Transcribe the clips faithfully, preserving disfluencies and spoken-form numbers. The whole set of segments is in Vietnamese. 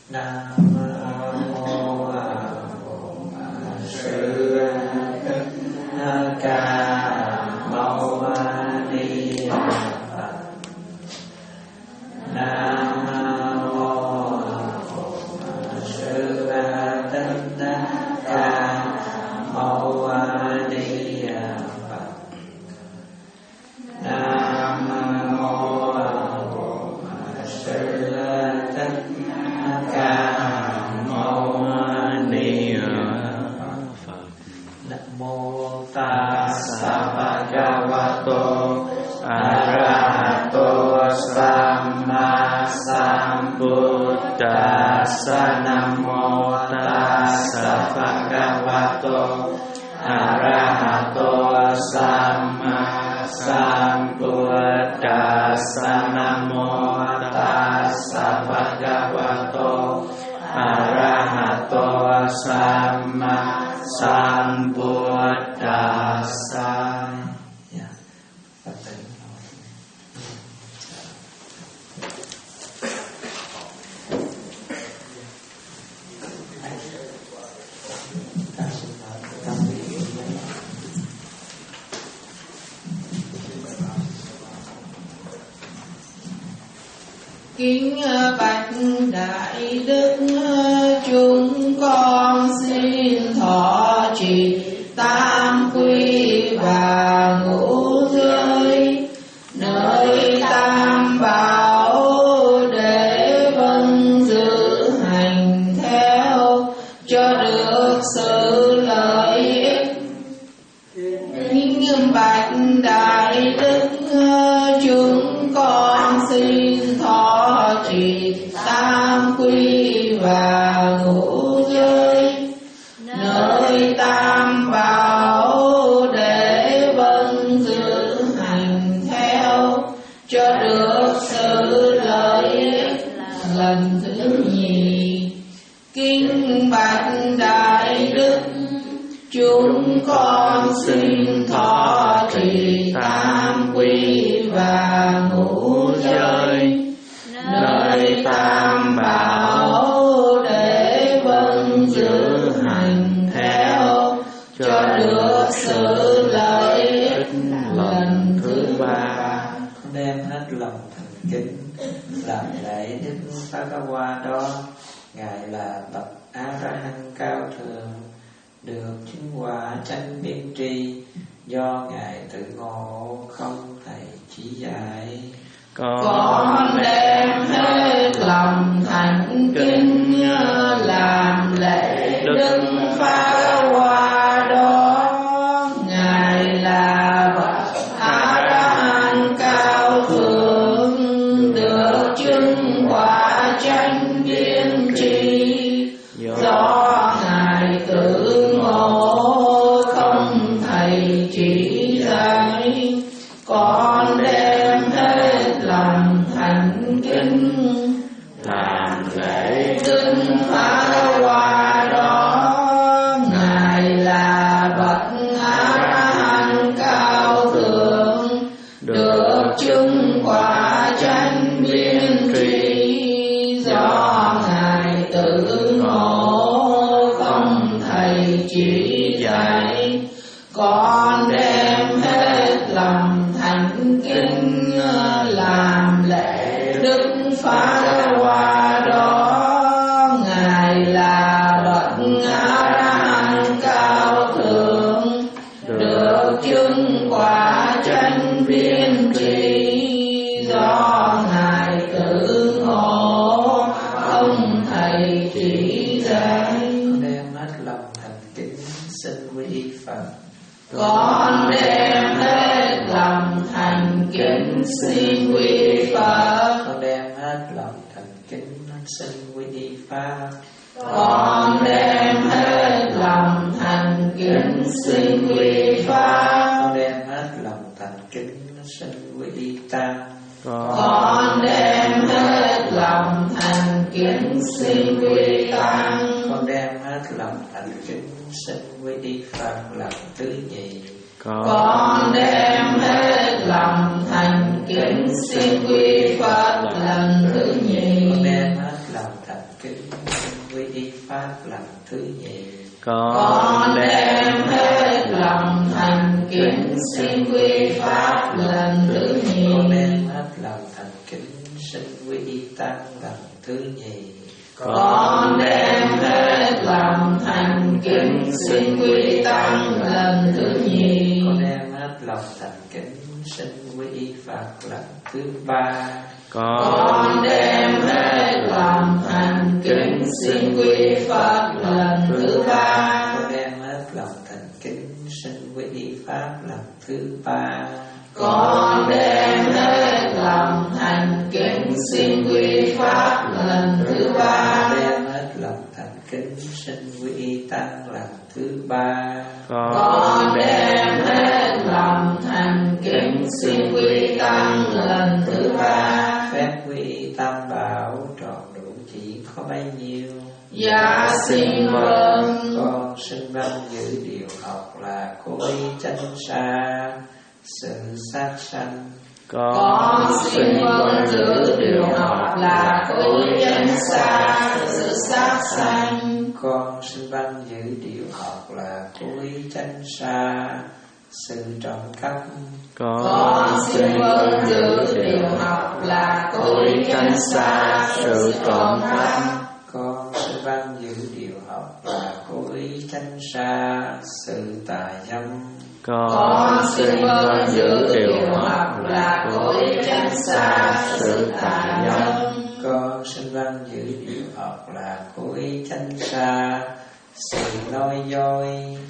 Kính bạch đại đức, chúng con xin thọ trì tam quy và ngũ giới nơi tam bảo để vâng giữ hành theo cho được sự lợi ích. Kính bạch đại đức, chúng con xin thọ trì tam quy và ngũ giới nơi tam bảo để vâng giữ hành theo cho được sự lợi ích. Lần thứ nhì, kính bạch đại đức, chúng con xin thọ trì tam quy và ngũ giới nơi tam bảo để vâng giữ hành theo cho được sự lợi ích. Lần thứ ba, đem hết lòng thành kính làm lễ Đức Phật Qua đó. Ngài là bậc A La Hán cao thượng, được chứng quả chánh biên tri, do Ngài tự ngộ không thầy chỉ dạy. Con đem hết lòng thành kính làm lễ Đức Phật Qua đó. Ngài là bậc A La Hán cao thượng, được chứng quả chánh biên tri, do Ngài tự ngộ không thầy chỉ dạy. Con đem hết lòng thành kính làm lễ Đức Phật Qua đó. Ngài là bậc A La Hán cao thượng, được chứng quả chánh biên tri, do Ngài tự ngộ không thầy chỉ dạy. Con đem hết lòng thành kính làm lễ Đức Phật Qua đó. Ngài là bậc A La Hán cao thượng, được chứng quả chánh biên tri, do Ngài tự ngộ không thầy chỉ dạy. Đem hết lòng thành kính xin quy Phật. Con đem hết lòng thành kính xin quy Phật. Con đem hết lòng thành kính xin quy Pháp. Con đem hết lòng thành kính xin quy Pháp. Con đem hết lòng thành kính xin quy Tăng. Con đem hết lòng thành kính xin quy Tăng. Con đem hết lòng thành kính xin quy Phật lần thứ nhì. Con đem hết lòng thành kính xin quy Phật lần thứ nhì. Con đem hết lòng thành kính lần thứ nhì. Con đem hết lòng thành kính xin quy pháp lần thứ nhì. Con đem hết lòng thành kính xin quy tăng lần thứ nhì. Con đem hết lòng thành kính xin quy tăng lần thứ nhì. Con đem hết lòng thành kính xin quy pháp lần thứ ba. Con đem hết lòng thành kính xin quy pháp lần thứ ba. Con đem hết lòng thành kính xin quy pháp lần thứ ba. Con đem hết lòng thành kính xin quy pháp lần thứ ba. Đem hết lòng thành kính xin quy tăng lần thứ ba. Con đem hết lòng thành kính xin quy tăng lần thứ ba. Phép quy tam bảo tròn đủ chỉ có bấy nhiêu. Dạ xin vâng. Con xin vâng giữ điều học là cố ý tránh xa sự sát sanh. Con xin vâng giữ điều học là cố ý tránh xa sự sát sanh. Con xin vâng giữ điều học là cố ý tránh xa sự trộm cắp. Con xin vâng giữ điều học là cố ý tránh xa sự trộm cắp. Con xin vâng giữ điều học là cố ý tránh xa sự tà dâm. Con xin vâng giữ điều học là cố ý tránh xa sự tà dâm. Con xin vâng giữ điều học là cố ý tránh xa sự nói dối.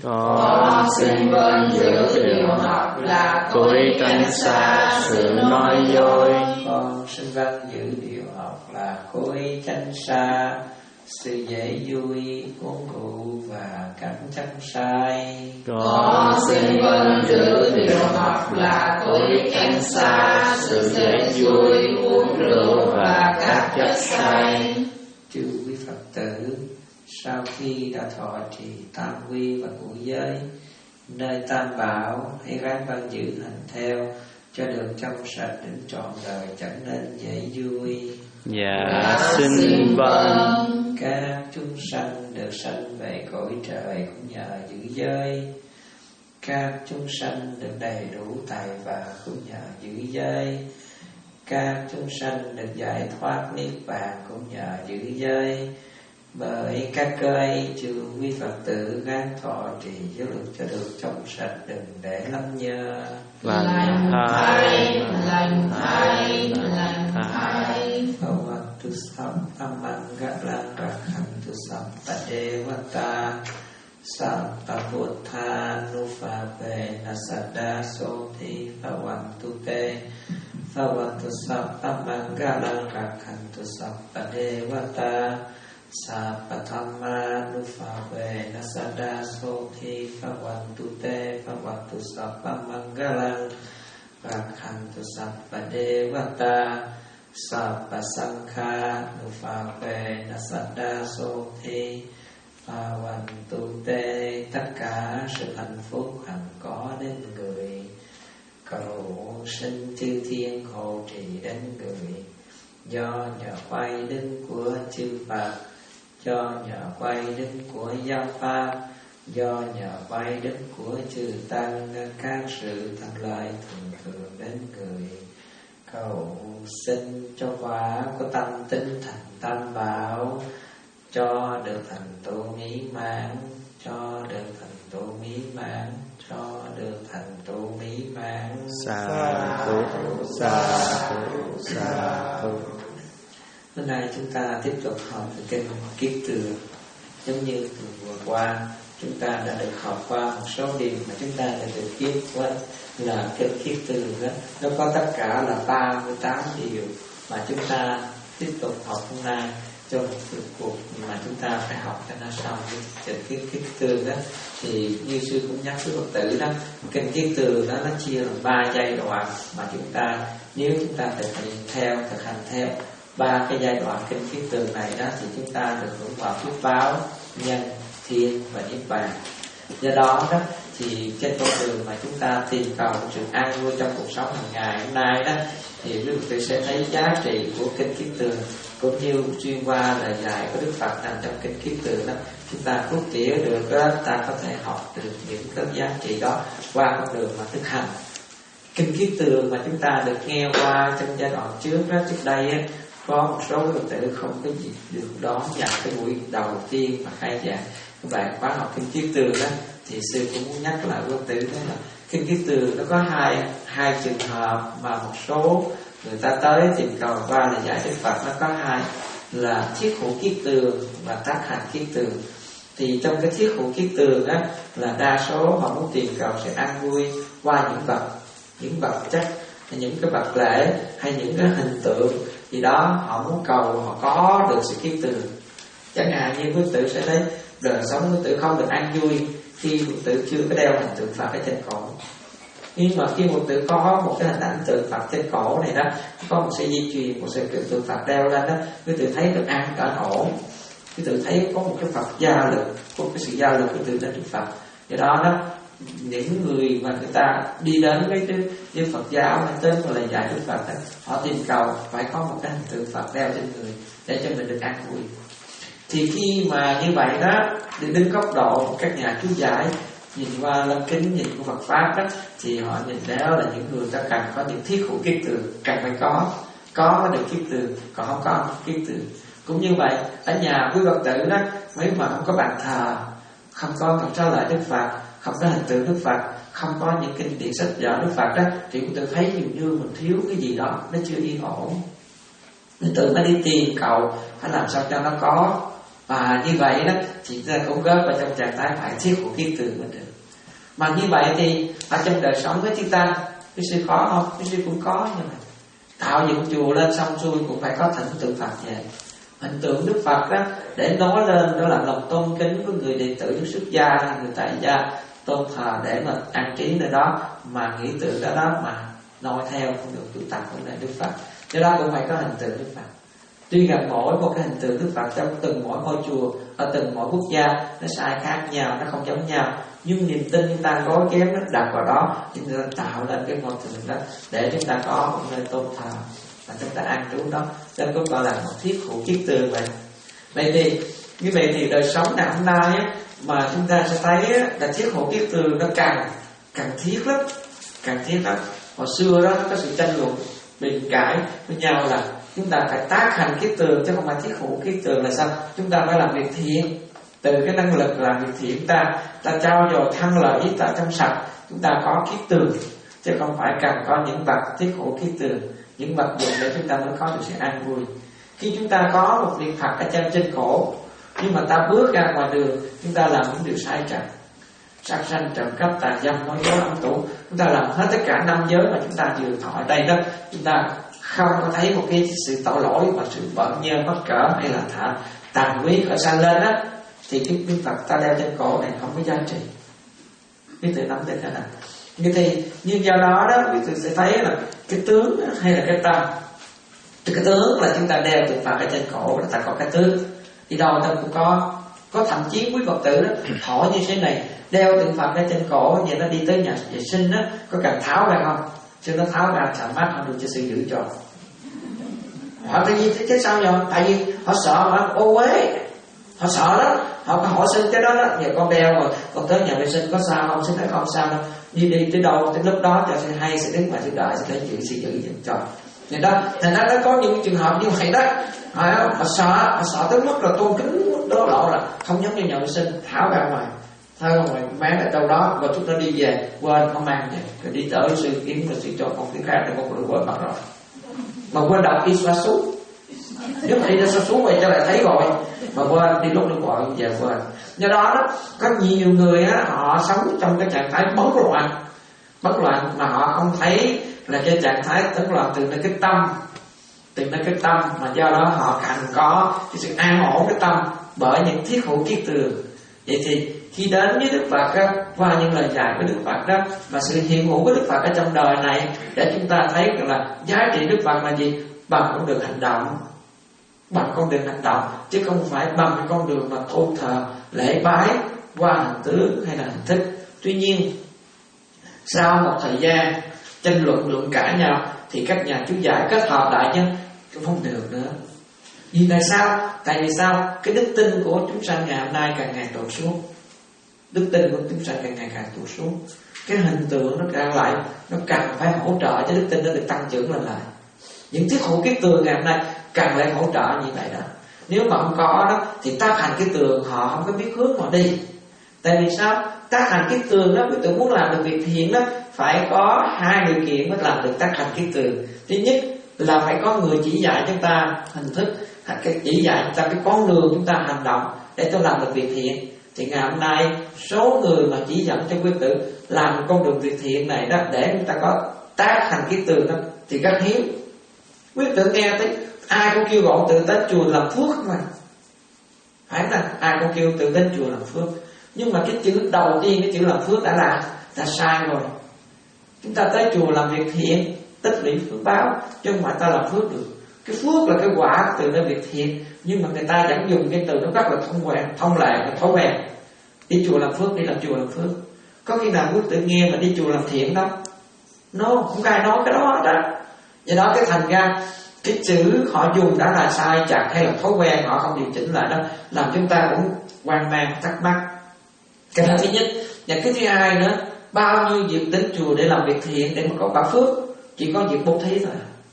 Con xin vâng giữ điều học là cố ý tránh xa sự nói dối. Con xin vâng giữ điều học là cố ý tránh xa sự dễ vui, uống rượu và cảm chấp sai. Con xin vâng giữ điều học là cố ý tránh xa sự dễ vui, uống rượu và các chất say. Chư quý Phật tử, sau khi đã thọ trì tam quy và ngũ giới, nơi tam bảo hãy ráng vâng giữ hành theo cho được trong sạch đến trọn đời trở nên dễ vui. Dạ xin vâng. Các chúng sanh được sanh về cõi trời cũng nhờ giữ giới. Các chúng sanh được đầy đủ tài và cũng nhờ giữ giới. Các chúng sanh được giải thoát niết bàn cũng nhờ giữ giới. Bởi các cơ ấy chư quý Phật tử gắng thọ trì giới luật cho được trong sạch, đừng để lắm nhơ. Lành thay, lành thay, lành thay. Bhavantu sammang galakhantu samppadevata samppa buddhanupavena sada soti bhavantu te. Bhavantu sammang galakhantu samppadevata sappha dhammanupavena sada soti bhavantu te. Bhavantu sammang galakhantu samppadevata sappha sankhanupavena sada soti bhavantu te. Tất cả sự hạnh phúc hằng có đến người, cầu xin chư thiên hộ trì đến người. Do nhờ quay đức của chư Phật, do nhờ quay đức của giáo pháp, do nhờ quay đức của chư tăng, các sự thuận lợi thường thường đến người. Cầu xin cho quả của tâm tinh thành tam bảo, cho được thành tựu mỹ mãn, cho được thành tựu mỹ mãn, cho được thành tựu mỹ mãn. Sa thú, sa thú, sa thú. Hôm nay chúng ta tiếp tục học về kinh Kiết Tường. Giống như vừa qua chúng ta đã được học qua một số điều mà chúng ta đã được biết qua là kinh Kiết Tường đó. Nó có tất cả là ba mươi tám điều mà chúng ta tiếp tục học hôm nay trong một cuộc mà chúng ta phải học cho nó xong cái kinh Kiết Tường đó. Thì như sư cũng nhắc với Phật tử đó, kinh Kiết Tường đó nó chia làm ba giai đoạn mà chúng ta nếu chúng ta thực hiện theo, thực hành theo ba cái giai đoạn kinh Kiết Tường này đó thì chúng ta được hưởng vào phước báo, nhân, thiên và niết bàn. Do đó đó thì trên con đường mà chúng ta tìm cầu sự an vui trong cuộc sống hàng ngày hôm nay đó, thì quý vị tử sẽ thấy giá trị của kinh Kiết Tường cũng như xuyên qua lời dạy của Đức Phật nằm trong kinh Kiết Tường đó, chúng ta cốt tỉa được đó, ta có thể học được những cái giá trị đó qua con đường mà thực hành. Kinh Kiết Tường mà chúng ta được nghe qua trong giai đoạn trước đó, trước đây á, có một số Phật tử không có gì được đón nhận cái buổi đầu tiên mà khai giảng các bạn khóa học Kinh Kiết Tường đó, thì sư cũng muốn nhắc lại Phật tử đó là Kinh Kiết Tường nó có hai hai trường hợp mà một số người ta tới tìm cầu qua là giải Đức Phật. Nó có hai là Thiết Hữu Kiết Tường và Tác Hành Kiết Tường. Thì trong cái Thiết Hữu Kiết Tường á, là đa số họ muốn tìm cầu sự an vui qua những vật, những vật chất, những cái vật lễ hay những cái hình tượng gì đó, họ muốn cầu họ có được sự kiết tường. Chẳng hạn như Phật tử sẽ thấy đời sống Phật tử không được an vui khi Phật tử chưa có đeo hình tượng Phật ở trên cổ. Nhưng mà khi Phật tử có một cái hình ảnh tượng Phật trên cổ này đó, có một sợi dây chuyền, một sợi tượng Phật đeo lên đó, Phật tử thấy được an an ổn, Phật tử thấy có một cái Phật gia lực, có cái sự gia lực Phật tử đến Đức Phật. Do đó đó, những người mà người ta đi đến với với Phật giáo hay tới một lời dạy Đức Phật đó, họ tìm cầu phải có một cái hình tượng Phật đeo trên người để cho mình được an vui. Thì khi mà như vậy đó, đi đến góc độ của các nhà chú giải nhìn qua lâm kính nhìn của Phật pháp đó, thì họ nhìn đó là những người ta cần có những thiết hữu kiết tường, cần phải có có được kiết tường, còn không có kiết tường. Cũng như vậy ở nhà quý Phật tử đó, mấy mà không có bàn thờ, không có cầm sao lại Đức Phật, không có hình tượng Đức Phật, không có những kinh điển sách vở Đức Phật đó, thì chúng tôi thấy dường như mình thiếu cái gì đó, nó chưa yên ổn. Nên tự nó đi tìm cầu phải làm sao cho nó có. Và như vậy đó thì chúng ta cũng góp vào trong trạng thái phải thiết của kiết tường mình được. Mà như vậy thì ở trong đời sống với chúng ta, quý sư có không? Quý sư cũng có như vậy. Tạo dựng chùa lên xong xuôi cũng phải có hình tượng Phật vậy. Hình tượng Đức Phật đó để nói lên đó là lòng tôn kính của người đệ tử, những xuất gia hay người tại gia tôn thờ để mà an trí nơi đó, mà nghĩ tượng đó đó mà noi theo con đường tu tập của này Đức Phật. Do đó cũng phải có hình tượng Đức Phật. Tuy rằng mỗi một cái hình tượng Đức Phật trong từng mỗi ngôi chùa, ở từng mỗi quốc gia nó sai khác nhau, nó không giống nhau, nhưng niềm tin chúng ta gói ghém nó đặt vào đó, chúng ta tạo lên cái ngôi tượng đó để chúng ta có một nơi tôn thờ và chúng ta an trú đó. Nên cũng gọi là một thiết hữu kiết tường vậy. Vậy thì như vậy thì đời sống ngày hôm nay á, mà chúng ta sẽ thấy á, là thiết hữu kiết tường nó càng cần thiết lắm, cần thiết lắm. Hồi xưa đó nó có sự tranh luận bình cãi với nhau là chúng ta phải tác hành kiết tường chứ không phải thiết hữu kiết tường là sao? Chúng ta phải làm việc thiện, từ cái năng lực làm việc thiện ta ta trao dồi thăng lợi ý ta trong sạch, chúng ta có kiết tường, chứ không phải cần có những vật thiết hữu kiết tường, những vật dụng để chúng ta mới có được sự an vui. Khi chúng ta có một niệm Phật ở trên trên cổ, nhưng mà ta bước ra ngoài đường chúng ta làm những điều sai trật, sát sanh, trộm cắp, tà dâm, nói dối, ám tụ, chúng ta làm hết tất cả năm giới mà chúng ta vừa thọ đây đó, chúng ta không có thấy một cái sự tội lỗi và sự bận nhơ mất cỡ hay là thả tàn quý ở sanh lên á, thì cái niệm Phật ta đeo trên cổ này không có giá trị. Quý vị nắm được thế nào? Như thì nhưng do đó đó quý vị sẽ thấy là cái tướng hay là cái tâm. Cái tướng là chúng ta đeo tượng Phật ở trên cổ, là ta có cái tướng. Thì đâu ta cũng có. Có thậm chí quý Phật tử đó hỏi như thế này, đeo tượng Phật ở trên cổ, vậy nó đi tới nhà vệ sinh đó, có cần tháo ra không? Chứ nó tháo ra sợ mắt không được cho sư giữ cho. Hỏi tại vì thế sao vậy? Tại vì họ sợ mà ô uế, họ sợ lắm. Họ có hỏi xin cái đó đó, giờ con đeo rồi, con tới nhà vệ sinh có sao không? Xin nói không sao đâu. Đi đi tới đâu tới lúc đó cho sư hay sẽ đứng ngoài sư đợi sẽ lấy chuyện sư giữ giùm cho. Vậy đó, thành ra nó có những trường hợp như vậy đó. Họ, họ sợ, họ sợ tới mức là tôn kính đó lộ là không giống như nhà vệ sinh, tháo ra ngoài. Thôi rồi mang ở đâu đó, rồi chúng nó đi về, quên không mang về, rồi đi tới sư kiếm rồi sư cho con cái khác để con được quên mất rồi. Mà quên đọc y xoa xuống, nếu mà đi ra xoa xuống vậy cho lại thấy rồi, mà quên đi lúc nó gọi về quên. Do đó đó, có nhiều người á, họ sống trong cái trạng thái bấn loạn, bấn loạn mà họ không thấy là cái trạng thái bấn loạn từ nơi cái tâm, từ nơi cái tâm mà do đó họ cần có cái sự an ổn cái tâm bởi những thiết hữu kiết tường. Vậy thì khi đến với Đức Phật đó, qua những lời dạy của Đức Phật đó, mà sự hiện hữu của Đức Phật ở trong đời này để chúng ta thấy là giá trị Đức Phật là gì? Bằng con đường hành động, bằng con đường hành động, chứ không phải bằng con đường mà tôn thờ lễ bái qua hình tướng hay là hình thức. Tuy nhiên sau một thời gian tranh luận luận cãi nhau thì các nhà chú giải kết hợp lại chứ cũng không được nữa. Vì tại sao? Tại vì sao? Cái đức tin của chúng sanh ngày hôm nay càng ngày tụt xuống. Đức tin của chúng sanh càng ngày càng tụt xuống. Cái hình tượng nó càng lại, nó càng phải hỗ trợ cho đức tin nó được tăng trưởng lên lại. Những chiếc hữu cái tường ngày hôm nay càng lại hỗ trợ như vậy đó. Nếu mà không có đó thì tác hành cái tường họ không có biết hướng họ đi. Tại vì sao? Tác hành cái tường đó, quý tử muốn làm được việc thiện đó, phải có hai điều kiện mới làm được tác hành cái tường. Thứ nhất là phải có người chỉ dạy chúng ta hình thức, cái chỉ dạy chúng ta cái con đường chúng ta hành động để tôi làm được việc thiện. Thì ngày hôm nay số người mà chỉ dẫn cho quý tử làm con đường việc thiện này đó, để chúng ta có tác hành cái tường đó thì rất hiếm. Quý tử nghe thấy ai cũng kêu gọi tự đến chùa làm phước mà, phải là ai cũng kêu tự đến chùa làm phước. Nhưng mà cái chữ đầu tiên, cái chữ làm phước đã là đã sai rồi. Chúng ta tới chùa làm việc thiện, tích lũy phước báo, chứ không phải ta làm phước được. Cái phước là cái quả từ nơi việc thiện, nhưng mà người ta vẫn dùng cái từ nó rất là thông quen, thông lệ và thói quen. Đi chùa làm phước, đi làm chùa làm phước. Có khi nào quý tự nghe mà đi chùa làm thiện đâu? No, không ai nói cái đó đó. Do đó cái thành ra cái chữ họ dùng đã là sai chặt, hay là thói quen họ không điều chỉnh lại đó, làm chúng ta cũng hoang mang thắc mắc. Cái thứ nhất. Và cái thứ hai nữa, bao nhiêu việc đến chùa để làm việc thiện, để mà có quả phước, chỉ có việc bố thí thôi.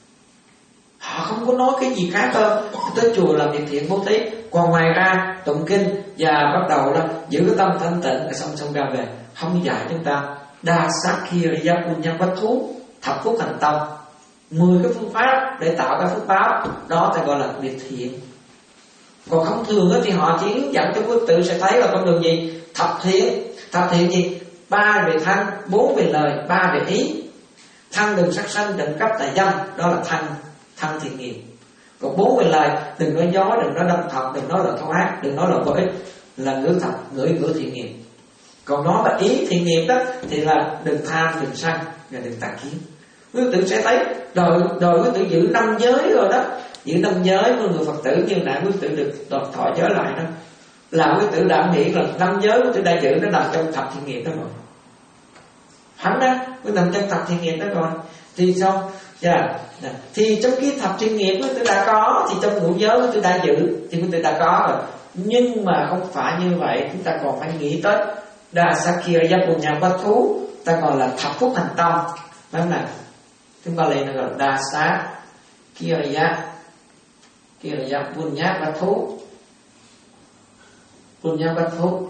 Họ không có nói cái gì khác hơn. Tới chùa làm việc thiện bố thí, còn ngoài ra tụng kinh và bắt đầu là giữ cái tâm thanh tịnh, rồi xong xong ra về. Không dạy chúng ta đa sát kia giáp quân nhân bách thú, thập phúc hành tâm, mười cái phương pháp để tạo cái phước báo, đó ta gọi là việc thiện. Còn không thường thì họ chỉ hướng dẫn cho quý tự sẽ thấy là con đường gì? Thập thiện. Thập thiện gì? Ba về thân, bốn về lời, ba về ý. Thân đừng sát sanh, đừng cấp tài dâm, đó là thân thân thiện nghiệp. Còn bốn về lời, đừng nói gió, đừng nói đâm thật, đừng nói lời thô ác, đừng nói lời vô ích, là ngữ thật, ngữ ngữ thiện nghiệp. Còn nói là ý thiện nghiệp đó thì là đừng tham, đừng sân và đừng tà kiến. Quý tử sẽ thấy đời đời quý tử giữ năm giới rồi đó, giữ năm giới của người Phật tử như nãy quý tử được đọc thọ giới lại đó, là quý tử đã nghĩ là năm giới quý tử đã giữ nó nằm trong thập thiện nghiệp đó rồi. Hắn đó, quý nằm trong thập thiện nghiệp đó rồi. Thì sao? Yeah. Thì trong cái thập thiện nghiệp quý tử đã có, thì trong ngũ giới quý tử đã giữ, thì quý tử đã có rồi. Nhưng mà không phải như vậy, chúng ta còn phải nghĩ tới đa sát kia giáp bùn nhà bát thú, ta gọi là thập phúc hành tâm. Đúng không? Chúng ta lấy nó gọi là đa sát kia giáp kia giáp bùn nhà bát thú, bùn nhà bát thú.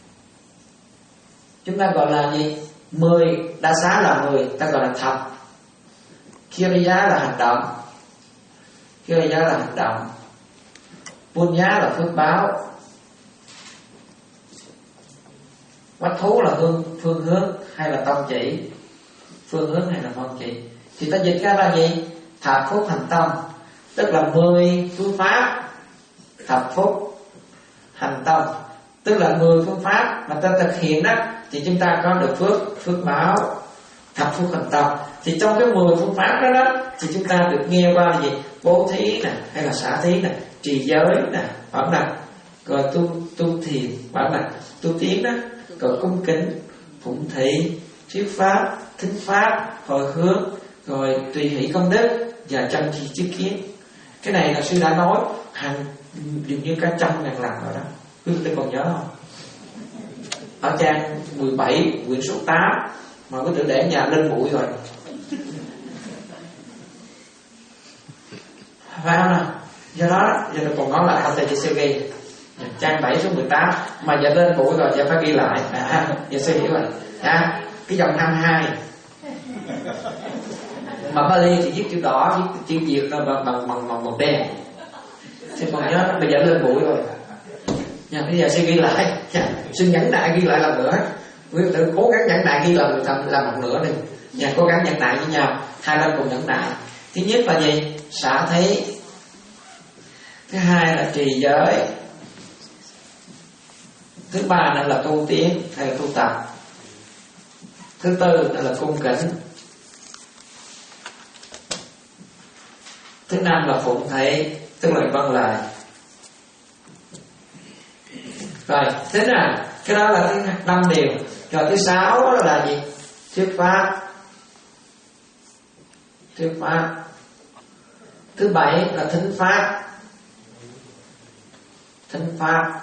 Chúng ta gọi là gì? Mười, đa xá là mười, ta gọi là thập. Kiriya là hành động, Kiriya là hành động, Punya là phước báo, Bách thú là phương, phương hướng hay là tâm chỉ, phương hướng hay là tâm chỉ. Thì ta dịch ra là gì? Thập phúc hành tâm, tức là mười phương pháp thập phúc hành tâm, tức là mười phương pháp mà ta thực hiện đó thì chúng ta có được phước phước báo thập phúc hành tâm. Thì trong cái mười phương pháp đó đó thì chúng ta được nghe qua là gì? Bố thí nè, hay là xả thí nè, trì giới nè, phải nè, rồi tu tu thiền, phải nè, tu tiến đó, rồi cung kính, phụng thị, thuyết pháp, thính pháp, hồi hướng, rồi tùy hỷ công đức và chăm chỉ chứng kiến. Cái này là sư đã nói hàng dường như cả trăm ngàn lần rồi đó. Quý vị còn nhớ không? Ở trang mười bảy quyển số tám mà có tự để nhà lên bụi rồi, phải không nào? Do đó giờ còn nói lại học thầy chị sư ghi trang bảy số mười tám mà giờ lên bụi rồi giờ phải ghi lại. À, giờ sư hiểu rồi. À, cái dòng năm hai mà Bali thì viết chữ đỏ, viết chữ Việt bằng bằng bằng bằng màu đen. Sư còn nhớ bây giờ lên bụi rồi. Nha, bây giờ sư ghi lại. Sư nhẫn nại ghi lại lần nữa. Quý tự cố gắng nhẫn nại ghi lần làm một nửa đi. Nha, cố gắng nhẫn nại với nhau, hai bên cùng nhẫn nại. Thứ nhất là gì? Xả thí. Thứ hai là trì giới. Thứ ba là tu tiến hay là tu tập. Thứ tư là cung kính. Thứ năm là phụng thị, tức là vâng lời. Rồi, thế nào? Cái đó là thứ năm điều. Rồi thứ sáu đó là gì? Thuyết pháp. Thuyết pháp. Thứ bảy là thính pháp. thính pháp.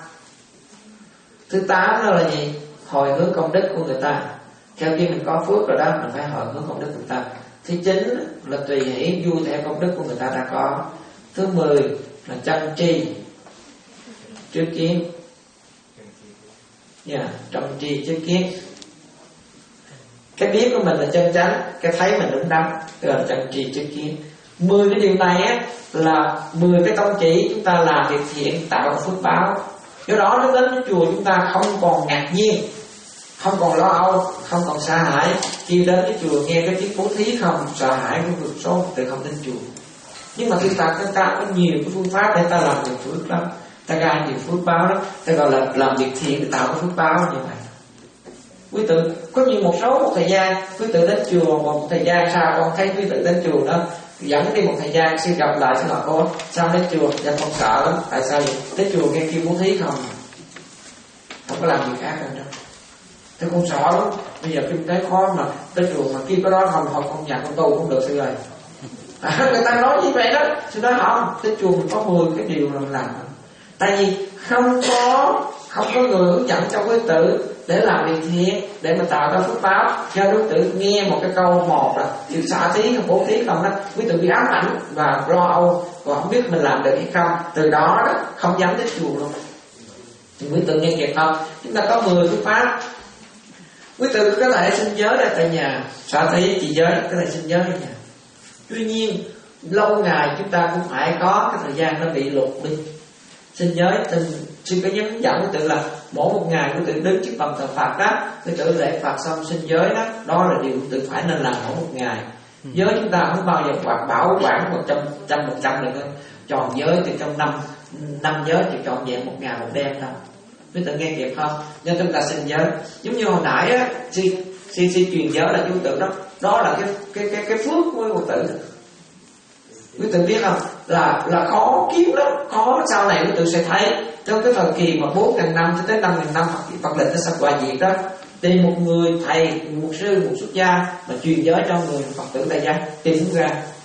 Thứ tám đó là gì? Hồi hướng công đức của người ta. Theo khi mình có phước rồi đó, mình phải hồi hướng công đức của người ta. Thứ chín là tùy hỷ vui theo công đức của người ta đã có. Thứ mười là chăm tri trước kiến. Yeah, chăm tri trước kiến. Cái biết của mình là chân chánh, cái thấy mình đúng đắn, gọi là chăm tri trước kiến. Mười cái điều này á là mười cái tông chỉ chúng ta làm việc thiện tạo phước báo. Do đó nó đến với chùa chúng ta không còn ngạc nhiên, không còn lo âu, không còn sợ hãi. Khi đến với chùa nghe cái tiếng bố thí không sợ hãi của vượt số tự không đến chùa. Nhưng mà chúng ta chúng ta có nhiều cái phương pháp để ta làm việc phước lắm, ta ra nhiều phước báo lắm, ta gọi là làm việc thiện để tạo cái phước báo như vậy. Quý tử có nhiều một số một thời gian quý tử đến chùa, một thời gian sau con thấy quý tử đến chùa đó dẫn đi một thời gian xin gặp lại xin hỏi cô sao đến chùa, dạ con sợ lắm. Tại sao vậy? Đến chùa nghe kêu bố thí không, không có làm việc khác nữa đâu. Thế con sợ lắm, bây giờ kinh tế khó mà tới chùa mà kêu cái đó không, không không nhà con tu không được sư ơi. À, người ta nói như vậy đó, sư nói không, tới chùa mình có mười cái điều là mình làm. Tại vì không có không có người hướng dẫn cho quý tử để làm việc thiện, để mà tạo ra phước báo. Cho quý tử nghe một cái câu một là chịu xả thí không bố thí không đó, quý tử bị ám ảnh và lo âu, còn không biết mình làm được hay không. Từ đó đó không dám đến chùa luôn. Thì quý tử nghe kịp không? Chúng ta có mười phước pháp. Quý tử có thể xin giới ở tại nhà, xả thí chỉ giới có thể xin giới ở nhà. Tuy nhiên lâu ngày chúng ta cũng phải có cái thời gian nó bị lụt đi. Xin giới tình xin có hướng dẫn quý tử là mỗi một ngày quý tử đứng trước bàn thờ Phật đó, quý tử lễ Phật xong xin giới đó, đó là điều quý tử phải nên làm mỗi một ngày. Giới chúng ta không bao giờ quạt bảo quản một trăm trăm một trăm được, tròn giới từ trong năm năm giới thì trọn vẹn một ngày một đêm đâu. Quý tử nghe kịp không? Nên chúng ta xin giới. Giống như hồi nãy á, xin xin xin truyền giới là chú tự đó, đó là cái cái cái cái phước của quý tử. Quý tử biết không? Là là khó kiếm lắm, khó sau này quý tử sẽ thấy trong cái thời kỳ mà bốn ngàn năm cho tới năm ngàn năm Phật Phật định nó sắp qua diệt đó, tìm một người thầy, một sư, một xuất gia mà truyền giới cho người Phật tử tại gia tìm ra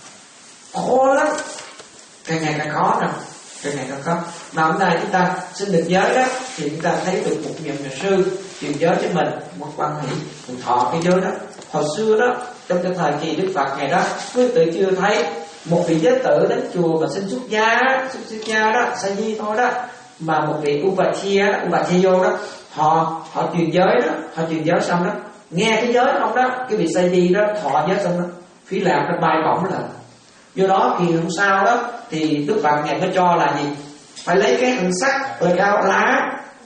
khó lắm, càng ngày càng khó nè, càng ngày càng khó. Mà hôm nay chúng ta xin được giới đó thì chúng ta thấy được một nhà sư truyền giới cho mình, một quan hệ mình thọ cái giới đó. Hồi xưa đó trong cái thời kỳ Đức Phật ngày đó, quý tử chưa thấy một vị giới tử đến chùa mà xin xuất gia, xuất, xuất gia đó, sa di thôi đó, mà một vị Upachia đó, Upachio đó, họ họ truyền giới đó, họ truyền giới xong đó, nghe cái giới không đó, cái vị sa di đó thọ giới xong đó, phí lạc nó bay bổng là. Do đó kỳ hôm sau đó thì Đức Phật ngày mới cho là gì? Phải lấy cái hình sắc rồi cao lá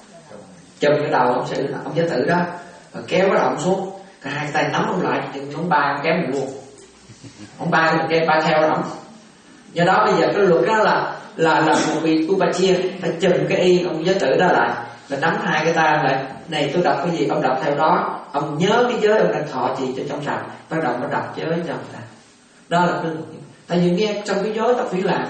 chùm cái đầu ông sư ông giới tử đó, và kéo cái đầu ông xuống, cả hai tay nắm ông lại, chừng ông ba ông kéo mình luôn. Ông ba mình kéo ba theo ông. Do đó bây giờ cái luật đó là là là một vị Upachia phải chùm cái y ông giới tử đó lại, và nắm hai cái tay lại. Này tôi đọc cái gì ông đọc theo đó, ông nhớ cái giới ông đang thọ trì cho trong sạch, bắt đầu nó đọc giới cho ông ta. Đó là cái luật. Tại vì nghe trong cái giới đó phải là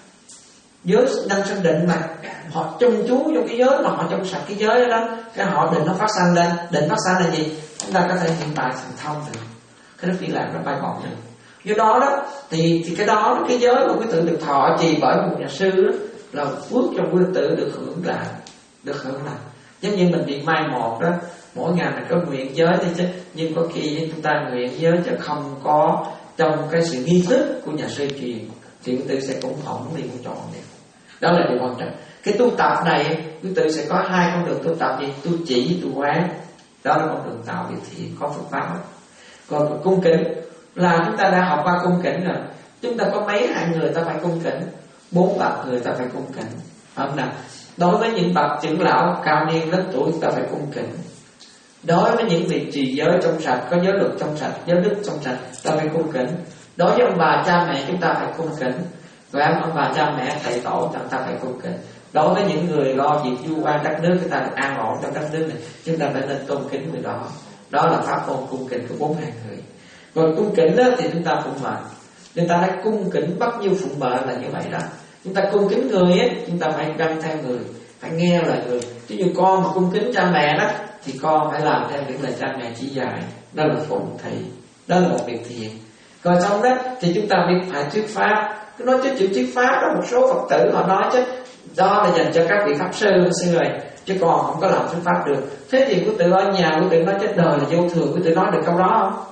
giới năng sanh định mà, họ chung chú trong cái giới mà họ trong sạch cái giới đó, cái họ định nó phát sanh lên. Định phát sanh là gì? Chúng ta có thể hiện tại thành thông được, cái đó phải làm nó bay bổng được. Do đó đó thì thì cái đó cái giới mà quý tử được thọ trì bởi một nhà sư đó, là phước cho quý tử được hưởng lại, được hưởng lại. Giống như mình bị mai một đó, mỗi ngày mình có nguyện giới đi chứ, nhưng có khi chúng ta nguyện giới chứ không có trong cái sự nghi thức của nhà sư truyền thì quý tử sẽ cũng hỏng đi một trọn này. Đó là điều quan trọng. Cái tu tập này quý tử sẽ có hai con đường tu tập gì? Tu chỉ, tu quán. Đó là con đường tạo việc thiện có phước báo. Còn cung kính là chúng ta đã học qua cung kính rồi. Chúng ta có mấy hạng người ta phải cung kính, bốn bậc người ta phải cung kính, không nào? Đối với những bậc trưởng lão cao niên lớn tuổi ta phải cung kính. Đối với những vị trì giới trong sạch, có giới luật trong sạch, giới đức trong sạch, ta phải cung kính. Đối với ông bà cha mẹ chúng ta phải cung kính. Và ông bà cha mẹ thầy tổ chúng ta phải cung kính. Đối với những người lo việc du quan đất nước, chúng ta được an ổn trong đất nước này, chúng ta phải nên tôn kính người đó. Đó là pháp môn cung kính của bốn hàng người. Còn cung kính đó thì chúng ta phụng mệnh. Người ta nói cung kính bắt nhiêu phụng mệnh là như vậy đó. Chúng ta cung kính người ấy, chúng ta phải gắn theo người, phải nghe lời người. Ví dụ con mà cung kính cha mẹ đó thì con phải làm theo những lời cha mẹ chỉ dạy. Đó là phụng thị, đó là một việc thiện. Rồi xong đó thì chúng ta biết phải thuyết pháp. Cứ nói chứ chuyện thuyết pháp đó, một số Phật tử họ nói chứ do là dành cho các vị pháp sư sư rồi, chứ còn không có làm thuyết pháp được. Thế thì quý tử ở nhà quý tử nói chết đời là vô thường, quý tử nói được câu đó không?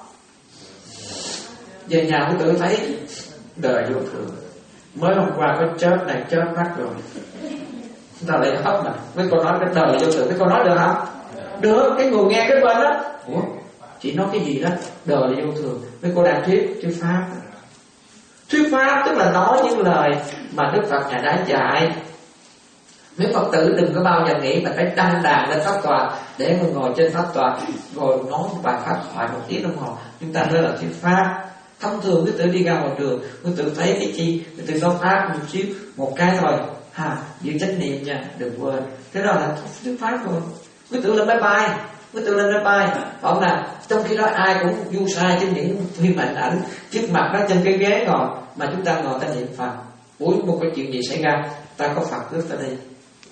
Về nhà quý tử thấy đời vô thường, mới hôm qua có chết này chết mắt rồi, chúng ta lại hấp mà mấy cô nói cái đời là vô thường, mấy cô nói được không? Được. Cái người nghe cái bên đó, ủa chị nói cái gì đó đời là vô thường, mấy cô đang thuyết thuyết pháp. Thuyết pháp tức là nói những lời mà Đức Phật Ngài đã dạy. Mấy Phật tử đừng có bao giờ nghĩ là phải đăng đàn lên pháp tòa để mà ngồi trên pháp tòa rồi nói một bài pháp thoại một tiếng đồng hồ. Chúng ta nói là thuyết pháp. Thông thường quý tử đi ra ngoài trường, quý tử thấy cái chi, quý tử nói pháp một xíu, một cái thôi, ha, giữ chánh niệm nha, đừng quên. Cái đó là thuyết pháp rồi. Quý tử lên máy bay, quý tử lên máy bay, phải không nào? Trong khi đó ai cũng du sai trên những phim ảnh ảnh trước mặt đó trên cái ghế ngồi, mà chúng ta ngồi ta niệm Phật. Ủa một cái chuyện gì xảy ra, ta có Phật rước ta đi.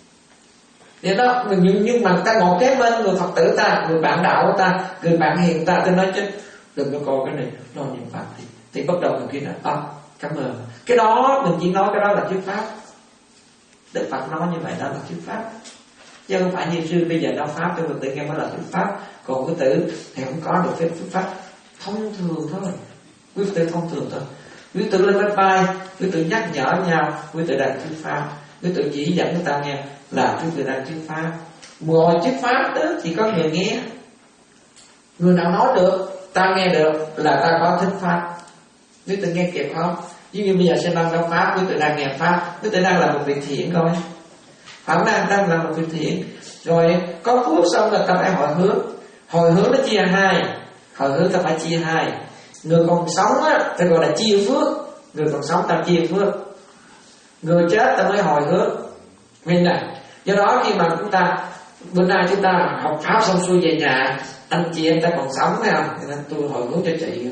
Vậy đó, nhưng, nhưng mà ta ngồi kế bên người Phật tử ta, người bạn đạo của ta, người bạn hiền ta, tôi nói chứ đừng có coi cái này lo niệm Phật thì, thì bắt đầu người kia là ơ, cảm ơn. Cái đó mình chỉ nói cái đó là thuyết pháp. Đức Phật nói như vậy đó là thuyết pháp, chứ không phải như sư bây giờ nói pháp cho người tự nghe mới là thuyết pháp. Còn cái tử thì không có được phép thuyết pháp, thông thường thôi, quý tử thông thường thôi. Quý tử lên máy bay, quý tử nhắc nhở nhau, quý tử đang thuyết pháp, quý tử chỉ dẫn người ta nghe là quý tử đang thuyết pháp. Ngồi thuyết pháp đó thì có người nghe, người nào nói được, ta nghe được là ta có thuyết pháp. Quý tử nghe kịp không? Như, như bây giờ sẽ đang nói pháp, quý tử đang nghe pháp, quý tử đang làm một việc thiện thôi, hắn đang đang làm một việc thiện. Rồi có phước xong là ta phải hồi hướng. Hồi hướng nó chia hai, hồi hướng ta phải chia hai. Người còn sống á ta gọi là chia phước, người còn sống ta chia phước, người chết ta mới hồi hướng. Nguyên này, do đó khi mà chúng ta bữa nay chúng ta học pháp xong xuôi về nhà, anh chị em ta còn sống phải không? Nên tôi hồi hướng cho chị.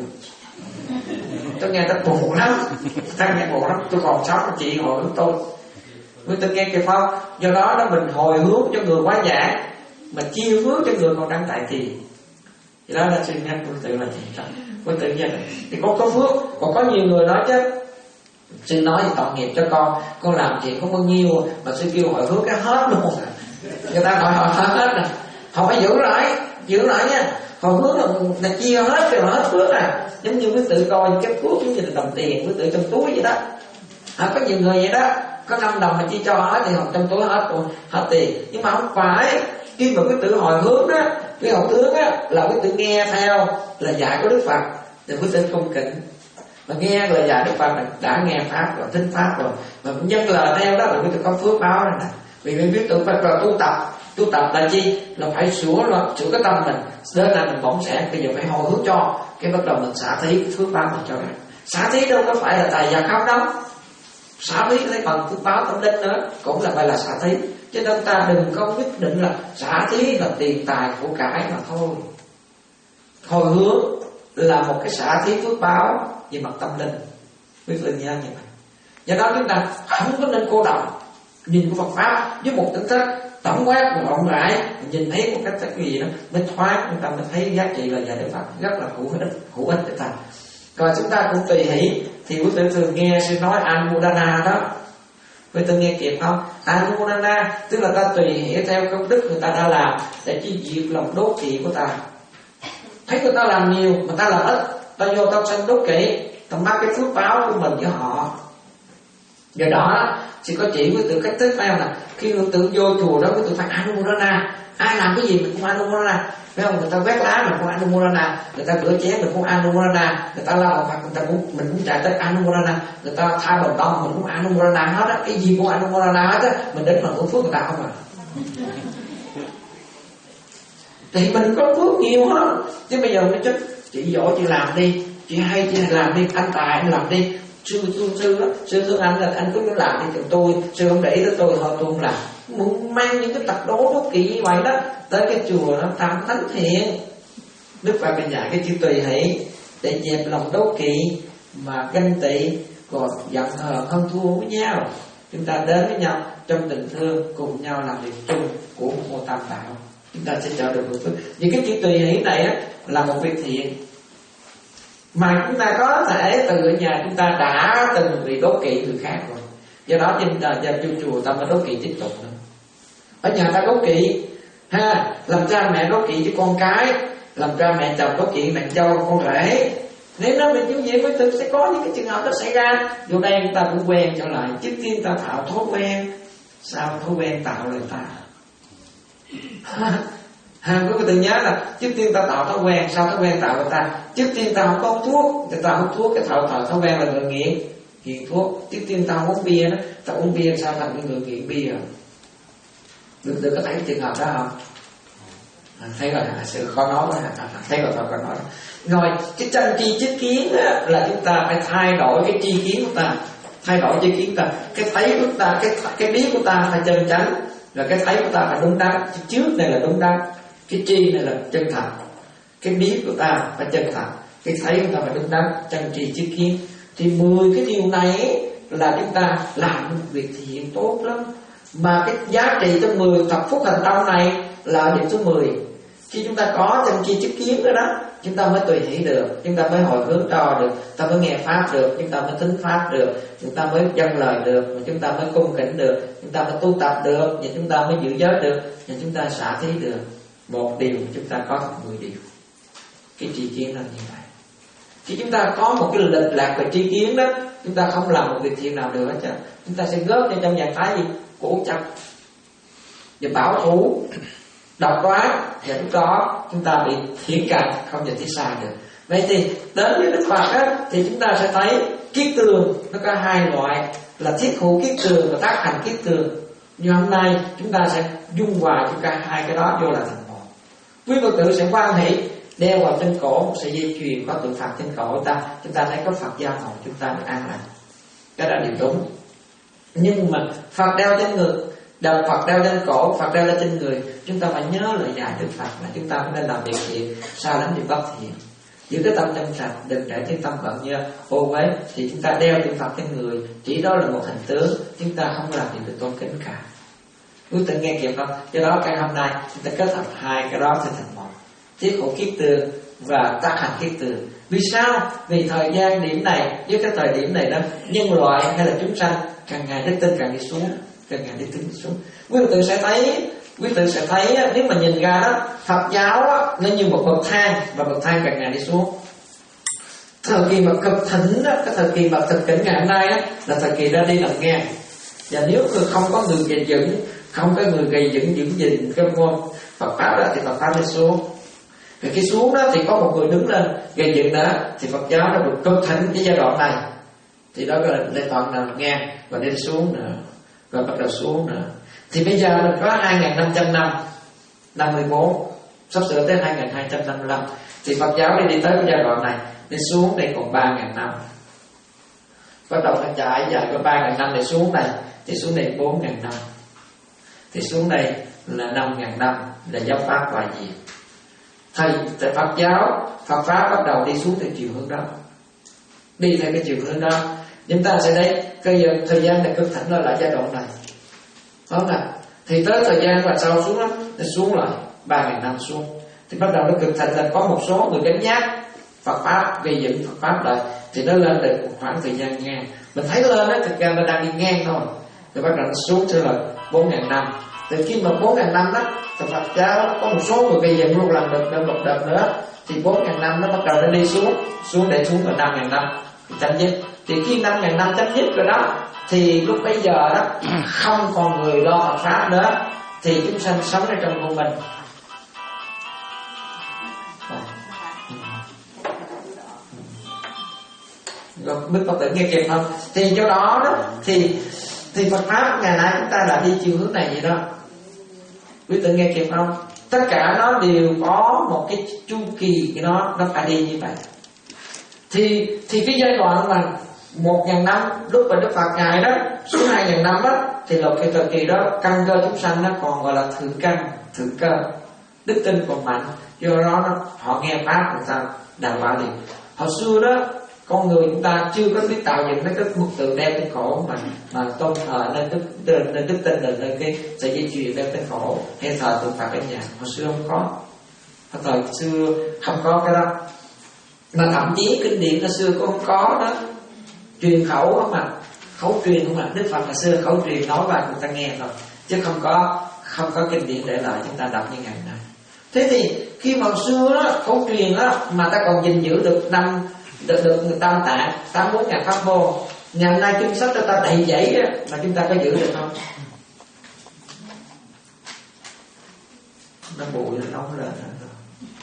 Tôi nghe ta buồn lắm, ta nghe buồn lắm, tôi còn sống chị hồi hướng tôi. Người ta nghe kịp không? Do đó đó mình hồi hướng cho người quá giảng, mà chia phước cho người còn đang tại trì. Thì đó là suy nhân của tự là gì? Của tự nhiên thì có có phước. Còn có nhiều người nói chứ sư nói thì tội nghiệp cho con, con làm chuyện không bao nhiêu mà sư kêu hồi hướng cái hết luôn. Người ta nói họ hết rồi, họ phải giữ lại, giữ lại nha. Hồi hướng là, là chia hết rồi hết phước à. Giống như quý tự coi cái phước giống như là đồng tiền, quý tự trong túi vậy đó. À, có nhiều người vậy đó, có năm đồng mà chi cho hết thì họ trong túi hết rồi, hết tiền. Nhưng mà không phải, khi mà quý tử hồi hướng đó, cái hồi hướng á là quý tử nghe theo là dạy của Đức Phật thì quý tử cung kính. Mà nghe lời dạy Đức Phật là đã nghe pháp rồi, thính pháp rồi, mà nhân lời theo đó là quý tử có phước báo rồi nè. Vì mình biết tự Phật là tu tập, tu tập là chi? Là phải sửa là sửa cái tâm mình. Đến nay mình bỏng sẻ, bây giờ phải hồi hướng cho, cái bắt đầu mình xả thí cái phước báo mình cho ra. Xả thí đâu có phải là tài gia khóc đâu. Xả thí cái phần phước báo tâm linh nữa cũng là phải là xả thí. Chứ chúng ta đừng có quyết định là xả thí là tiền tài của cải mà thôi. Hồi hướng là một cái xả thí phước báo về mặt tâm linh, quý vị nhớ như vậy. Do đó chúng ta không có nên cô đọng nhìn của Phật pháp với một tính cách tổng quát và rộng rãi, nhìn thấy một cách cái gì đó mới thoáng, chúng ta mới thấy giá trị là dạy Đức Phật rất là hữu ích, hữu ích để ta. Còn chúng ta cũng tùy hỷ thì quý vị thường nghe sư nói Anumodana đó, quý vị nghe kịp không? Anumodana tức là ta tùy hỷ theo công đức người ta đã làm để chi diệt lòng đố kỵ của ta. Thấy người ta làm nhiều mà ta làm ít, ta vô ta sanh đố kỵ, ta mắc cái phước báo của mình với họ. Do đó thì có chỉ với tự cách thức phải không là khi người tự vô chùa đó với tự phải Anumodana, ai làm cái gì mình cũng Anumodana, phải không? Người ta quét lá mình cũng Anumodana, người ta rửa chén mình cũng Anumodana, người ta lau mặt người ta cũng mình cũng chạy tới Anumodana, người ta thay bồn tông mình cũng Anumodana hết á, cái gì cũng Anumodana hết á, mình đến mà hưởng phước người ta không à. Thì mình có phước nhiều hết, chứ bây giờ mới chứ chị giỏi chị làm đi, chị hay chị làm đi, anh tài anh làm đi. Sư thương sư đó, sư thương anh là anh cứ làm đi cho tôi, sư không để ý tới tôi thôi tôi không làm. Muốn mang những cái tật đố đố kỵ như vậy đó tới cái chùa nó tam thánh thiện. Đức Phật phải dạy cái chữ tùy hỷ để dẹp lòng đố kỵ mà ganh tị còn giận hờn hơn thua với nhau. Chúng ta đến với nhau trong tình thương cùng nhau làm việc chung của một mô tam đạo, chúng ta sẽ trở được hưởng phước. Những cái chữ tùy hỷ này á, là một việc thiện. mà chúng ta có thể từ ở nhà chúng ta đã từng bị đố kỵ người khác rồi, do đó trên giờ chùa chùa ta mới đố kỵ tiếp tục nữa. Ở nhà ta đố kỵ ha, làm cha mẹ đố kỵ với con cái, làm cha mẹ chồng đố kỵ nàng dâu con rể. Nếu nó bị như vậy mới thực sẽ có những cái trường hợp đó xảy ra. Vô đây chúng ta cũng quen trở lại. Trước tiên ta tạo thói quen, sao thói quen tạo lời ta. Ha, có từng nhớ là trước tiên ta tạo thói quen, sao thói quen tạo người ta. Trước tiên ta không có hút thuốc, thì ta hút thuốc cái thói thói thói quen là người nghiện, nghiện thuốc. Trước tiên ta không uống bia đó, ta uống bia sao thành cái người nghiện bia. Được, được có thấy cái trường hợp đó không? À, thấy rồi, sự khó nói quá, à, thấy rồi thôi khó nói. Rồi cái chân tri chiết kiến á, là chúng ta phải thay đổi cái tri kiến của ta, thay đổi tri kiến ta, cái thấy của ta, cái cái biết của ta phải chân chánh, rồi cái thấy của ta phải đúng đắn. Cái trước này là đúng đắn, cái tri này là chân thật, cái biết của ta phải chân thật, cái thấy của ta phải đúng đắn, chân tri chiết kiến. Thì mười cái điều này là chúng ta làm một việc thiện tốt lắm. Mà cái giá trị trong mười thập phúc thành tâm này là điểm số mười. Khi chúng ta có chân tri chiết kiến đó, đó chúng ta mới tùy hỷ được, chúng ta mới hồi hướng trò được, chúng ta mới nghe pháp được, chúng ta mới tính pháp được, chúng ta mới dâng lời được, chúng ta mới cung kính được, chúng ta mới tu tập được, và chúng ta mới giữ giới được, và chúng ta xả thí được. Một điều chúng ta có mười điều. Cái tri kiến là như vậy. Khi chúng ta có một cái lệch lạc về tri kiến đó, chúng ta không làm một việc thiện nào được hết trơn. Chúng ta sẽ gớt trong trạng thái gì? Cố chấp và bảo thủ, độc đoán, và lúc đó chúng ta bị thiển cận, không thể sai được. Vậy thì đến với Đức Phật á, thì chúng ta sẽ thấy kiết tường nó có hai loại là thiết hữu kiết tường và tác hành kiết tường. Nhưng hôm nay chúng ta sẽ dung hòa cho cả hai cái đó vô là thành một. Quý Phật tử sẽ quan hệ đeo vào trên cổ một sợi dây chuyền có tượng Phật trên cổ chúng ta, chúng ta thấy có Phật gia hộ chúng ta được an lành. Cái đó điều đúng. Nhưng mà Phật đeo trên ngực, đạo Phật đeo trên cổ, Phật đeo lên trên người, chúng ta phải nhớ lời dạy Đức Phật là chúng ta nên làm việc thiện, sao đánh việc bất thiện. Giữ cái tâm trong sạch, đừng để cái tâm bận nhơ ô uế. Thì chúng ta đeo tượng Phật trên người, chỉ đó là một hình tướng, chúng ta không làm gì được tôn kính cả. Quý tự nghe kịp không? Do đó cái hôm nay chúng ta kết hợp hai cái đó sẽ thành một. Thiết hữu kiết tường và tác hành kiết tường. Vì sao? Vì thời gian điểm này với cái thời điểm này đó, nhân loại hay là chúng sanh càng ngày đức tin càng đi xuống, càng ngày đức tin đi xuống. Quý tự sẽ thấy, quý tự sẽ thấy nếu mà nhìn ra đó, Phật giáo đó, nó như một bậc thang và bậc thang càng ngày đi xuống. Thời kỳ mà cực thịnh đó, cái thời kỳ mà thực cảnh ngày hôm nay đó, là thời kỳ ra đi làm ngang. Và nếu không có người gây dựng, không có người gây dựng giữ gìn cái môn Phật pháp đó, thì Phật pháp đi xuống. Rồi khi xuống đó thì có một người đứng lên gây dựng đó, thì Phật giáo nó được cực thịnh cái giai đoạn này. Thì đó là lễ toàn nào ngang và đi xuống nữa, rồi bắt đầu xuống nữa. Thì bây giờ mình có hai nghìn năm trăm năm, năm mươi bốn, sắp sửa tới hai nghìn hai trăm năm mươi lăm. Thì Phật giáo đi đi tới cái giai đoạn này, đi xuống đây còn ba nghìn năm. Bắt đầu nó chạy dài có ba nghìn năm để xuống này, thì xuống đây bốn nghìn năm, thì xuống đây là năm nghìn năm là giáo pháp hoài diệt. Thầy tại Phật giáo, Phật pháp bắt đầu đi xuống theo chiều hướng đó, đi theo cái chiều hướng đó. Chúng ta sẽ thấy cái thời gian này cực thịnh là giai đoạn này, đúng không nào? Thì tới thời gian và sau xuống đó, nó xuống lại ba nghìn năm xuống, thì bắt đầu nó cực thịnh là có một số người đánh nhát Phật pháp, gây dựng Phật pháp lại, thì nó lên được một khoảng thời gian ngang. Mình thấy lên đó thực ra nó đang đi ngang thôi, thì bắt đầu nó xuống trở lại bốn nghìn năm. Từ khi mà bốn nghìn năm đó, thì Phật giáo có một số người gây dựng luôn làm được lên một đợt nữa, thì bốn nghìn năm nó bắt đầu nó đi xuống, xuống để xuống ở năm nghìn năm thì chấm dứt. Thì khi năm nghìn năm chấm dứt rồi đó, thì lúc bây giờ đó không còn người lo Phật pháp nữa, thì chúng sanh sống ở trong vô minh. Rồi biết Phật tử nghe kịp không? Thì chỗ đó đó thì thì Phật pháp ngày nay chúng ta đã đi chiều hướng này vậy đó. Quý tự nghe kịp không? Tất cả nó đều có một cái chu kỳ của nó, nó phải đi như vậy. Thì thì cái giai đoạn mà một ngàn năm lúc mà Đức Phật ngài đó xuống hai ngàn năm đó, thì là cái thời kỳ đó căn cơ chúng sanh nó còn gọi là thượng căn, thượng cơ, đức tin còn mạnh. Do đó nó, họ nghe pháp người ta đàng hoàng liền. Hồi xưa đó con người chúng ta chưa có biết tạo dựng mấy cái bức tượng đeo trên cổ mà mà tôn thờ nên đức nên đức tin là nên cái sợi dây chuyền đeo trên cổ hay thờ tượng Phật ở nhà. Hồi xưa không có, hồi thời xưa không có cái đó. Mà thậm chí kinh điển hồi xưa cũng không có đó, truyền khẩu không mà, khẩu truyền không mà. Đức Phật hồi xưa khẩu truyền nói vào người ta nghe thôi, chứ không có không có kinh điển để lại chúng ta đọc như ngày nay. Thế thì khi mà xưa đó khẩu truyền đó mà ta còn gìn giữ được năm được được người tam tạng tám bốn ngàn pháp môn, ngày nay kinh sách cho ta đầy dẫy đó, mà chúng ta có giữ được không? Nó bụi nó đóng lên rồi,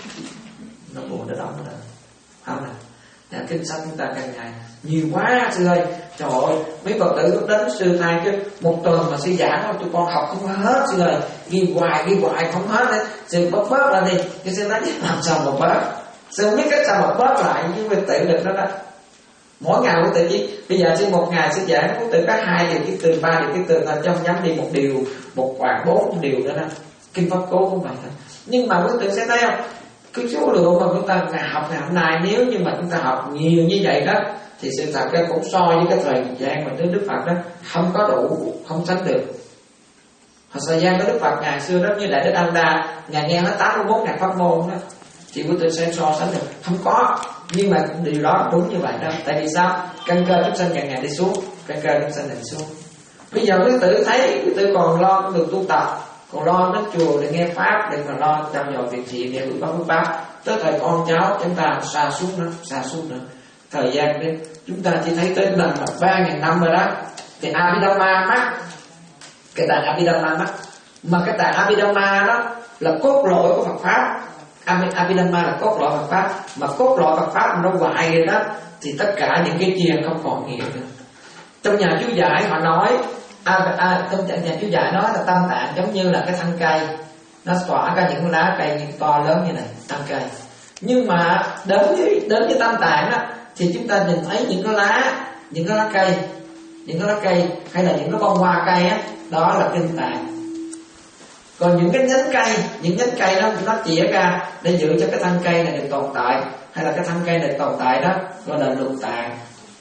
nó bụi nó đóng lên, không nè. Nhà kinh sách chúng ta càng ngày nhiều quá sư ơi. Trời ơi, mấy Phật tử lúc đến sư thay chứ một tuần mà sư giảng thôi tụi con học không hết sư ơi, ghi hoài ghi hoài không hết đấy. Sư bớt bớt lại đi, cái sư nói làm sao mà bớt, sư không biết cách sao mà bớt lại, chứ phải tự được đó đó. Mỗi ngày của tự chứ bây giờ sư một ngày sư giảng của tự có hai điều cái từ, ba điều cái từ, là trong nhắm đi một điều, một khoảng bốn điều đó đó. Kinh Pháp Cú cũng vậy thôi. Nhưng mà quý tự sẽ thấy không, cái số lượng mà chúng ta học ngày hôm nay, nếu như mà chúng ta học nhiều như vậy đó, thì sự thật ra cũng so với cái thời gian mà Đức Phật đó không có đủ, không sánh được. Hồi thời gian của Đức Phật ngày xưa đó, như Đại Đức A Đa ngài nghe nó tám mươi mốt ngàn pháp môn đó, thì quý tự sẽ so sánh được không có. Nhưng mà điều đó đúng như vậy đó. Tại vì sao? Căn cơ chúng sanh càng ngày đi xuống, căn cơ chúng sanh đi xuống. Bây giờ quý tự thấy quý tự còn lo được tu tập, còn lo đến chùa để nghe pháp, để mà lo trao dồi việc gì để hưởng pháp pháp. Tới thời con cháu chúng ta xa suốt nữa, xa suốt nữa. Thời gian đi chúng ta chỉ thấy tới lần mà ba ngàn năm rồi đó. Thì Abhidhamma mắc, cái tạng Abhidhamma mắc, mà cái tạng Abhidhamma đó là cốt lõi của Phật pháp. Abhidhamma là cốt lõi Phật pháp, mà cốt lõi Phật pháp nó hoại rồi đó, thì tất cả những cái kia không còn nghĩa nữa. Trong nhà chú giải họ nói, à, à, trong nhà chú giải nói là tam tạng giống như là cái thân cây, nó tỏa ra những lá cây những to lớn như này, thân cây. Nhưng mà đến với đến với tam tạng đó, thì chúng ta nhìn thấy những cái lá, những cái lá cây, những cái lá cây hay là những cái bông hoa cây á, đó là kinh tạng. Còn những cái nhánh cây, những nhánh cây nó nó chĩa ra để giữ cho cái thân cây này được tồn tại, hay là cái thân cây này tồn tại đó, gọi là lục tạng.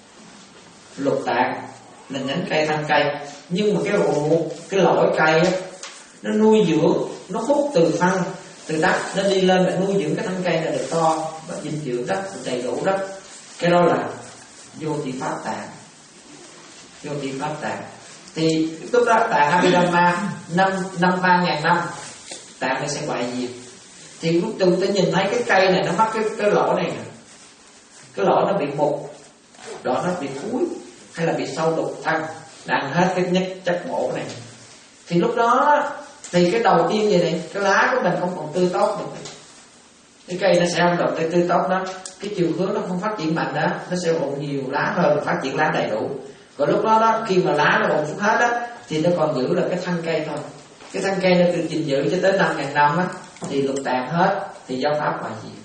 Lục tạng là nhánh cây, thân cây. Nhưng mà cái ruột, cái lõi cây á, nó nuôi dưỡng, nó hút từ phân, từ đất, nó đi lên và nuôi dưỡng cái thân cây này được to và dinh dưỡng đất đầy đủ đất. Cái đó là vô thị pháp tạng. Vô thị pháp tạng. Thì lúc đó tạng Abhidhamma năm năm ba ngàn năm tạng này sẽ hoại diệt. Thì lúc tôi tôi nhìn thấy cái cây này nó mắc cái cái lỗ này nè, cái lỗ nó bị mục, đó nó bị thúi hay là bị sâu đục thân, ăn hết cái nhất chất bổ này. Thì lúc đó thì cái đầu tiên vậy này, cái lá của mình không còn tươi tốt được, cái cây nó sẽ không được tươi tươi tốt đó, cái chiều hướng nó không phát triển mạnh đó, nó sẽ rụng nhiều lá hơn, phát triển lá đầy đủ. Còn lúc đó đó, khi mà lá nó rụng xuống hết đó, thì nó còn giữ là cái thân cây thôi. Cái thân cây nó được gìn giữ cho tới năm ngàn năm á, thì lục tạng hết, thì giáo pháp hoại diệt.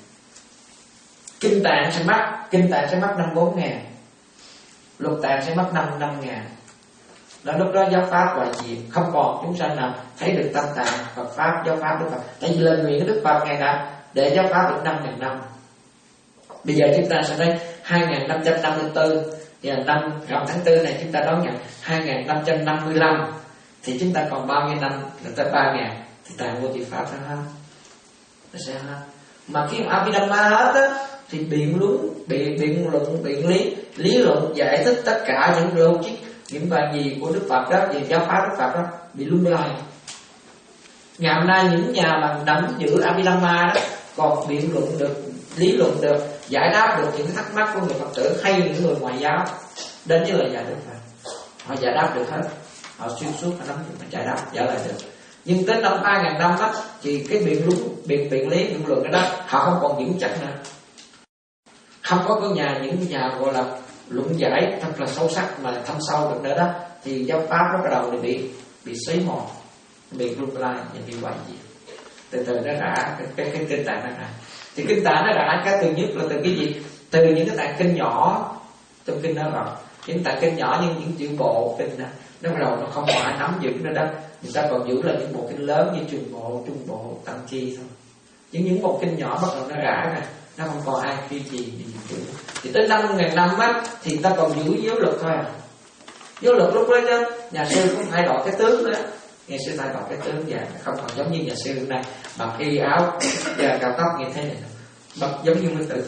Kinh tạng sẽ mất, kinh tạng sẽ mất năm bốn ngàn, lục tạng sẽ mất năm năm ngàn. Đó, lúc đó giáo pháp hoại diệt, không còn chúng sanh nào thấy được tâm tạng Phật pháp, giáo pháp Đức Phật. Tại vì lời nguyện của Đức Phật ngày nào để giáo pháp được năm ngàn năm. Bây giờ chúng ta sẽ thấy hai nghìn năm trăm năm mươi tư, và năm rằm tháng tư này chúng ta đón nhận hai nghìn năm trăm năm mươi lăm, thì chúng ta còn bao nhiêu năm là tới ba ngàn, thì tạng vô thị pháp sẽ hết, nó sẽ hết. Mà khi Abhidhamma hết á, thì biện luận, biện biện luận, biện lý, lý luận giải thích tất cả những logic, những bài gì của Đức Phật đó, về giáo pháp Đức Phật đó bị lung lay. Ngày hôm nay những nhà mà nắm giữ Abhidhamma đó còn biện luận được, lý luận được, giải đáp được những thắc mắc của người Phật tử hay những người ngoại giáo đến với lời dạy Đức Phật, họ giải đáp được hết, họ xuyên suốt họ nắm được, giải đáp giải lại được. Nhưng tới năm ba ngàn năm á, thì cái biện luận, biện biện lý, biện luận cái đó họ không còn vững chắc nữa, không có cái nhà những nhà gọi là luận giải thật là sâu sắc mà thâm sâu được nữa đó, thì giáo pháp nó bắt đầu bị bị xấy mòn, bị lung lay và bị hoại diệt. Từ từ nó rã cái cái, cái kinh tạng nó rã. Thì kinh tạng nó rã cái từ nhất là từ cái gì? Từ những cái tạng kinh nhỏ trong kinh đó rồi, những tạng kinh nhỏ như những chữ bộ kinh đó, nó bắt đầu nó không phải nắm giữ nữa đó, người ta còn giữ là những bộ kinh lớn như trường bộ, trung bộ, tăng chi thôi. Những những bộ kinh nhỏ bắt đầu nó rã ra, nó không còn ai duy trì gì giữ. Thì tới năm ngàn năm á, thì người ta còn giữ giới luật thôi à. Giới luật lúc đó chứ nhà sư cũng thay đổi cái tướng nữa, nhà sư thay đổi cái tướng và không còn giống như nhà sư hôm nay mặc y áo và cạo tóc như thế này, mặc giống như Minh Tự thôi.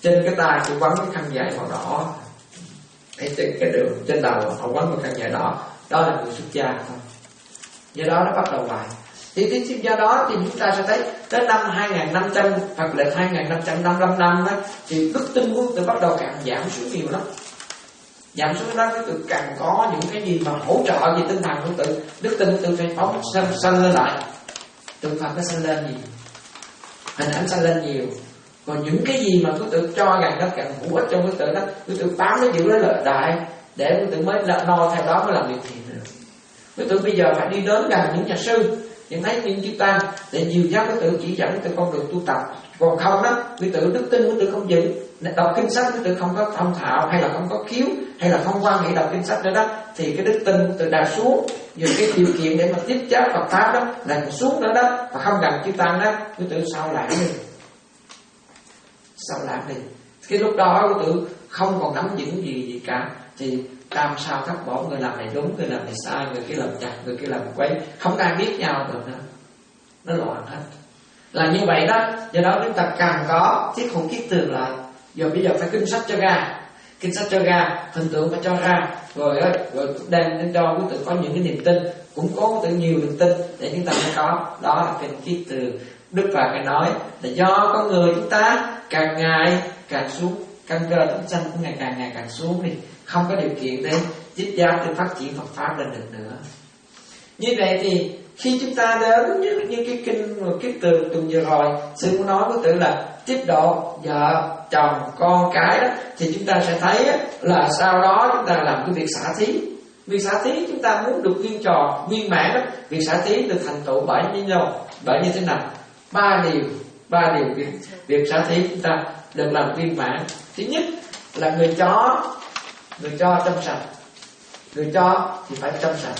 trên cái tay tôi quấn cái khăn dài màu đỏ, ở trên cái đường trên đầu họ quấn cái khăn dài đỏ, đó là người xuất gia thôi. Do đó nó bắt đầu bài. Thì, thì do đó thì chúng ta sẽ thấy tới năm hai nghìn năm trăm Phật lịch hai nghìn năm trăm năm mươi lăm năm đó, thì đức tin của tự bắt đầu càng giảm xuống nhiều lắm. Giảm xuống đó tự càng có những cái gì mà hỗ trợ về tinh thần của tự, đức tin tự phải phóng sanh, sanh lên lại. Tự Phật nó sanh lên gì? Hình ảnh sanh lên nhiều. Còn những cái gì mà cứ tự cho rằng nó càng hữu ích trong cái tự đó, cứ tự bám nó chịu lấy lợi đại để cái tự mới no theo đó mới làm việc thiện được. Cái tự bây giờ phải đi đến gần những nhà sư, nhận thấy những chư tăng để nhiều giác cái tự chỉ dẫn cái con đường tu tập. Còn không đó, cái tự đức tin của tự không giữ, đọc kinh sách cái tự không có thông thạo, hay là không có khiếu, hay là không quan hệ đọc kinh sách nữa đó, thì cái đức tin của tự đã xuống. Dù cái điều kiện để mà tiếp chấp Phật pháp đó là xuống nữa đó, và không gần chư tăng đó, cái tự sao lãng đi, sao lãng đi. Cái lúc đó cái tự không còn nắm vững gì gì cả, thì tam sao thất bỏ, người làm này đúng, người làm này sai, người kia làm chặt, người kia làm quấy, không ai biết nhau được nữa, nó loạn hết. Là như vậy đó. Do đó chúng ta càng có thiết hồn kiết tường lại. Giờ bây giờ phải kinh sách cho ra, kinh sách cho ra, hình tượng phải cho ra, rồi rồi đem cho quý tự có những cái niềm tin, cũng có tự nhiều niềm tin để chúng ta mới có. Đó là kinh kiết tường. Đức Phật phải nói là do con người chúng ta càng ngày càng xuống, căn cơ chúng sanh cũng ngày càng ngày càng xuống đi, không có điều kiện để tiếp gia để phát triển Phật pháp lên được nữa. Như vậy thì khi chúng ta đến như, như cái kinh kiết tường tuần vừa rồi, sư muốn nói với tự là tiếp độ vợ chồng con cái đó, thì chúng ta sẽ thấy là sau đó chúng ta làm cái việc xả thí. Việc xả thí chúng ta muốn được viên trò viên mãn đó, việc xả thí được thành tựu bởi như nhau, bởi như thế nào? Ba điều, ba điều việc việc xả thí chúng ta được làm viên mãn. Thứ nhất là người cho, người cho trong sạch, người cho thì phải trong sạch.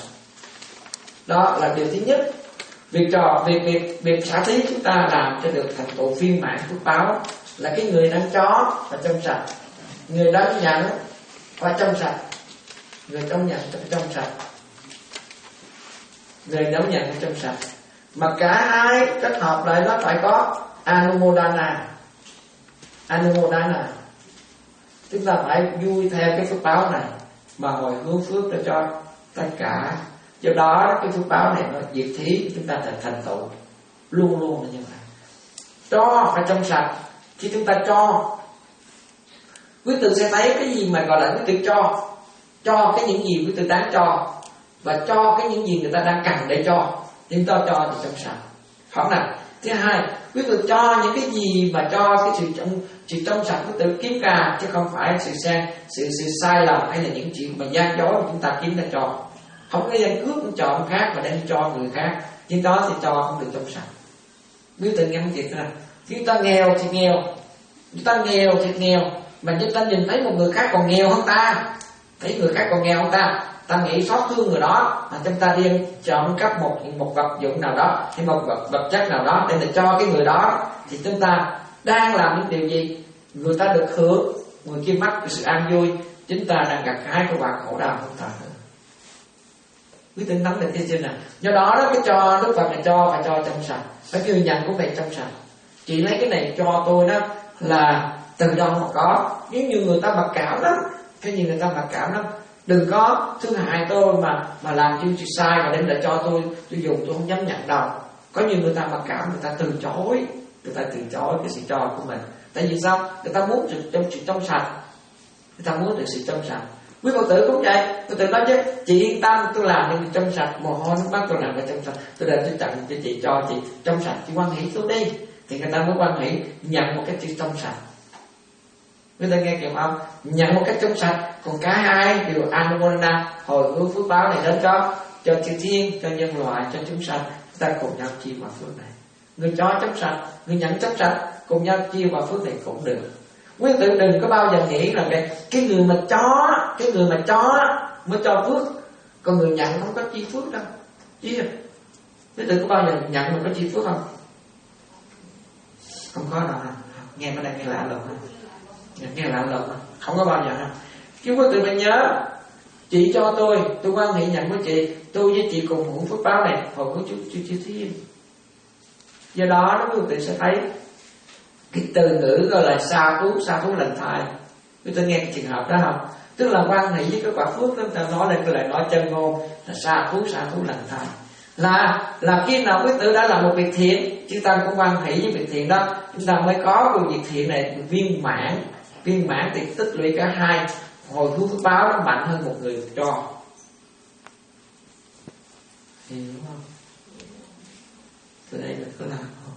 Đó là điều thứ nhất. Việc trò việc việc việc xả thí chúng ta làm cho được thành tựu viên mãn phước báo là cái người đang cho phải trong sạch, người đang nhận phải trong sạch, người trong nhận phải trong sạch, người đón nhận phải trong sạch. Mà cả hai kết hợp lại nó phải có Anumodana. Anumodana, chúng ta phải vui theo cái phước báo này mà hồi hướng phước để cho tất cả. Do đó cái phước báo này nó diệt thí chúng ta thành thành tựu luôn luôn là như vậy. Cho phải trong sạch. Khi chúng ta cho, quý tự sẽ thấy cái gì mà gọi là quý tự cho, cho cái những gì quý tự đáng cho, và cho cái những gì người ta đang cần để cho, nhưng ta cho thì trong sạch, không nào. Thứ hai, quý tự cho những cái gì mà cho cái sự trong sự trong sạch quý tự kiếm ra, chứ không phải sự sang sự sự sai lầm hay là những chuyện mà gian dối mà chúng ta kiếm ra cho. Không có dân cướp cũng chọn khác mà đem cho người khác, nhưng đó thì cho không được trong sạch. Quý tự nghe một chuyện này, chúng ta nghèo thì nghèo, chúng ta nghèo thì nghèo, mà chúng ta nhìn thấy một người khác còn nghèo hơn ta, thấy người khác còn nghèo hơn ta, ta nghĩ xót thương người đó, mà chúng ta đem chọn cấp một một vật dụng nào đó hay một vật vật chất nào đó để cho cái người đó, thì chúng ta đang làm những điều gì? Người ta được hưởng, người kia mất sự an vui, chúng ta đang gặt hái cái quả khổ đau không ta nữa. Quý tính nắm được cái chưa nào? Do đó đó, cái cho Đức Phật này cho phải cho trong sạch, phải người nhận cũng phải trong sạch. Chị lấy cái này cho tôi đó là từ đâu mà có. Nếu như người ta mặc cảm lắm, cái gì người ta mặc cảm lắm, đừng có thương hại tôi mà mà làm chuyện chuyện sai mà đem lại cho tôi, tôi dùng tôi không dám nhận đâu. Có nhiều người ta mặc cảm, người ta từ chối, người ta từ chối cái sự cho của mình. Tại vì sao? Người ta muốn sự trong sự trong sạch, người ta muốn được sự trong sạch. Quý Phật tử cũng vậy, Phật tử nói chứ chị yên tâm, tôi làm những trong sạch, mồ hôi nước mắt tôi làm để trong sạch, tôi để tôi tặng cho chị, cho chị trong sạch, chị quan hỷ tôi đi, thì người ta mới quan hỷ nhận một cái chữ trong sạch. Người ta nghe kịp không? Nhận một cách trong sạch, còn cả hai đều Anumodana, hồi hướng phước báo này đến cho cho chư thiên, cho nhân loại, cho chúng sanh, ta cùng nhau chia vào phước này. Người cho trong sạch, người nhận trong sạch, cùng nhau chia vào phước này cũng được. Quý tử đừng có bao giờ nghĩ là cái, cái người mà cho, cái người mà cho mới cho phước, còn người nhận không có chi phước đâu. Chi không? Quý tử có bao giờ nhận mà có chi phước không? Không có đâu. Nghe ở đây nghe lạ lùng không? Nghe lạ lùng không? Không có bao giờ không? Chứ quý tử phải nhớ, chị cho tôi, tôi quan hệ nhận với chị, tôi với chị cùng hưởng phước báo này, hồi của chú chú chú thiên. Do đó quý tử sẽ thấy cái từ ngữ gọi là sa thú, sa thú lành thai. Quý tử nghe cái trường hợp đó không? Tức là quan hệ với cái quả phước đó, ta nói là cái lời nói chân ngôn là sa thú, sa thú lành thai. Là là khi nào quý tử đã làm một việc thiện, chúng ta cũng quan hệ với việc thiện đó, chúng ta mới có cái việc thiện này viên mãn. Viên mãn thì tích lũy cả hai, hồi hướng phước báo nó mạnh hơn một người cho. Hiểu không? Từ đây mình có làm không?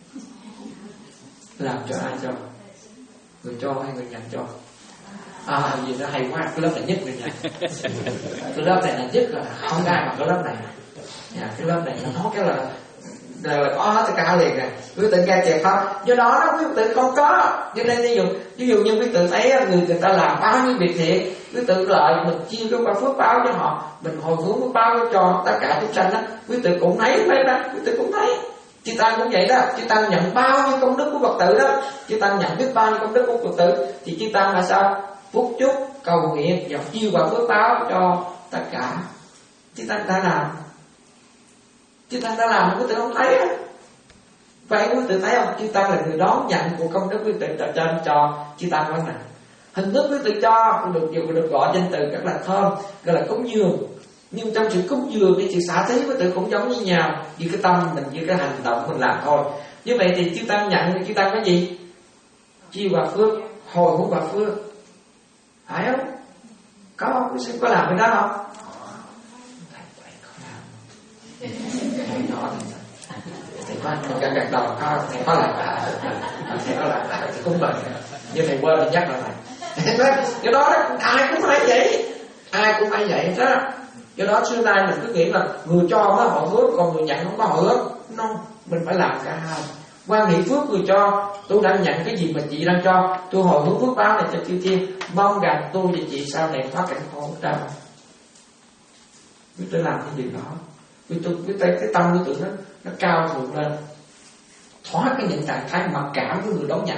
Làm cho ai cho? Người cho hay người nhận cho? À gì đó hay quá, cái lớp này nhất người nhận. Cái lớp này là nhất là không ai mà cái lớp này. À, cái lớp này nó nói cái là là, là có hết tất cả liền nè. Quý tử nghe kịp không? Do đó đó quý tử không có. Cho nên ví dụ ví dụ như quý tử thấy người người ta làm bao nhiêu việc thiện, quý tử lợi mình chia cái quả phước báo cho họ, mình hồi hướng phước báo cho tất cả chúng sanh đó, quý tử cũng thấy mấy đó, quý tử cũng thấy. Chư Tăng cũng vậy đó, chư Tăng nhận bao nhiêu công đức của Phật tử đó, chư Tăng nhận biết bao nhiêu công đức của Phật tử, thì chư Tăng là sao? Phúc chúc cầu nguyện và chia quả phước báo cho tất cả. Chư Tăng đã làm, chư Tăng đã làm, quý tử không thấy á. Vậy quý tử thấy không? Chư Tăng là người đón nhận của công đức quý tử cho cho, cho chư Tăng đó nè. Hình thức quý tử cho được được, được gọi danh từ rất là thơm, gọi là cúng dường. Nhưng trong sự cúng dường thì sự xả thí quý tử cũng giống như nhau, vì cái tâm mình, với cái hành động mình làm thôi. Như vậy thì chư Tăng nhận thì chư Tăng cái gì? Chia quả phước, hồi hướng quả phước, phải không? Có không? Quý sư có làm cái đó không? Thầy nói thầy có thầy gật đầu có thầy có làm thầy có làm thầy cũng bệnh nhưng thầy quên thì nhắc lại thầy nói cái đó ai cũng phải vậy, ai cũng phải vậy đó. Do đó xưa nay mình cứ nghĩ là người cho mới hồi hướng, còn người nhận không có hồi hướng. No, mình phải làm cả hai. Quan hệ phước người cho, tôi đang nhận cái gì mà chị đang cho, tôi hồi hướng phước báo này cho chư thiên, mong rằng tôi và chị sau này thoát cảnh khổ đau. Biết tôi làm cái điều đó, vì tôi biết tay cái tâm của tôi nó nó cao thượng lên, thoát cái những trạng thái mặc cảm của người đón nhận.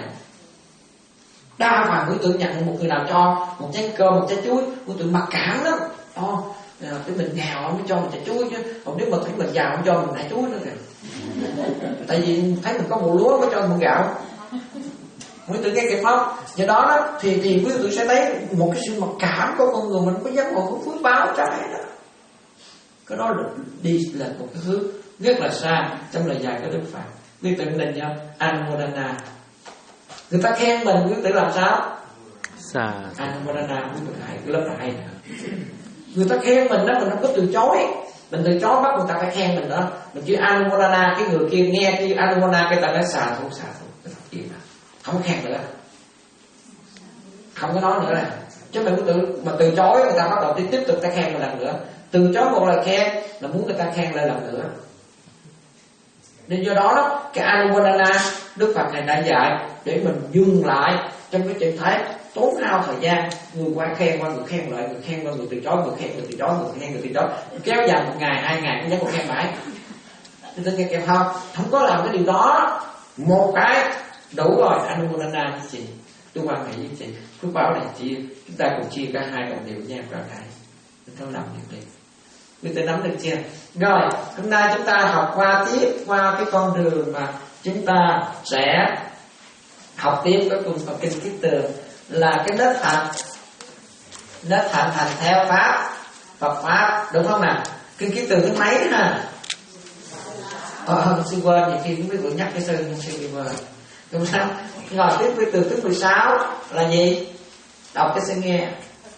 Đa phần quý tử nhận một người nào cho một chén cơm, một trái chuối, quý tử mặc cảm lắm. Ồ, cái mình nghèo mới cho mình trái chuối chứ, còn nếu mà thấy mình giàu không cho mình nải chuối nữa kìa. Tại vì thấy mình có bộ lúa mới cho mình gạo. Quý tử nghe kịp không? Do đó đó thì thì quý tử sẽ thấy một cái sự mặc cảm của con người mình có dám một cái phước báo trái đó. Cái đó là đi là một cái hướng rất là xa trong lời dạy của Đức Phật. Quý tử nên nhớ Anumodana. Người ta khen mình, quý tử làm sao? Xa. Anumodana, quý tử hay, cái lớp này hay nữa. Người ta khen mình đó, mình không có từ chối. Mình từ chối bắt người ta phải khen mình đó. Mình chứ Anumodana, cái người kia nghe cái Anumodana, cái ta nói xà thủ, xà thủ, cái thằng kia mà không khen nữa, không có nói nữa này. Chứ mình tự mà từ chối người ta bắt đầu tiếp tục ta khen một lần nữa. Từ chối một lời khen là muốn người ta khen lại lần nữa. Nên do đó đó, cái Anumodana Đức Phật này đã dạy để mình dừng lại trong cái trạng thái tốn hao thời gian, người qua khen qua người khen lại, người khen qua người từ chối, người khen người từ chối, người khen người từ chối, kéo dài một ngày hai ngày cũng vẫn còn khen mãi. Nên tôi nghe kịp không? Không có làm cái điều đó, một cái đủ rồi. Anumodana với chị, tôi quan hệ với chị, phước báo này chia, chúng ta cùng chia cả hai đồng đều nhau cả hai. Chúng ta làm việc đi. Quý tử nắm được chưa? Rồi, hôm nay chúng ta học qua tiếp qua cái con đường mà chúng ta sẽ học tiếp cái cùng Phật kinh Kiết Tường là cái đất hạnh. Đất hạnh thành theo pháp Phật pháp, đúng không nào? Kinh Kiết Tường thứ mấy ha? Ờ, sư quên, nhiều khi cũng biết tôi nhắc cái sư nhưng sư bị quên. Đúng sao? Rồi tiếp Kiết Tường thứ mười sáu là gì? Đọc cái sư nghe.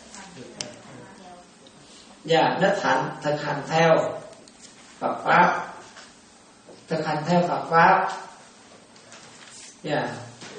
Dạ, yeah, đất hạnh thực hành theo Phật pháp, thực hành theo Phật pháp. Dạ. Yeah.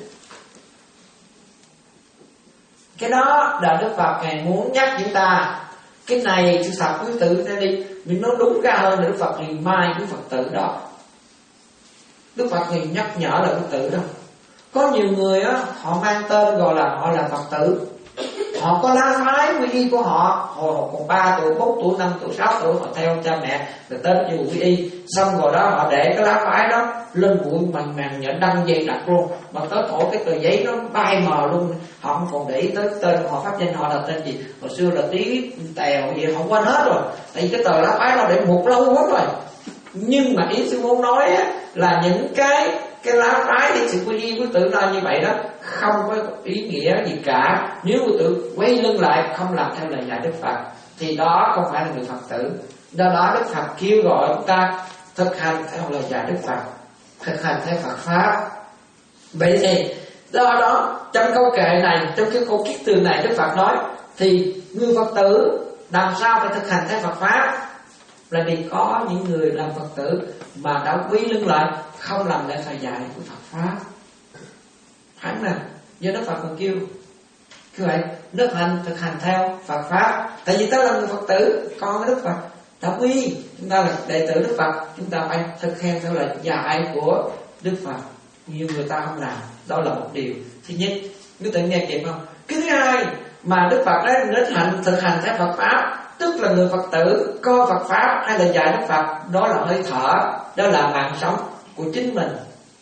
Cái đó là Đức Phật Ngài muốn nhắc chúng ta. Cái này sự thật quý tử ra đi, mình nói đúng ra hơn là Đức Phật ngày mai của Phật tử đó. Đức Phật ngày nhắc nhở là Phật tử đó. Có nhiều người á, họ mang tên gọi là họ là Phật tử. Họ có lá phái quy y của họ, hồi họ còn ba tuổi, bốn tuổi, năm tuổi, sáu tuổi, họ theo cha mẹ rồi tên chữ quy y. Xong rồi đó họ để cái lá phái đó lên bụi màn màn nhện đăng dây đặt luôn, mà tới thổi cái tờ giấy nó bay mờ luôn. Họ không còn để ý tới tên họ, pháp danh họ là tên gì. Hồi xưa là Tí Tèo gì họ quên hết rồi, tại vì cái tờ lá phái nó để một lâu quá rồi. Nhưng mà ý sư muốn nói á, là những cái cái lá phái thì sự quy y quý tử nói như vậy đó không có ý nghĩa gì cả. Nếu quý tử quay lưng lại không làm theo lời dạy Đức Phật thì đó không phải là người Phật tử. Do đó Đức Phật kêu gọi chúng ta thực hành theo lời dạy Đức Phật, thực hành theo Phật pháp. Vậy thì do đó trong câu kệ này, trong cái câu kiết tường này, Đức Phật nói thì người Phật tử làm sao phải thực hành theo Phật pháp, là vì có những người làm Phật tử mà đã quý lưng lại không làm lễ thời dạy của Phật pháp. Hắn nè, do Đức Phật còn kêu như vậy, Đức hành thực hành theo Phật pháp. Tại vì ta là người Phật tử, con với Đức Phật đã quy, chúng ta là đệ tử Đức Phật, chúng ta phải thực hiện theo lời dạy của Đức Phật. Nhiều người ta không làm, đó là một điều thứ nhất. Quý tự nghe kịp không? Cái thứ hai mà Đức Phật đã đến hành thực hành theo Phật pháp, tức là người Phật tử coi Phật pháp hay là dạy Đức Phật, đó là hơi thở, đó là mạng sống của chính mình.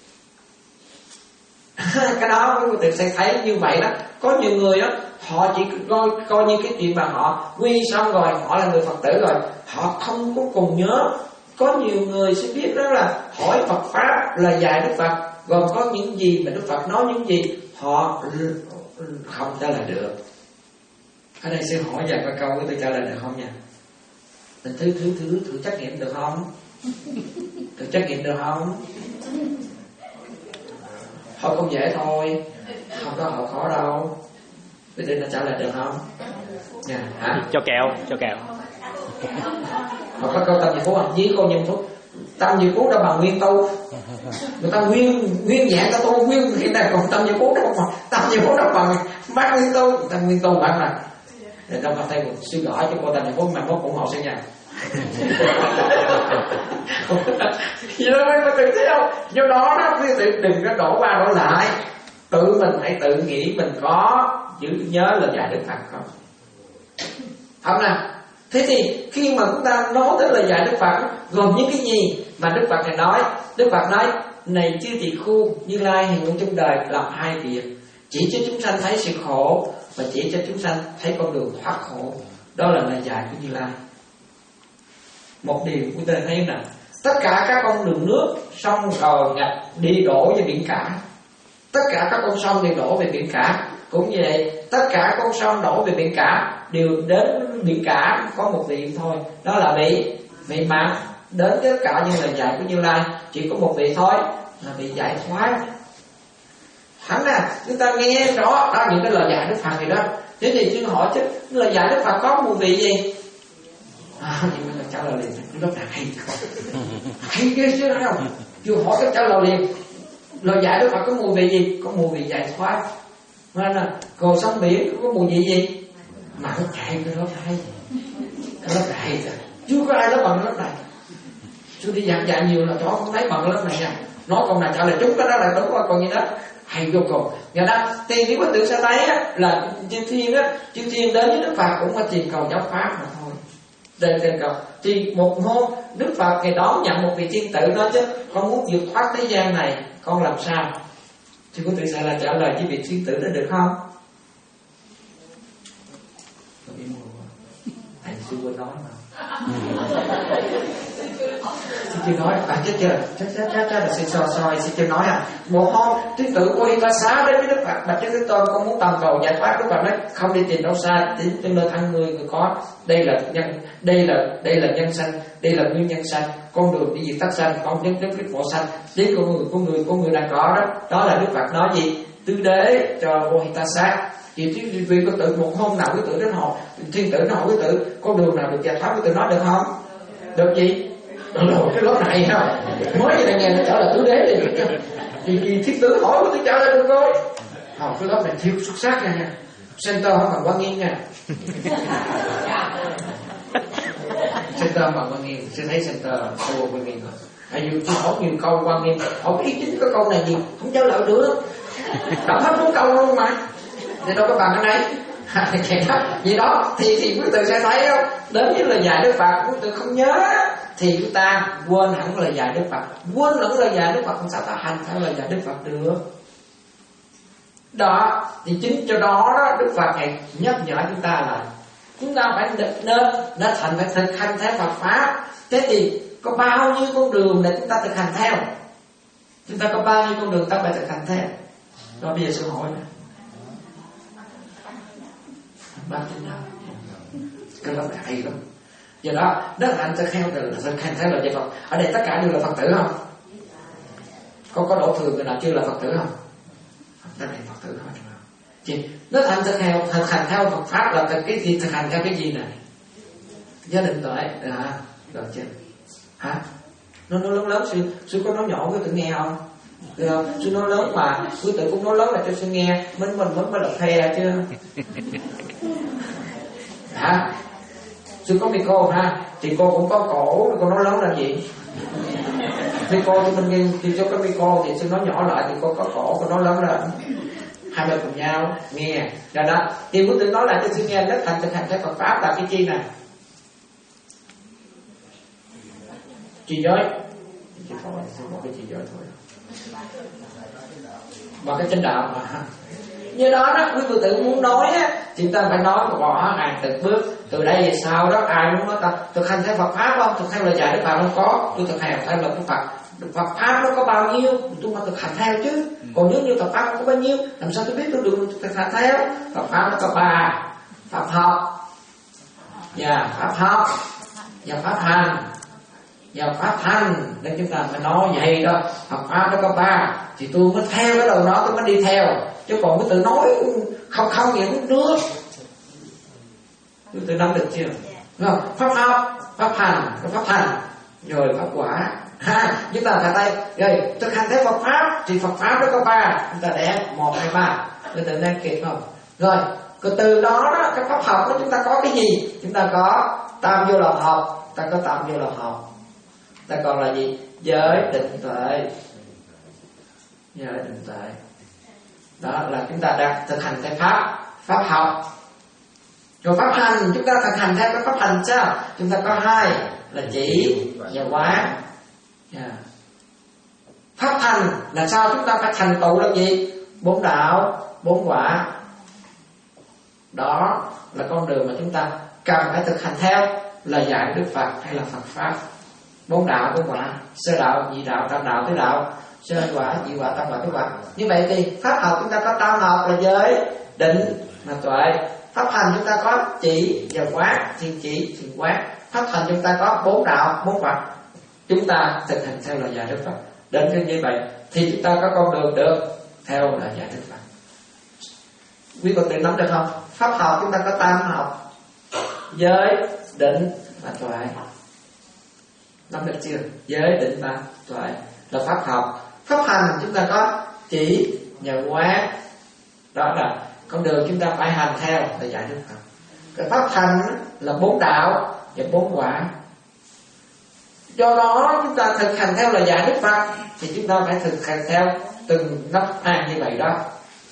Cái đó quý vị sẽ thấy như vậy đó. Có nhiều người đó, họ chỉ coi coi như cái chuyện mà họ quy xong rồi, họ là người Phật tử rồi, họ không có cùng nhớ. Có nhiều người sẽ biết đó là hỏi Phật pháp là dạy Đức Phật, gồm có những gì mà Đức Phật nói, những gì họ không trả lời được. Ở đây xin hỏi vài câu tôi trả lời được không nha? Mình thử thử thử thử trắc nghiệm được không? Thử trắc nghiệm được không? Thôi không dễ thôi, không có hậu khó đâu. Quý vị đã trả lời được không? Nha, hả? Cho kẹo, cho kẹo. Họ có câu tâm diệu phú không? Với câu nhân phúc. Tâm diệu phú đã bằng nguyên tu. Người ta nguyên nguyên dạng ta tu nguyên cái này, còn tâm diệu phú nó không bằng. Tâm diệu phú nó bằng bác nguyên tu. Tâm nguyên tu bạn mà. Để đâu mà thay một suy gõ cho cô tâm diệu phú mà mốt ủng hộ sẽ nha. Vậy đó mới có tự thấy không? Do đó đó quý vị đừng có đổ qua đổ lại, tự mình hãy tự nghĩ mình có giữ nhớ lời dạy Đức Phật không? Không nào? Thế thì khi mà chúng ta nói tới lời dạy Đức Phật gồm những cái gì mà Đức Phật này nói? Đức Phật nói này chư tỳ khu, Như Lai hiện hữu trong đời làm hai việc: chỉ cho chúng sanh thấy sự khổ và chỉ cho chúng sanh thấy con đường thoát khổ. Đó là lời dạy của Như Lai. Một điều chúng ta thấy là tất cả các con đường nước, sông cầu ngạch đi đổ về biển cả. Tất cả các con sông đều đổ về biển cả. Cũng vậy, tất cả con sông đổ về biển cả đều đến biển cả có một vị thôi, đó là vị vị mạt. Đến tất cả những lời dạy của Như Lai chỉ có một vị thôi, là vị giải thoát. Hẳn là chúng ta nghe rõ đó, những cái lời dạy Đức Phật này đó. Thế thì chúng hỏi chứ lời dạy Đức Phật có một vị gì? À, nhưng mà trả lời liền, cái lớp này hay hay ghê chứ không? Chưa hỏi cái trả lời liền. Lời dạy Đức Phật có mùi vị gì? Có mùi vị giải thoát. Nên là cầu sông biển có mùi vị gì? Mà nó chạy cái lớp hay, cái lớp này hay rồi. Chưa có ai nói bằng lớp này. Chú đi giảng dạy nhiều là chó không thấy bằng lớp này nha. Nói câu này trả lời chúng cái đó là đúng rồi, còn gì đó hay vô cùng. Nghe đó, thì nếu mà tự sẽ thấy á, là chư thiên á, chư thiên đến với Đức Phật cũng là tìm cầu giáo pháp mà thôi. Đến tìm cầu. Thì một hôm Đức Phật ngày đó nhận một vị thiên tử nói chứ, con muốn vượt thoát thế gian này, con làm sao? Thì có tự sẽ là trả lời với vị thiên tử đó được không? Thầy sư quên nói mà. Sư chưa nói, à chết chưa? Chết chết chết chết là sư soi soi, sư chưa nói à. Một hôm thiên tử của Hiên Ca Xá đến với Đức Phật, bạch Đức Thế Tôn con muốn tầm cầu giải thoát. Đức Phật nói không đi tìm đâu xa, đến trên nơi thân người người có. Đây là nhân, đây là đây là nhân sanh, đây là nguyên nhân sanh, con đường đi diệt tác sanh, con nhân đến cái phổ sanh. Đến con người, con người, con người đang có đó. Đó là Đức Phật nói gì? Tứ đế cho vô Hiên Ca Xá. Thì vì có tự một hôm nào quý tử đến hỏi, thiên tử nó hỏi quý tử con đường nào được giải thoát, quý tử nói được không? Được gì? Rồi cái lớp này không? Mới vậy này nghe nó trả lời tứ đế thì thì, thì thiên tử hỏi quý tử trả lời được rồi. Học cái lớp này thiếu xuất sắc nha. Center không bằng Quan Nghiêm nha. Center bằng Quan Nghiêm, sẽ thấy center của Quan Nghiêm rồi. Hay dù hỏi nhiều câu Quan Nghiêm, hỏi ý chính cái câu này gì không trả lời được. Đọc hết bốn câu luôn mà. Thì đâu có bằng cái này. Vì đó thì thì quý tử sẽ thấy không? Đến với lời dạy Đức Phật quý tử không nhớ thì chúng ta quên hẳn lời dạy Đức Phật. Quên lẫn lời dạy Đức Phật không sao ta hành theo lời dạy Đức Phật được. Đó thì chính cho đó, đó Đức Phật này nhắc nhở chúng ta là chúng ta phải nên đã thành phải thực hành theo Phật pháp. Thế thì có bao nhiêu con đường để chúng ta thực hành theo? Chúng ta có bao nhiêu con đường ta phải thực hành theo. Rồi bây giờ sư hỏi nè, ba chữ nào? Cái đó là hay lắm. Do đó đức hạnh thực theo là thực hành theo lời dạy Phật. Ở đây tất cả đều là Phật tử không? Có có đổ thừa người nào chưa là Phật tử không? Tất cả Phật tử thôi. Chị đức hạnh thực theo thực hành theo Phật pháp là thực cái gì? Thực hành theo cái gì này? Gia đình tuệ à, rồi chưa? Hả? Nó nói lớn lớn sư sư có nói nhỏ cái tự nghe không? Được không? Sư nói lớn mà sư tự cũng nói lớn là cho sư nghe. Mình mình mới mới là phe chứ. Hả? Sư có micro ha, thì cô cũng có cổ, cô nói lớn là gì? Micro cho mình nghe, thì cho cái micro thì sư nói nhỏ lại thì cô có cổ, cô nói lớn là hai bên cùng nhau nghe. Rồi đó, thì muốn tự nói lại cho sư nghe đất thành thực hành theo Phật pháp là cái chi này? Trì giới. Chỉ thôi, sư một cái trì giới thôi. Và cái chánh đạo mà. Như đó đó, quý Phật tử muốn nói á, thì ta phải nói một bỏ hàng từng bước. Từ đây về sau đó, ai muốn nói ta thực hành theo Phật pháp không? Thực theo lời dạy Đức Phật không có. Tôi thực hành theo lời Đức Phật. Phật pháp nó có bao nhiêu, tôi mà thực hành theo chứ. Còn nếu như Phật pháp không có bao nhiêu, làm sao tôi biết tôi được thực hành theo? Phật pháp nó có ba: pháp học, và pháp học, và pháp hành, và pháp hành. Nên chúng ta phải nói vậy đó. Phật pháp nó có ba, thì tôi mới theo cái đầu nó, tôi mới đi theo. Chứ còn cái tự nói không không nghĩa nước. Tôi tự nắm được chưa? Không? Pháp học, pháp hành, pháp hành, rồi pháp quả. Ha, chúng ta phải tay rồi thực hành theo Phật pháp thì Phật pháp nó có ba, chúng ta để một hai ba, chúng ta đang kịp không? Rồi, từ đó đó cái pháp học đó chúng ta có cái gì? Chúng ta có tam vô lậu học, ta có tam vô lậu học. Ta còn là gì? Giới định tuệ. Giới định tuệ. Đó là chúng ta đang thực hành theo pháp pháp học. Rồi pháp hành chúng ta thực hành theo cái pháp hành sao? Chúng ta có hai là chỉ và quán. Yeah. Pháp hành là sao? Chúng ta phải thành tựu là gì? Bốn đạo, bốn quả. Đó là con đường mà chúng ta cần phải thực hành theo lời dạy Đức Phật hay là Phật pháp. Bốn đạo, bốn quả: sơ đạo, nhị đạo, tam đạo, tứ đạo. Sơ quả, nhị quả, tam quả, tứ quả. Như vậy thì pháp học chúng ta có tam học là giới, định là tuệ. Pháp hành chúng ta có chỉ và quán, thiền chỉ, thiền quán. Pháp hành chúng ta có bốn đạo, bốn quả. Chúng ta thực hành theo lời dạy Đức Phật. Đến khi như vậy thì chúng ta có con đường được theo lời dạy Đức Phật. Quý Phật tử nắm được không? Pháp học chúng ta có tam học: giới, định và tuệ. Nắm được chưa? Giới, định và tuệ là pháp học. Pháp hành chúng ta có chỉ và quán. Đó là con đường chúng ta phải hành theo lời dạy Đức Phật. Cái pháp hành là bốn đạo và bốn quả. Do đó chúng ta thực hành theo lời dạy Đức Phật thì chúng ta phải thực hành theo từng nấc thang như vậy đó.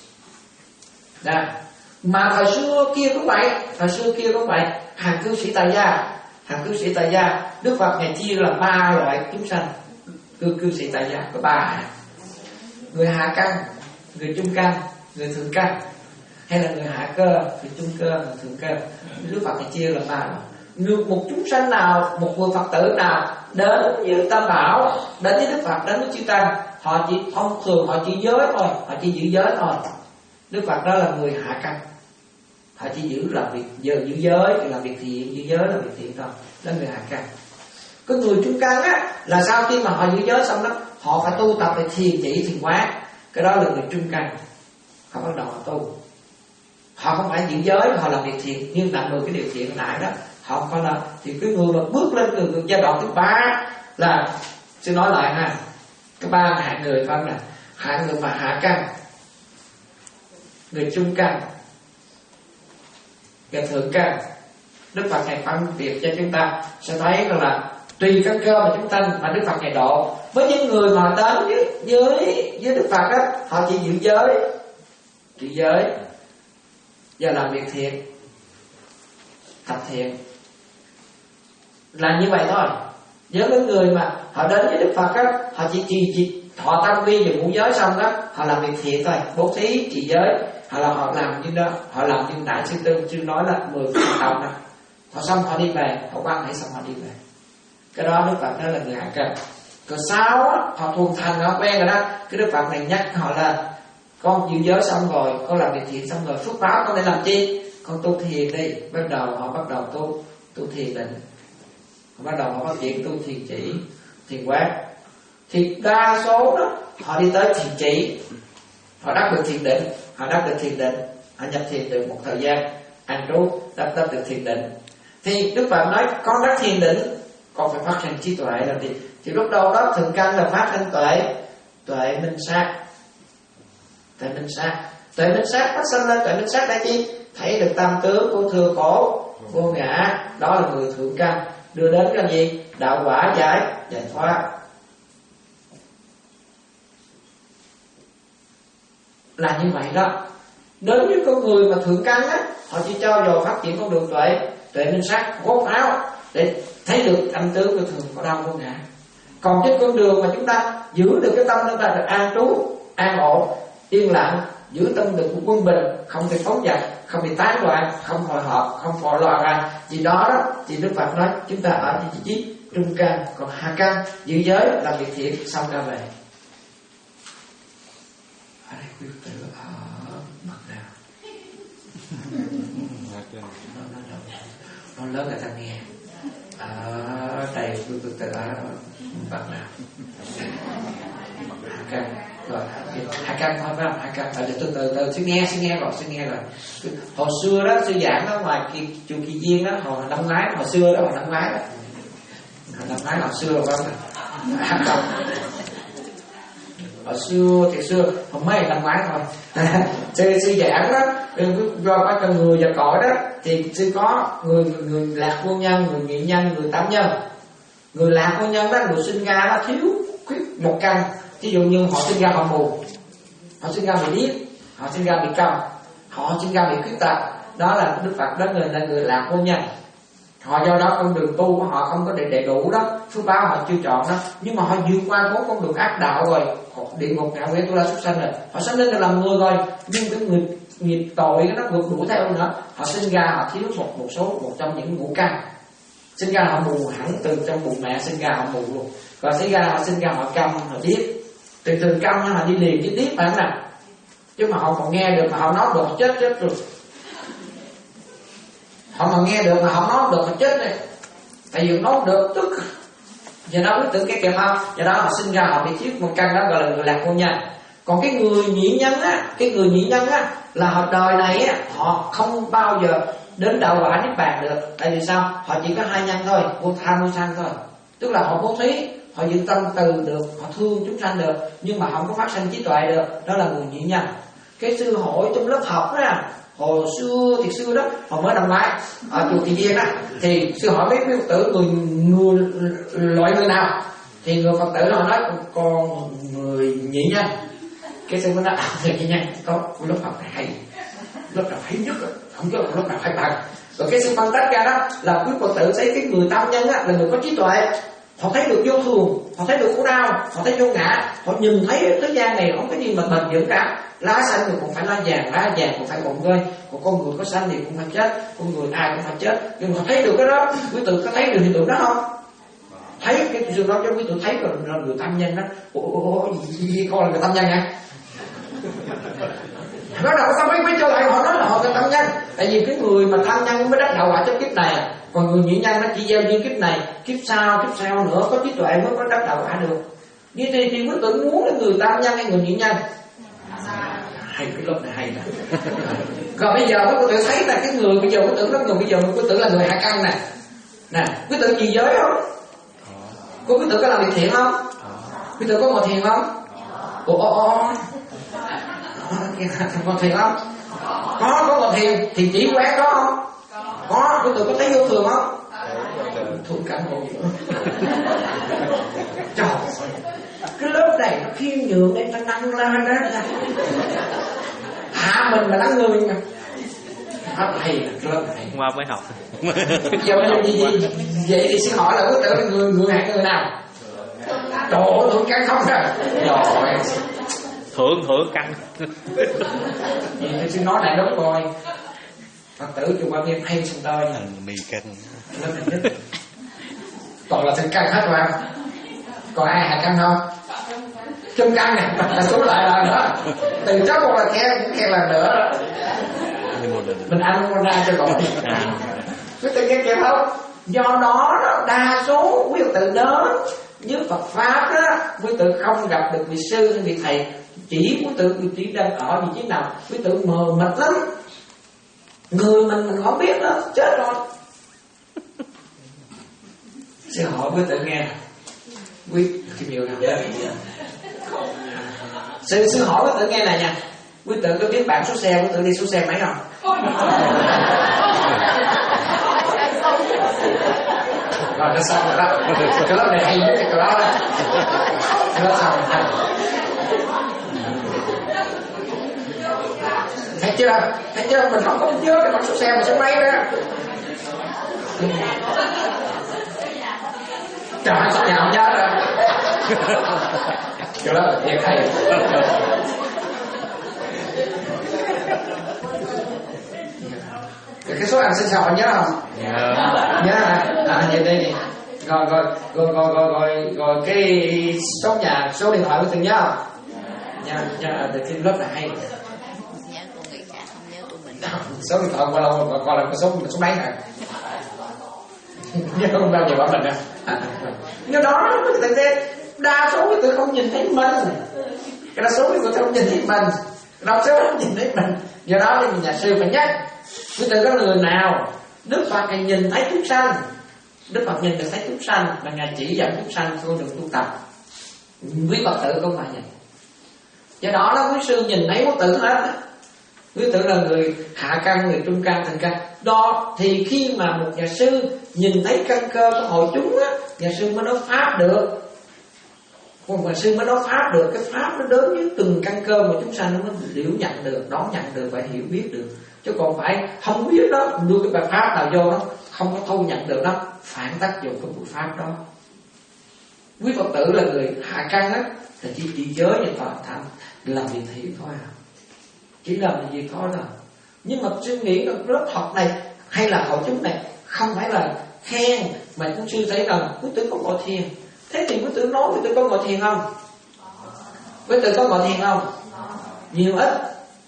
Đó. Mà thời xưa kia cũng vậy, thời xưa kia cũng vậy. Hàng cư sĩ tại gia, hàng cư sĩ tại gia, Đức Phật ngày chia là ba loại chúng sanh. Cư cư sĩ tại gia có ba: người hạ căn, người trung căn, người thượng căn. Hay là người hạ cơ, người trung cơ, người thượng cơ. Đức Phật ngày chia là ba loại. Người một chúng sanh nào, một người Phật tử nào đến với Tam Bảo, đến với Đức Phật, đến với chư Tăng, họ chỉ thông thường họ chỉ giới thôi, họ chỉ giữ giới thôi. Đức Phật đó là người hạ căn, họ chỉ giữ làm việc giờ giữ giới, làm việc thiện, giữ giới là việc thiện thôi. Đó là người hạ căn. Cái người trung căn á là sau khi mà họ giữ giới xong đó, họ phải tu tập về thiền chỉ, thiền quán. Cái đó là người trung căn. Họ bắt đầu họ tu. Họ không phải giữ giới, họ làm việc thiện, nhưng làm được cái điều thiện hồi nãy đó. Họ không phải là thì cái người mà bước lên từ, từ giai đoạn thứ ba là xin nói lại ha, cái ba hạng người phải là hạng người mà hạ căn, người trung căn, người thượng căn. Đức Phật ngày phân biệt cho chúng ta sẽ thấy rằng là tùy căn cơ mà chúng ta mà Đức Phật ngày độ. Với những người mà đến với với, với Đức Phật á, họ chỉ giữ giới, giữ giới và làm việc thiện, tập thiện, là như vậy thôi. Với những người mà họ đến với Đức Phật á, họ chỉ trì chỉ họ tam quy và ngũ giới xong đó, họ làm việc thiện thôi, bố thí, trì giới, họ là họ làm như đó, họ làm như đại sư Tư chưa nói là mười phút đồng đó. Họ xong họ đi về, họ quan hệ xong họ đi về. Cái đó Đức Phật nói là người hạ căn. Rồi sau á, họ thuần thành, họ quen rồi đó, cái Đức Phật này nhắc họ là con giữ giới xong rồi, con làm việc thiện xong rồi, phước báo con nên làm chi? Con tu thiền đi. Bắt đầu họ bắt đầu tu tu thiền định, bắt đầu họ phát triển tu thiền chỉ, thiền quán. Thì đa số đó họ đi tới thiền chỉ, họ đắc được thiền định, họ đắc được thiền định, họ nhập thiền được một thời gian an trú, đắc đắc được thiền định. Thì Đức Phật nói con đắc thiền định, con phải phát sinh trí tuệ làm gì? Thì lúc đầu đó thượng căn là phát sinh tuệ, tuệ minh sát, tuệ minh sát, tuệ minh sát phát sinh lên. Tuệ minh sát là chi? Thấy được tam tướng của thừa khổ vô ngã, đó là người thượng căn, đưa đến cái gì? Đạo quả giải giải thoát. Là như vậy đó. Đến với con người mà thượng căn á, họ chỉ cho dò phát triển con đường tuệ, tuệ minh sát, gốc áo để thấy được âm tướng của thường có đau vô ngã. Còn trên con đường mà chúng ta giữ được cái tâm chúng ta được an trú, an ổn, yên lặng, giữ tâm được quân bình, không bị phóng dật, không bị tán loạn, không hồi hộp, không phò loạn ra gì đó đó, thì Đức Phật nói chúng ta ở chỉ chỉ trung căn. Còn hạ căn giữ giới làm việc thiện xong ra về. Ở đây quý tử ở bậc nào? Nó lớn người ta nghe. Ở đây quý tử ở bậc nào? Hạ căn. Rồi hạ căn thôi phải không? Hạ căn. Ở từ từ từ xin nghe xin nghe rồi xin nghe rồi. Hồi xưa đó sư giảng đó ngoài kia chùa Kỳ Viên đó, hồi năm ngoái, hồi xưa đó, hồi năm ngoái đó, hồi năm ngoái hồi xưa rồi phải không? Hạ căn. Hồi xưa thì xưa không mấy năm ngoái thôi. sư sư giảng đó do có con người và cõi đó, thì sư có người người lạc vô nhân, người nhị nhân, người tam nhân. Người lạc vô nhân đó, người sinh ra nó thiếu khuyết một căn. Ví dụ như họ sinh ra họ mù, họ sinh ra bị điếc, họ sinh ra bị câm, họ sinh ra bị khuyết tật, đó là Đức Phật đó, người là người lạc vô nhân. Họ do đó con đường tu của họ không có đầy đủ đó, phước báo họ chưa chọn đó, nhưng mà họ vượt qua bốn con đường ác đạo rồi, địa ngục ngạ quỷ tu la súc sanh rồi, họ sanh lên được làm người rồi, nhưng cái người nghiệp tội nó vượt đuổi theo nữa, họ sinh ra họ thiếu một một số một trong những ngũ căn, sinh ra họ mù hẳn, từ trong bụng mẹ sinh ra họ mù luôn, rồi sinh ra họ sinh ra họ câm, họ điếc, từ từ câm họ đi liền với điếc phải không nào? Chứ mà họ còn nghe được mà họ nói được họ chết chết rồi. Họ mà nghe được mà họ nói được họ chết này, tại vì nói được tức, do đó quyết tưởng cái kèm không, do đó họ sinh ra họ bị thiếu một căn, đó gọi là người lạc vô nhân. Còn cái người nhị nhân á, cái người nhị nhân á là họ đời này á họ không bao giờ đến đạo quả niết bàn được. Tại vì sao? Họ chỉ có hai nhân thôi, vô tham vô sân thôi. Tức là họ bố thí, họ giữ tâm từ được, họ thương chúng sanh được, nhưng mà không có phát sinh trí tuệ được, đó là người nhị nhân. Cái sư hội trong lớp học đó, hồi xưa thì xưa đó, hồi mới năm ngoái ở chùa Kỳ Viên đó, thì sư hỏi mấy quý Phật tử người, người loại người nào, thì người Phật tử họ nói con người nhị nhân. Cái sư mới nói à, người nhị nhân có lớp học này hay, lớp nào hay nhất rồi, không có lớp nào hay bằng. Rồi cái sư phân tích ra đó là quý Phật tử thấy cái người tam nhân á là người có trí tuệ, họ thấy được vô thường, họ thấy được khổ đau, họ thấy vô ngã, họ nhìn thấy thế gian này không có gì mà bền vững cả. Lá xanh thì cũng phải lá vàng, lá vàng cũng phải bụng rơi, còn con người có xanh thì cũng phải chết, con người ai cũng phải chết. Nhưng mà họ thấy được cái đó, quý tử có thấy được hiện tượng đó không? Thấy cái sự đó cho quý tử thấy rồi, là người tam nhân đó. Ủa, gì con là người tam nhân hả? Nó đâu có mấy mấy trở lại họ nói là họ là tam nhân, tại vì cái người mà tam nhân mới đắc đạo quả trong kiếp này, còn người nhị nhân nó chỉ gieo duyên kiếp này, kiếp sau kiếp sau nữa có trí tuệ mới có đắc đạo quả được. Như thế thì quý tử muốn là người tam nhân hay người nhị nhân? Hay cái lớp này hay nè. Còn bây giờ quý tử thấy là cái người bây giờ quý tử đó, người bây giờ quý tử là người hạ căn nè, nè quý tử trì giới không? Có quý tử có làm việc thiện không? Quý tử có ngồi thiền không? Ủa ồ ngồi thiền không? Có, có ngồi thiền thì chỉ quán có không? Có, quý tử có thấy vô thường không? Thường cảnh ngộ. Trời ơi, cái lớp này nó khiêm nhường để ta nâng lên đó, hạ mình mà nâng người mà. Nó hay là cái lớp này qua mới học. Giờ gì, gì, vậy thì xin hỏi là quý tử là người người hạng người nào? Trời ơi, thượng căn không rồi. Rồi Thượng thượng căn. Vậy thì xin nói lại đúng rồi. Phật tử chùa Quan Nghiêm hay xin tôi mì canh. toàn là thượng căn hết mà. Còn ai hạ căn không? Trung căn này là số lại lần đó. Từ trước một là khen khen lần nữa đó. Mình ăn con ra cho gọi. Quý tự nghe kịp không? Do đó đa số quý tự đó với Phật pháp đó, quý tự không gặp được vị sư hay vị thầy, chỉ quý tự chỉ đang ở vị trí nào, quý tự mờ mịt lắm. Người mình mình không biết đó, chết rồi. Sư hỏi quý tự nghe. Quý cái nhiều nào? Sư sư hỏi quý tự nghe này nha. Quý tự có biết bạn số xe, quý tự đi số xe mấy không? Rồi nó xong rồi đó. Cái lớp này hay nhất cái đó đó. Nó xong rồi. Thấy chưa? Thấy chưa? Mình không có nhớ cái con số xe mà số mấy đó. Trời ơi, sao nhà không nhớ rồi. Cái đó là thiệt hay. Cái số ăn sinh sò nhớ không? Nhớ. Nhớ hả? À, vậy đây nè. Rồi rồi rồi rồi rồi rồi rồi cái số nhà, số điện thoại của từng nhớ không? Nhớ nhớ từ cái lớp này hay. Nhớ con người khác không nhớ tụi mình. Số điện thoại qua lâu còn coi là cái số số mấy hả? Nhớ không bao giờ bảo mình nè. Do đó tự đa số người tôi không nhìn thấy mình. Cái đa số người tôi không nhìn thấy mình. Đa số không nhìn thấy mình. Do đó thì nhà sư phải nhắc. Quý tự có người nào Đức Phật Ngài nhìn thấy chúng sanh, Đức Phật nhìn được thấy chúng sanh và Ngài chỉ dẫn chúng sanh con đường tu tập. Quý Phật tử không phải vậy. Do đó là quý sư nhìn thấy quý tử hết. Quý tử là người hạ căn, người trung căn, thượng căn. Đó thì khi mà một nhà sư nhìn thấy căn cơ của hội chúng á, nhà sư mới nói pháp được. Một nhà sư mới nói pháp được. Cái pháp nó đến với từng căn cơ mà chúng sanh nó mới liễu nhận được, đón nhận được và hiểu biết được. Chứ còn phải không biết đó, đưa cái bài pháp nào vô nó không có thu nhận được, nó phản tác dụng của buổi pháp đó. Quý Phật tử là người hạ căn á, thì chỉ chỉ giới và toàn thành làm việc thiện thôi à, chỉ làm việc thôi rồi. Nhưng mà suy nghĩ là lớp học này hay là hội chúng này không phải là khen, mà cũng sư thấy rằng quý tử có ngồi thiền. Thế thì quý tử nói quý tử có ngồi thiền không? Quý tử có ngồi thiền không? Nhiều ít.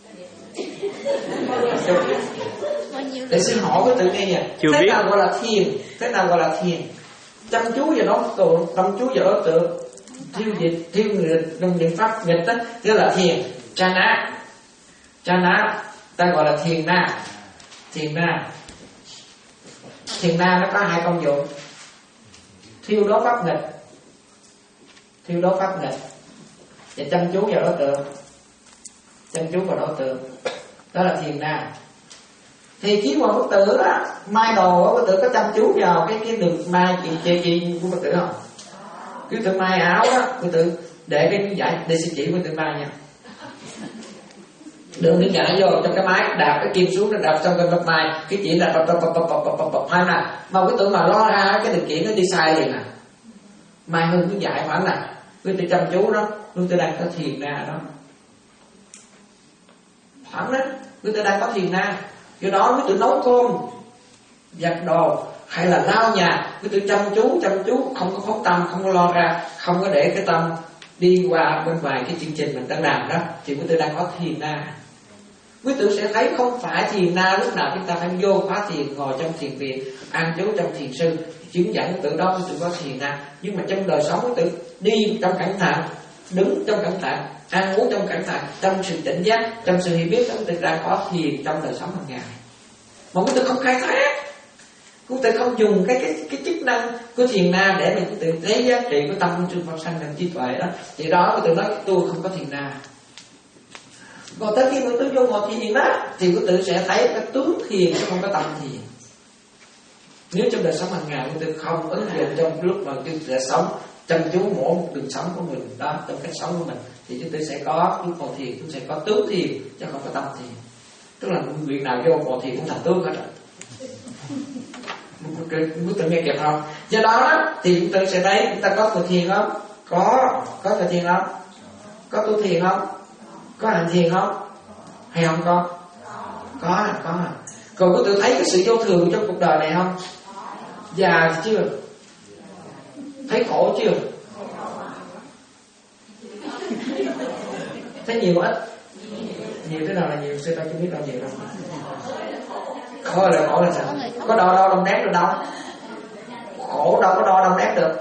Để xin hỏi quý tử nghe nha. Chưa thế biết. Nào gọi là thiền? Thế nào gọi là thiền? Chăm chú vào đó tượng, chăm chú vào đó tượng, thiêu dịch, thiêu nghịch, đồng niệm pháp nghịch đó, thế là thiền. Cha ná, cha ná, ta gọi là thiền na, thiền na. Thiền na nó có hai công dụng: thiêu đốt pháp nghịch, thiêu đốt pháp nghịch, và chăm chú vào đó tượng, chăm chú vào đó tượng, đó là thiền na. Thì khi mà Phật tử á, mai đồ Phật tử có chăm chú vào cái cái đường mai chị chị chị của Phật tử không? Cái tự mai áo đó, Phật tử để cái giải để sẽ chỉ Phật tử mai nha. Đừng đi nhảy vô trong cái máy, đạp cái kim xuống nó đạp trong cái bắp mai, cái chỉ là bập bập bập bập bập bập bập hai nè. Mà Phật tử mà lo ra cái điều kiện nó đi sai liền nè. Mai hơn cứ dạy khoảng này, Phật tử chăm chú đó, Phật tử đang có thiền na đó. Thẳng đó, Phật tử đang có thiền na. Do đó quý tử nấu cơm, giặt đồ hay là lau nhà, quý tử chăm chú chăm chú, không có phóng tâm, không có lo ra, không có để cái tâm đi qua bên ngoài cái chương trình mình đang làm đó, thì quý tử đang có thiền na. Quý tử sẽ thấy không phải thiền na lúc nào chúng ta phải vô khóa thiền, ngồi trong thiền viện, an trú trong thiền sư, chứng dẫn quý tử đó quý tử có thiền na. Nhưng mà trong đời sống quý tử đi trong cẩn thận, đứng trong cẩn thận, ăn uống trong cẩn thận, trong sự tỉnh giác, trong sự hiểu biết, chúng ta đang có thiền trong đời sống hàng ngày. Mà quý tử không khai thác, quý tử không dùng cái cái cái chức năng của thiền na để mình quý tử lấy giá trị của tâm trung Phật sanh thành trí tuệ đó, thì đó quý tử nói tôi không có thiền na. Còn tới khi quý tử vô ngồi thiền đó, thì quý tử sẽ thấy cái tướng thiền chứ không có tâm thiền. Nếu trong đời sống hàng ngày quý tử không ứng dụng trong lúc mà quý tử sống, chăm chú mỗi một đường sống của mình đó, trong cách sống của mình, thì chúng ta sẽ có lúc ngồi thiền, chúng sẽ có tướng thiền chứ không có tâm thiền. Tức là việc nào vô ngồi thiền cũng thành tướng hết rồi. Quý tử nghe kịp không? Do đó, đó thì chúng ta sẽ thấy chúng ta có ngồi thiền không? Có. Có ngồi thiền không? Có tu thiền không? Có hành thiền không? Hay không có? Có. Có. Còn quý tử thấy cái sự vô thường trong cuộc đời này không? Già chưa? Thấy khổ chưa? Thấy nhiều ít? Nhiều thế nào là nhiều? Sư ta chưa biết đâu nhiều đâu. Khổ là khổ là sao? Có đo đo đong đếm được đâu? Khổ đâu có đo đong đếm được.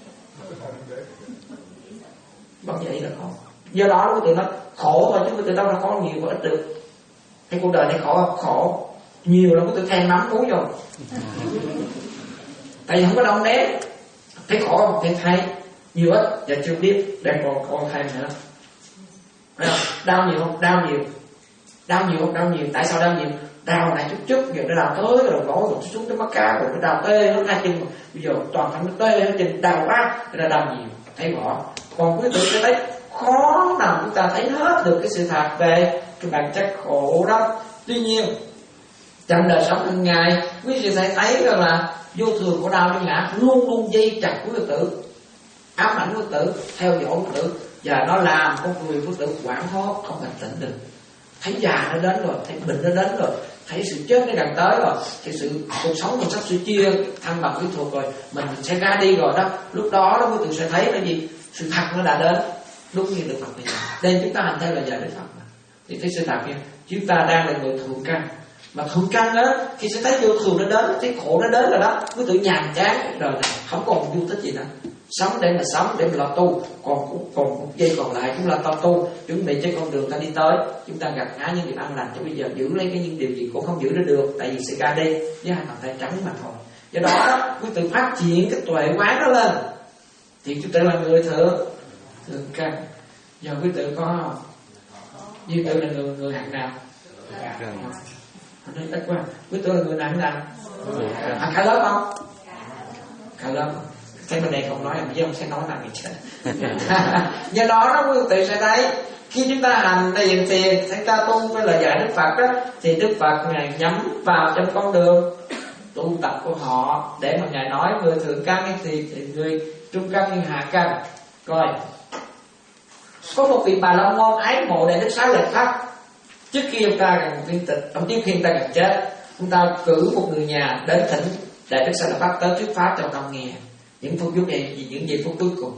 Bằng vậy là khổ. Do đó nó tự nó khổ thôi chứ có tự đâu là có nhiều và ít được. Cái cuộc đời này khổ không? Khổ. Nhiều là có tự than nắm cúi rồi. Tại vì không có đong đếm. Thấy khổ không? Thấy thấy. Nhiều ít và chưa biết đang còn còn thêm nữa. Thấy không? Đau nhiều không? Đau nhiều. Đau nhiều không? Đau nhiều. Tại sao đau nhiều? Đau này chút chút giờ nó đau tới cái đầu gối rồi xuống tới mắt cá rồi nó đau tê nó hai chân. Bây giờ toàn thân nó tê hết chân đau quá nên là đau nhiều. Thấy rõ. Còn quý vị sẽ thấy khó nào chúng ta thấy hết được cái sự thật về cái bản chất khổ đó. Tuy nhiên trong đời sống hàng ngày quý vị sẽ thấy rằng là vô thường của đau nhân ngã luôn luôn dây chặt của Phật tử, ám ảnh Phật tử, theo dõi Phật tử, và nó làm con người Phật tử quảng hốt không bình tĩnh được. Thấy già nó đến rồi, thấy bệnh nó đến rồi, thấy sự chết nó gần tới rồi, thì sự cuộc sống mình sắp sửa chia thăng bằng kỹ thuật rồi, mình sẽ ra đi rồi đó. Lúc đó đó quý vị sẽ thấy là gì? Sự thật nó đã đến, đúng như Đức Phật này. Nên chúng ta hành theo lời dạy Đức Phật mà. Thì thấy sự thật nha, chúng ta đang là người thượng căn. Mà thượng căn á, khi sẽ thấy vô thường nó đến, thấy khổ nó đến rồi đó, quý tự nhàm chán đời này, không còn vui thích gì nữa. Sống để mà sống, để mà lo tu. Còn còn một giây còn lại cũng là lo tu, chuẩn bị cho con đường ta đi tới. Chúng ta gặt hái những điều an lành, cho bây giờ giữ lấy cái những điều gì cũng không giữ nó được, tại vì sẽ ra đi với hai bàn tay trắng mà thôi. Do đó quý tự phát triển cái tuệ quán đó lên, thì chúng ta là người thượng thượng căn. Giờ quý tự có không? Quý tự là người người hạng nào? Nói ít quá. Quý tự là người hạng nào? À, khá lớp không? Khá lớp. Cái bên đây không nói, mà chứ không sẽ nói là người chết. Do đó nó quý tự sẽ thấy khi chúng ta hành để dành tiền, chúng ta tu với lời dạy Đức Phật đó, thì Đức Phật Ngài nhắm vào trong con đường tu tập của họ, để mà Ngài nói người thượng căn thì, thì người trung căn như hạ căn. Coi, có một vị Bà La Môn ái mộ Đại Đức Xá Lợi Phất. Trước khi ông ta gần viên tịch, ông trước khi ông ta gần chết, ông ta cử một người nhà đến thỉnh Đại Đức Xá Lợi Phất tới thuyết pháp cho ông nghe những phút phút này, những giây phút cuối cùng.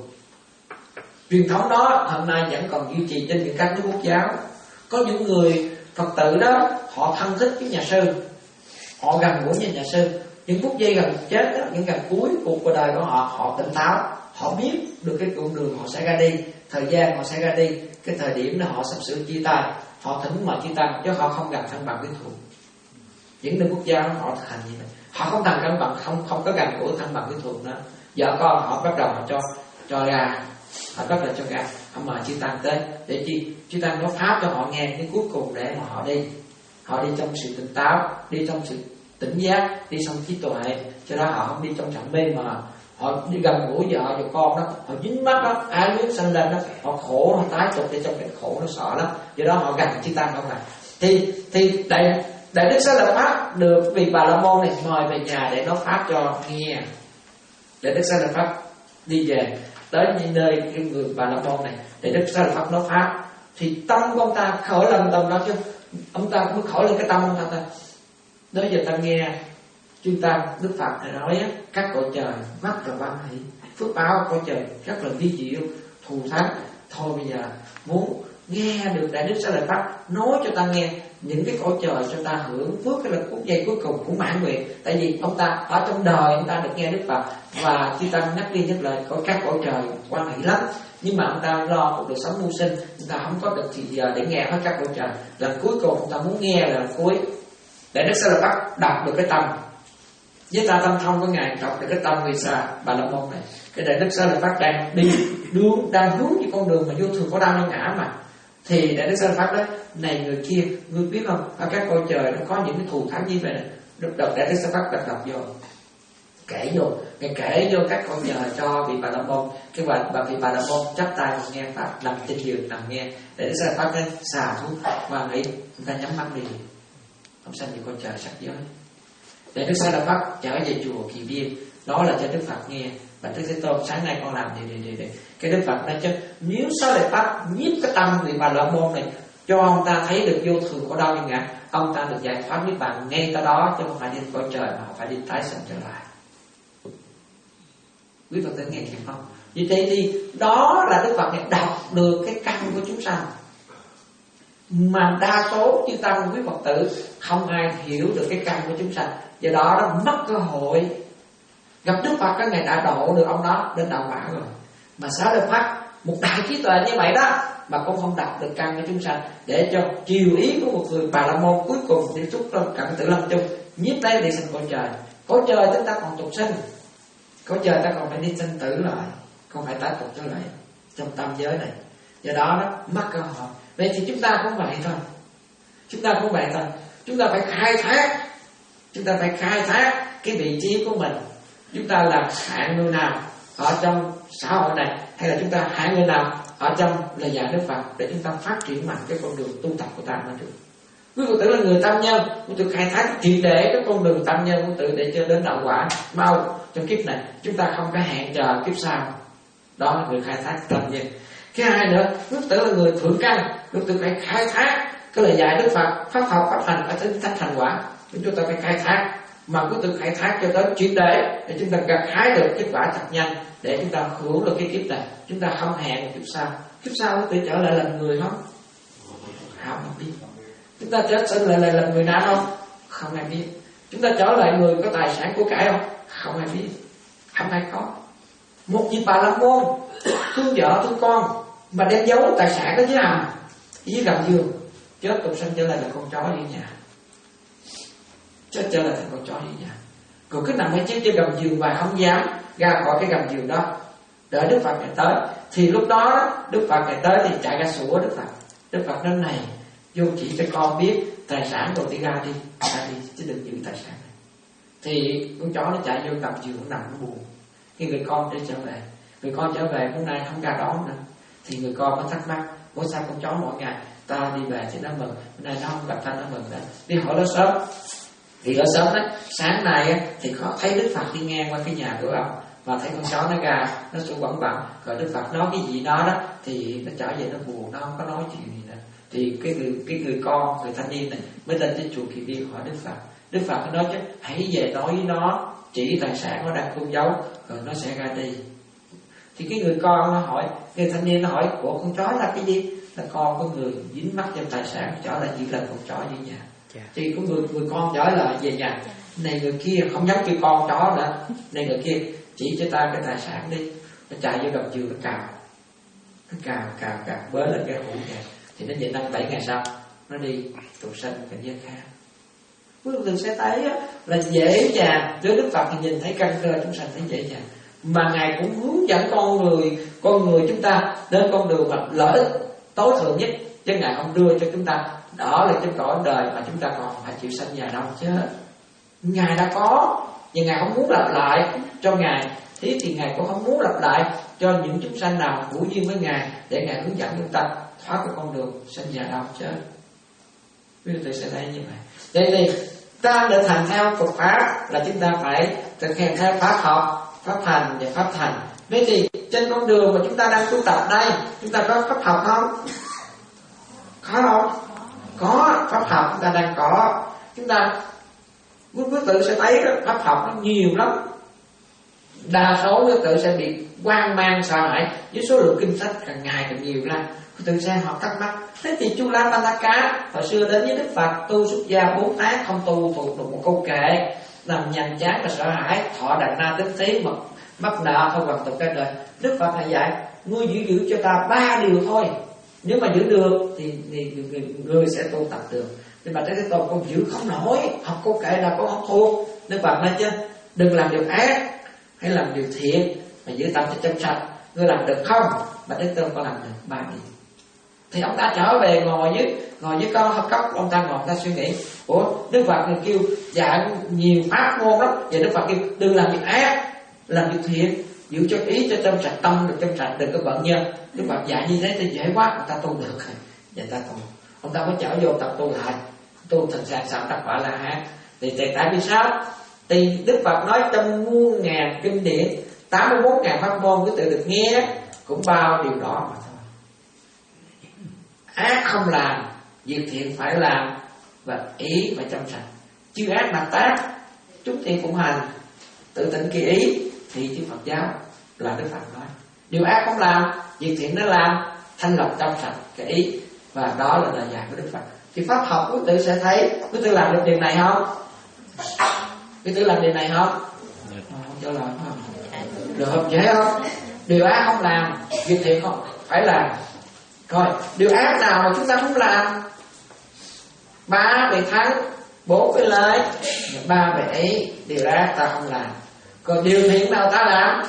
Truyền thống đó hôm nay vẫn còn duy trì trên những các nước quốc giáo. Có những người Phật tử đó họ thân thích với nhà sư, họ gần gũi với nhà sư. Những phút giây gần chết đó, những gần cuối cuộc đời của họ, họ tỉnh táo, họ biết được cái con đường họ sẽ ra đi, thời gian họ sẽ ra đi, cái thời điểm đó họ sắp sửa chia tay, họ thỉnh mời chia tay, chứ họ không gần thân bằng với thuộc. Những nước quốc gia họ thực hành như vậy, họ không thành thân bằng, không không có gần gũi thân bằng với thuộc nữa. Vợ con họ bắt đầu họ cho cho ra, họ bắt đầu cho ra, họ mời chư tăng tới để chi chư tăng nói pháp cho họ nghe cái cuối cùng để mà họ đi, họ đi trong sự tỉnh táo, đi trong sự tỉnh giác, đi trong trí tuệ, cho đó họ không đi trong trạng mê mờ. Họ đi gần gũi vợ và con đó, họ dính mắt đó, ai muốn sanh lên đó, họ khổ, họ tái tục để trong cái khổ nó sợ lắm. Do đó họ gần chư tăng không này. Thì thì đại đại đức Xá Lợi Phất được vị Bà La Môn này mời về nhà để nói pháp cho nghe. Đại đức Xá Lợi Phất đi về tới những nơi cái người Bà La Môn này, để Đức Xá Lợi Phất nói pháp, thì tâm của ông ta khởi lên tâm đó chứ, ông ta mới khởi lên cái tâm ông ta ta. Đó giờ ta nghe chúng ta Đức Phật này nói á, các cõi trời rất là quan hỷ, phước báo cõi trời rất là vi diệu, thù thắng. Thôi bây giờ muốn nghe được Đại Đức Xá Lợi Phất nói cho ta nghe những cái cõi trời cho ta hưởng phước, cái là phút giây cuối cùng cũng mãn nguyện. Tại vì ông ta ở trong đời ông ta được nghe Đức Phật, và khi ta nhắc đi nhắc lại có các cõi trời quan hỷ lắm, nhưng mà ông ta lo cuộc đời sống mưu sinh, ông ta không có được thì giờ để nghe hết các cõi trời. Lần cuối cùng ông ta muốn nghe là lần cuối. Đại Đức Xá Lợi Phất đọc được cái tâm, với ta tâm thông với Ngài, đọc được cái tâm người xa Bà La Môn này. Cái Đại Đức Xá Lợi Phất đang đi đường, đang hướng về con đường mà vô thường có đau nhân ngã mà. Thì Đại Đức Xá Lợi Phất đó, này người kia, ngươi biết không, ở các cõi trời nó có những cái thù thắng như vậy này. Đức đọc Đại Đức Xá Lợi Phất đọc đọc vô, kể vô, Ngài kể vô các cõi trời cho vị Bà La Môn. Cái bà bà vị Bà La Môn chắp tay nghe pháp, nằm trên giường nằm nghe. Đại Đức Xá Lợi Phất nói xà thuốc và nghĩ chúng ta nhắm mắt đi, ông sanh về con trời sắc giới. Đại Đức Xá Lợi Phất trở về chùa Kỳ Viên, đó là cho Đức Phật nghe. Và Đức Thế Tôn sáng nay con làm gì đi đi đi. Cái Đức Phật nói chứ nếu Xá Lợi Phất nhiếp cái tâm vị Bà La Môn này, cho ông ta thấy được vô thường của đau nhân ngã, ông ta được giải thoát niết bàn ngay tại đó, chứ không phải đi cõi trời mà phải đi tái sanh trở lại. Quý Phật tử nghe kịp không? Vì thế thì đó là Đức Phật này đọc được cái căn của chúng sanh. Mà đa số chư tăng quý Phật tử không ai hiểu được cái căn của chúng sanh, do đó nó mất cơ hội. Gặp Đức Phật các ngài đã độ được ông đó đến đạo quả rồi, mà Xá Lợi Phất một đại trí tuệ như vậy đó mà cũng không đạt được căn của chúng sanh, để cho chiều ý của một người Bà La Môn cuối cùng tiếp xúc trong cận tử lâm chung, nhiếp lấy đi sinh cõi trời. Cõi trời chúng ta còn tục sinh, cõi trời ta còn phải đi sinh tử lại, không phải tái tục trở lại trong tam giới này. Do đó đó mất cơ hội. Vậy thì chúng ta cũng vậy thôi, chúng ta cũng vậy thôi. Chúng ta phải khai thác, chúng ta phải khai thác cái vị trí của mình. Chúng ta là hạng người nào ở trong xã hội này, hay là chúng ta hạng người nào ở trong lời dạy Đức Phật, để chúng ta phát triển mạnh cái con đường tu tập của ta mà được. Quý Phật tử là người tâm nhân, quý tự khai thác triệt để cái con đường tâm nhân của tự để cho đến đạo quả mau trong kiếp này. Chúng ta không có hẹn chờ kiếp sau. Đó là người khai thác tâm nhân. Cái hai nữa, quý Phật tử là người thượng căn, quý tự phải khai thác cái lời dạy Đức Phật, pháp học pháp hành ở đến thánh thành quả. Chúng ta phải khai thác, mà quý tự khai thác cho tới triệt để để chúng ta gặt hái được kết quả thật nhanh, để chúng ta hưởng được cái kiếp này. Chúng ta không hẹn một kiếp sau. Kiếp sau quý tự trở lại làm người không? Không biết. Chúng ta trở sinh lại là làm người nào không? Không ai biết. Chúng ta trở lại người có tài sản của cải không? Không ai biết. Không ai có. Một vị Bà La Môn thương vợ thương con mà đem giấu tài sản đó dưới hầm, dưới gầm giường, chết tục sinh trở lại là con chó dưới nhà. Chết trở lại thành con chó dưới nhà. Rồi cứ nằm ở trên trên gầm giường và không dám ra khỏi cái gầm giường đó, đợi Đức Phật ngày tới. Thì lúc đó Đức Phật ngày tới thì chạy ra sủa Đức Phật. Đức Phật nói này, vô chỉ cho con biết tài sản rồi thì ra đi, ra đi chứ đừng giữ tài sản này. Thì con chó nó chạy vô gầm giường, nó nằm nó buồn. Khi người con để trở về, người con trở về hôm nay không ra đón nữa, thì người con mới thắc mắc, ủa sao con chó mỗi ngày ta đi về thì nó mừng, hôm nay nó không gặp ta nó mừng nữa. Đi hỏi nó sớm, thì ở sớm đó, sáng nay thì có thấy Đức Phật đi ngang qua cái nhà của ông, và thấy con chó nó ra, nó sủa bẩn bẩn. Rồi Đức Phật nói cái gì đó đó, thì nó trở về nó buồn, nó không có nói chuyện gì nữa. Thì cái người cái người con, người thanh niên này mới lên trên chùa Kỳ Viên hỏi Đức Phật. Đức Phật nói chứ hãy về nói với nó, chỉ tài sản nó đang chôn giấu, rồi nó sẽ ra đi. Thì cái người con nó hỏi, người thanh niên nó hỏi, ủa con chó là cái gì? Là con có người dính mắc trong tài sản, trở lại chỉ là con chó dưới nhà. Yeah. Thì có người người con trở lại về nhà, này người kia không dám kêu con chó nữa, này người kia chỉ cho ta cái tài sản đi. Nó chạy vô gầm giường nó cào, nó cào cào cào bới lên cái hũ nhà. Thì nó về năm bảy ngày sau nó đi tù sanh cảnh giới khác. Quý vị sẽ thấy là dễ dàng. Với Đức Phật thì nhìn thấy căn cơ chúng sanh thấy dễ dàng, mà Ngài cũng hướng dẫn con người con người chúng ta đến con đường mà lợi ích tối thượng nhất, chứ Ngài không đưa cho chúng ta đỡ lại trên cõi đời mà chúng ta còn phải chịu sanh già đâu. Chứ Ngài đã có, nhưng Ngài không muốn lặp lại cho Ngài. Thế thì Ngài cũng không muốn lặp lại cho những chúng sanh nào hữu duyên với Ngài, để Ngài hướng dẫn chúng ta thoát cái con đường sanh già đâu. Chứ quý vị sẽ thấy như vậy. Vậy thì ta để thành theo Phật pháp là chúng ta phải thực hiện theo pháp học, pháp hành và pháp thành. Vậy thì trên con đường mà chúng ta đang tu tập đây, chúng ta có pháp học không? Có không? Có pháp học chúng ta đang có. Chúng ta quý quý tự sẽ thấy đó, pháp học nó nhiều lắm. Đa số quý tự sẽ bị hoang mang sợ hãi với số lượng kinh sách càng ngày càng nhiều ra. Quý tự sẽ học thắc mắc. Thế thì Chu La Pandaka hồi xưa đến với Đức Phật tu xuất gia bốn tháng, không tu thuộc được một câu kệ, nằm nhằn chán và sợ hãi, thọ đàn na tính thí, mật mắc nợ không hoàn tục cả đời. Đức Phật là dạy ngươi giữ giữ cho ta ba điều thôi, nếu mà giữ được thì, thì người, người sẽ tu tập được. Nhưng mà Thế Tôn con giữ không nổi, học câu kệ là con không thuộc. Đức Phật nói chứ đừng làm điều ác, hãy làm điều thiện mà giữ tâm cho trong sạch. Ngươi làm được không? Mà Thế Tôn con làm được ba điều. Thì ông ta trở về ngồi với ngồi với con hợp cốc, ông ta ngồi ông ta suy nghĩ, ủa Đức Phật người kêu dạy nhiều pháp môn lắm, vậy Đức Phật kêu đừng làm việc ác, làm việc thiện, giữ cho ý cho trong sạch, tâm được trong sạch, đừng có bận nhân. Đức Phật dạy như thế thì dễ quá, ông ta tu được rồi, vậy ta tu. Ông ta mới trở vô tập tu lại, tu thành sàng sàng đắc quả La Hán. Thì tại vì sao? Thì Đức Phật nói trong muôn ngàn kinh điển, tám mươi bốn ngàn pháp môn cứ tự được nghe, cũng bao điều đó mà thôi. Ác không làm, việc thiện phải làm, và ý và trong sạch. Chứ ác mà tác, chúng thiện cũng hành, tự tịnh kỳ ý, thì chư Phật giáo là Đức Phật nói. Điều ác không làm, việc thiện nó làm, thanh lọc trong sạch cái ý. Và đó là lời dạy của Đức Phật. Thì pháp học quý tử sẽ thấy quý tử làm được điều này không? Quý tử làm điều này không? Không cho làm không? Được không? Dễ không? Điều ác không làm, việc thiện không phải làm. Rồi, điều ác nào mà chúng ta không làm? Ba về thắng, bốn về lợi, ba về ấy, điều ác ta không làm. Còn điều thiện nào ta làm?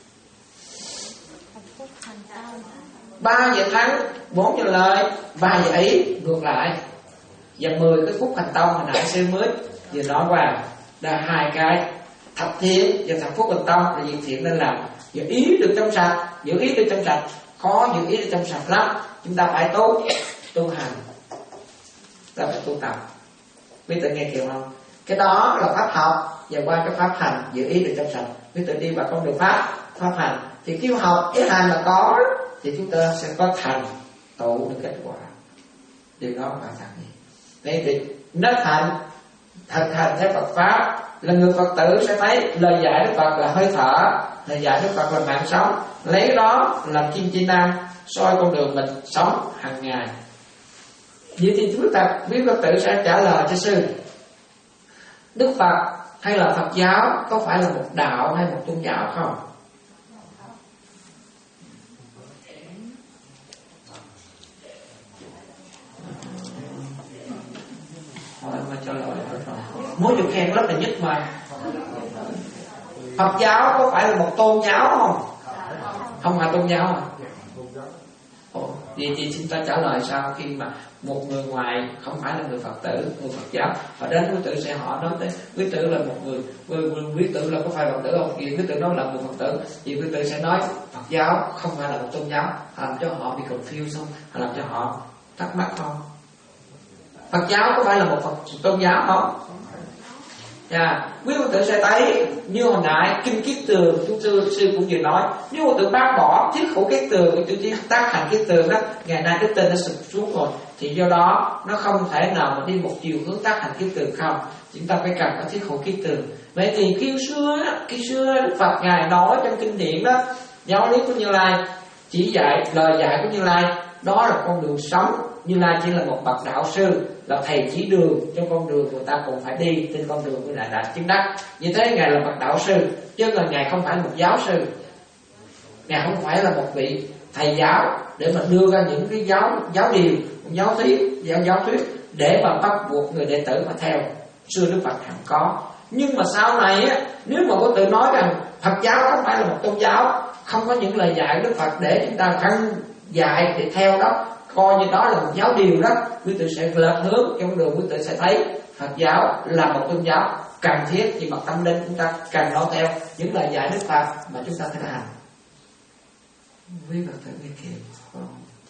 Ba về thắng, bốn về lợi, ba về ấy, ngược lại. Và mười cái phúc thành tông hồi nãy sư mới vừa nói qua là hai cái thập thiện và thập phúc thành tông là việc thiện nên làm. Giữ ý được trong sạch, giữ ý được trong sạch, khó giữ ý được trong sạch lắm. Chúng ta phải tu, tu hành, ta phải tu tập. Biết tự nghe kịp không? Cái đó là pháp học, và qua cái pháp hành giữ ý được trong sạch. Biết tự đi vào con đường pháp, pháp hành. Thì khi học cái hành mà có thì chúng ta sẽ có thành tựu được kết quả. Điều đó là thật gì? Nên thì nhất thành thực hành theo Phật pháp là người Phật tử sẽ thấy lời dạy Đức Phật là hơi thở, lời dạy Đức Phật là mạng sống, lấy đó làm kim chỉ nam soi con đường mình sống hàng ngày. Vậy thì chúng ta quý Phật tử sẽ trả lời cho sư: Đức Phật hay là Phật giáo có phải là một đạo hay một tôn giáo không? Hỏi mà cho lời muốn được khen rất là nhất mà. Phật giáo có phải là một tôn giáo không? Không phải tôn giáo à? Ồ, vậy thì chúng ta trả lời sao khi mà một người ngoài không phải là người Phật tử, người Phật giáo họ đến quý tử sẽ hỏi nói tới quý tử là một người, quý tử là có phải Phật tử không? Thì quý tử nói là người Phật tử, thì quý tử sẽ nói Phật giáo không phải là một tôn giáo, làm cho họ bị confused không? Làm cho họ thắc mắc không? Phật giáo có phải là một Phật tôn giáo không? Yeah. Quý Phật tử sẽ thấy như hồi nãy kinh Kiết Tường chúng sư, sư cũng vừa nói, nếu Phật tử bác bỏ thuyết khổ Kiết Tường, Phật tử chỉ tác hành Kiết Tường đó, ngày nay cái tên nó sụp xuống rồi, thì do đó nó không thể nào mà đi một chiều hướng tác hành Kiết Tường không. Chúng ta phải cần có thuyết khổ Kiết Tường. Vậy thì khi xưa khi xưa Đức Phật ngài nói trong kinh điển đó, giáo lý của Như Lai chỉ dạy lời dạy của Như Lai đó là con đường sống. Như Lai chỉ là một bậc đạo sư, là thầy chỉ đường trong con đường người ta cũng phải đi trên con đường của Ngài đạt chứng đắc. Như thế Ngài là bậc đạo sư, chứ là Ngài không phải một giáo sư. Ngài không phải là một vị thầy giáo để mà đưa ra những cái giáo giáo điều, giáo thuyết, giáo giáo thuyết để mà bắt buộc người đệ tử mà theo. Xưa Đức Phật hẳn có. Nhưng mà sau này á, nếu mà có tự nói rằng Phật giáo không phải là một tôn giáo, không có những lời dạy của Đức Phật để chúng ta khăn dạy để theo đó, coi như đó là một giáo điều đó, quý tử sẽ lệch hướng trong đường, quý tử sẽ thấy Phật giáo là một tôn giáo cần thiết, vì mặt tâm linh chúng ta cần nói theo những lời dạy Đức Phật mà chúng ta phải làm. Quý Phật tử nghe kịp không?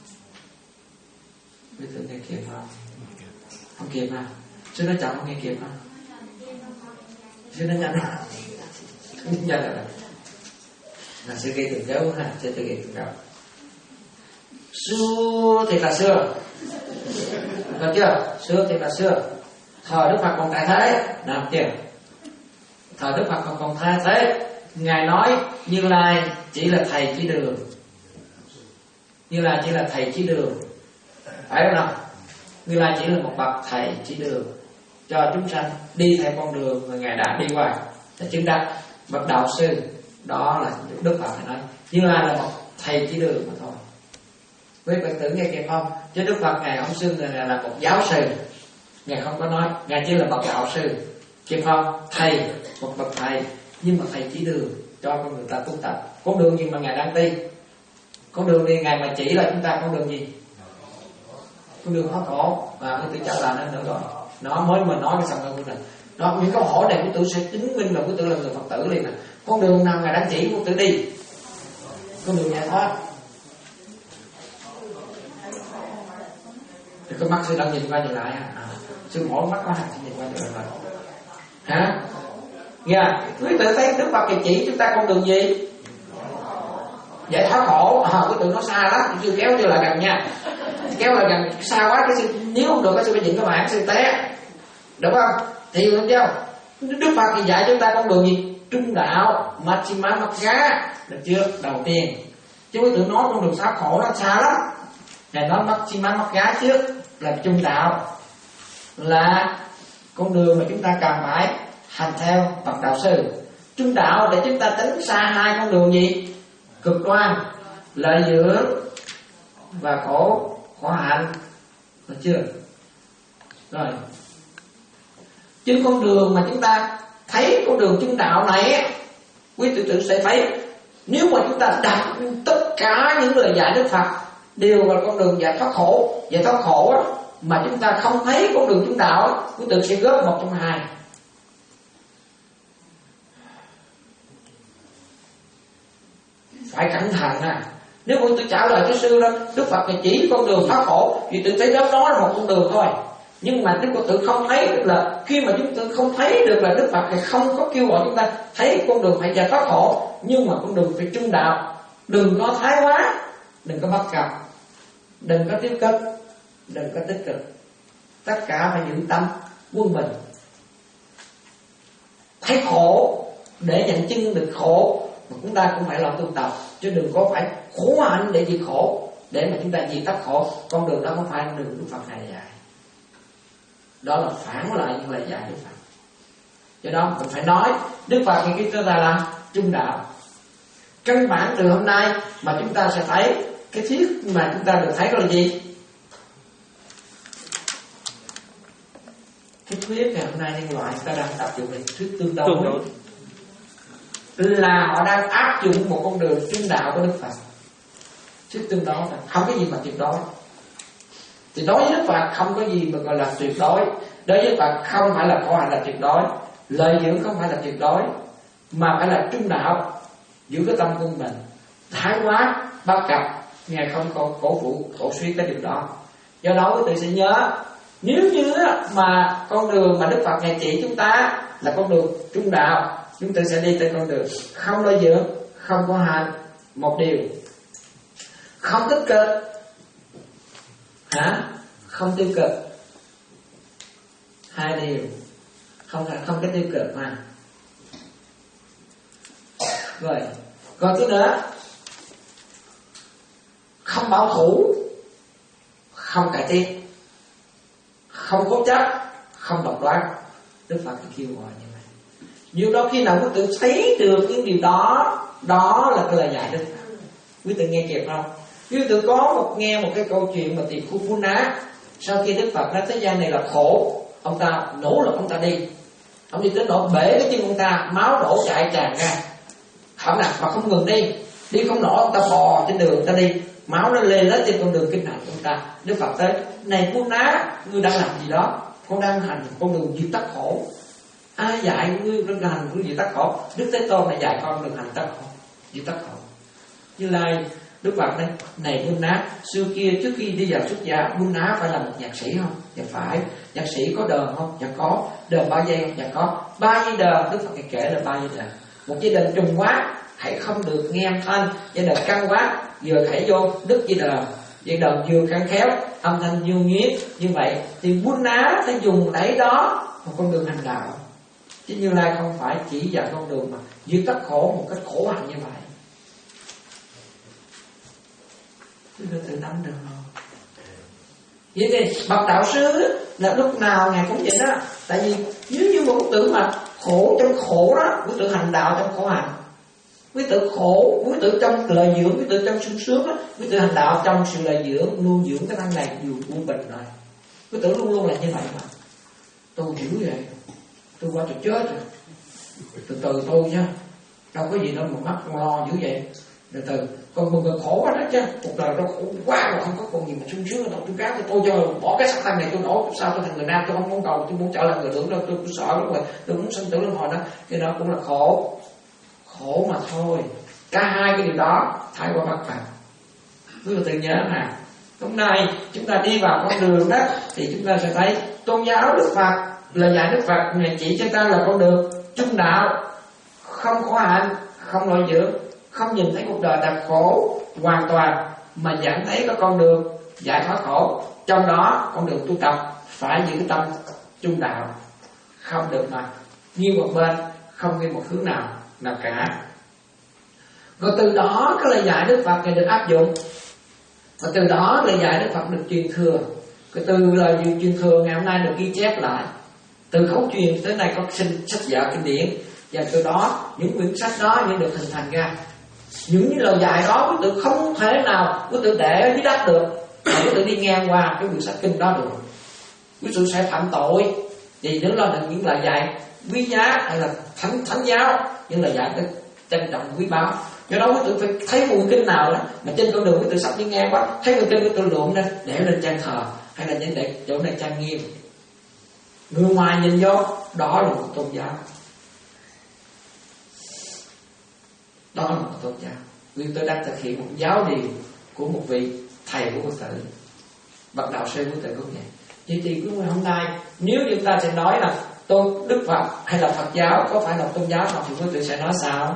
Quý tử nghe kịp không? Không kịp à? Sư nói chậm không nghe kịp không? Sư nói nhanh à? Nhanh rồi. Là sư ghi từng dấu ha, sư ghi từng dấu. Xưa thì là xưa, được chưa? Xưa thì là xưa. Thời Đức Phật còn tại thế, làm chưa? Thời Đức Phật còn còn thay thế, Ngài nói Như Lai chỉ là thầy chỉ đường, Như Lai chỉ là thầy chỉ đường, phải không nào? Như Lai chỉ là một bậc thầy chỉ đường cho chúng sanh đi theo con đường mà Ngài đã đi qua, là chứng đắc bậc đạo sư. Đó là Đức Phật phải nói Như Lai là một thầy chỉ đường mà thôi. Quý Phật tử nghe kịp không? Chứ Đức Phật Ngài không xưng Ngài là một giáo sư, Ngài không có nói, Ngài chỉ là bậc đạo sư, kịp không? Thầy, một bậc thầy, nhưng mà thầy chỉ đường cho con người ta tu tập. Con đường gì mà Ngài đang đi? Con đường đi Ngài mà chỉ là chúng ta con đường gì? Con đường khó khổ. Và quý tử trả lời nó nữa rồi. Nó mới mà nói cái xong rồi quý tử. Đó, những câu hỏi này quý tử sẽ chứng minh là quý tử là người Phật tử liền nè. Con đường nào Ngài đang chỉ quý tử đi? Con đường giải thoát. Thì cái mắt sư đang nhìn qua nhìn lại à, sư mỗi mắt có hạt nhìn qua nhìn lại hả? Nghe quý tử thấy Đức Phật chỉ chúng ta con đường gì? Giải thoát khổ. À, quý tử nó xa lắm, sư kéo cho là gần nha, kéo là gần xa quá, cái sư nếu không được cái sư phải dựng cái mạng sư té, được không? Thì không chưa? Đức Phật thì dạy chúng ta con đường gì? Trung đạo, Majjhima Magga, được chưa? Đầu tiên, chứ quý tử nói con đường xa khổ nó xa lắm. Ngài nói mất xi măng mất gái trước là trung đạo, là con đường mà chúng ta cần phải hành theo bậc đạo sư. Trung đạo để chúng ta tránh xa hai con đường gì? Cực đoan, lợi dưỡng và khổ khổ hạnh, được chưa? Rồi, trên con đường mà chúng ta thấy con đường trung đạo này, quý tử tử sẽ thấy nếu mà chúng ta đặt tất cả những lời dạy Đức Phật đều là con đường giải thoát khổ, giải thoát khổ á, mà chúng ta không thấy con đường trung đạo á, quý tử sẽ góp một trong hai. Phải cẩn thận à. Nếu quý tử trả lời cái sư đó, Đức Phật thì chỉ con đường thoát khổ, thì tự thấy đó đó là một con đường thôi. Nhưng mà Đức Phật tự không thấy được là khi mà chúng ta không thấy được là Đức Phật thì không có kêu gọi chúng ta thấy con đường phải giải thoát khổ, nhưng mà con đường phải trung đạo. Đừng có thái quá, đừng có bắt cặp, đừng có tiêu cực, đừng có tích cực. Tất cả phải giữ tâm quân bình. Thấy khổ để nhận chứng được khổ, mà chúng ta cũng phải làm tu tập, chứ đừng có phải khổ hạnh để diệt khổ, để mà chúng ta diệt tất khổ. Con đường đó không phải đường Đức Phật này dạy. Đó là phản lại những lời dạy Đức Phật. Do đó mình phải nói Đức Phật thì chúng ta là trung đạo. Căn bản từ hôm nay mà chúng ta sẽ thấy cái thuyết mà chúng ta được thấy là gì? Cái thuyết ngày hôm nay nhân loại ta đang áp dụng là thuyết tương đối, là họ đang áp dụng một con đường trung đạo của Đức Phật. Thuyết tương đối không có gì mà tuyệt đối. Thì đối với Đức Phật không có gì mà gọi là tuyệt đối. Đối với Phật không phải là khổ hạnh là tuyệt đối, lợi dưỡng không phải là tuyệt đối, mà phải là trung đạo, giữ cái tâm quân bình. Thái quá bắt cặp, Ngài không có cổ phụ cổ suy cái điều đó. Do đó quý vị sẽ nhớ, nếu như mà con đường mà Đức Phật Ngài chỉ chúng ta là con đường trung đạo, chúng ta sẽ đi trên con đường không lợi dưỡng, không có hạnh. Một điều không tích cực, hả? Không tiêu cực. Hai điều không không cái tiêu cực mà. Rồi, còn thứ nữa, không bảo thủ, không cải tiến, không cố chấp, không độc đoán. Đức Phật kêu gọi như vậy. Nhiều đó khi nào quý tự thấy được những điều đó, đó là cái lời dạy Đức Phật. Quý tự nghe kịp không? Quý tự có một nghe một cái câu chuyện mà tỷ phú Phú Ná, sau khi Đức Phật nói thế gian này là khổ, ông ta nỗ lực ông ta đi, ông đi tới nỗi bể cái chân ông ta, máu đổ chảy tràn ra, không nào mà không ngừng đi, đi không nổi, ông ta bò trên đường ông ta đi, máu nó lê lết trên con đường kinh hành của ông ta. Đức Phật tới, này Phú Ná, ngươi đang làm gì đó? Con đang hành con đường diệt tất khổ. Ai dạy ngươi đang hành con đường diệt tất khổ? Đức Thế Tôn này dạy con đường hành tất khổ, diệt tất khổ. Như Lai Đức Phật này, này Buôn Ná, xưa kia trước khi đi vào xuất gia, Buôn Ná phải là một nhạc sĩ không? Dạ phải. Nhạc sĩ có đờn không? Dạ có. Đờn ba giây không? Dạ có. Ba giây đờn, Đức Phật kể là ba giây đờn. Một dây đờn trùng quá, hãy không được nghe âm thanh. Dây đờn căng quá, vừa khảy vô, đứt dây đờn. Dây đờn vừa căng khéo, âm thanh vô nghiến. Như vậy thì Buôn Ná phải dùng lấy đó một con đường hành đạo. Chứ Như Lai không phải chỉ dạy con đường mà diệt tất khổ một cách khổ hạnh như vậy. Chúng ta tự nắm được không? Vậy thì bậc đạo sư là lúc nào Ngài cũng vậy đó. Tại vì nếu như một quý tử mà khổ trong khổ đó, quý tử hành đạo trong khổ hạnh, quý tử khổ, quý tử trong lợi dưỡng, quý tử trong sung sướng đó, quý tử hành đạo trong sự lợi dưỡng, nuôi dưỡng cái thân này dù quân bình rồi. Quý tử luôn luôn là như vậy mà. Tôi hiểu vậy, tôi qua tôi chết rồi, từ từ tôi nha, đâu có gì đâu mà mắc con lo dữ vậy. Từ từ, còn một người khổ quá đó chứ, cuộc đời nó khổ quá rồi, không có còn gì mà sung sướng đâu. Tôi cá thì tôi cho bỏ cái sắc thân này, tôi nổi sao tôi thành người nam, tôi không muốn cầu, tôi muốn trở lại người nữ đâu, tôi, tôi sợ lắm rồi, tôi muốn sinh tử luân hồi đó, cái đó cũng là khổ, khổ mà thôi. Cả hai cái điều đó thay qua bắt phạt. Quý vị tự nhớ nè, hôm nay chúng ta đi vào con đường đó thì chúng ta sẽ thấy tôn giáo Đức Phật, lời dạy Đức Phật Ngài chỉ cho ta là con đường trung đạo, không khổ hạnh, không nội dưỡng, không nhìn thấy cuộc đời là khổ hoàn toàn, mà dẫn thấy có con đường giải thoát khổ. Trong đó con đường tu tập phải giữ tâm trung đạo, không được mà nghiêng một bên, không nghiêng một hướng nào nào cả. Rồi từ đó cái lời dạy Đức Phật này được áp dụng. Và từ đó lời dạy Đức Phật được truyền thừa. Cái từ lời truyền thừa ngày hôm nay được ghi chép lại, từ khẩu truyền tới nay có sinh sách vở kinh điển, và từ đó những quyển sách đó những được hình thành ra. Những lời dạy đó quý tự không thể nào quý tự để ở dưới đất được, mà quý tự đi ngang qua cái quyển sách kinh đó được, quý tự sẽ phạm tội. Vì nếu là những lời dạy quý giá hay là thánh thánh giáo, những lời dạy cái trân trọng quý báu. Do đó quý tự phải thấy một kinh nào đó mà trên con đường quý tự sắp đi ngang qua, thấy một kinh quý tự lượm lên để lên trang thờ, hay là những để chỗ này trang nghiêm. Người ngoài nhìn vô đó là một tôn giáo, đó là một tôn giáo. Vì tôi đang thực hiện một giáo điều của một vị thầy của quý tự, bậc đạo sư của quý tự cũng vậy. Vậy thì quý hôm nay nếu chúng ta sẽ nói là tôn Đức Phật hay là Phật giáo có phải là tôn giáo không, thì quý tự sẽ nói sao?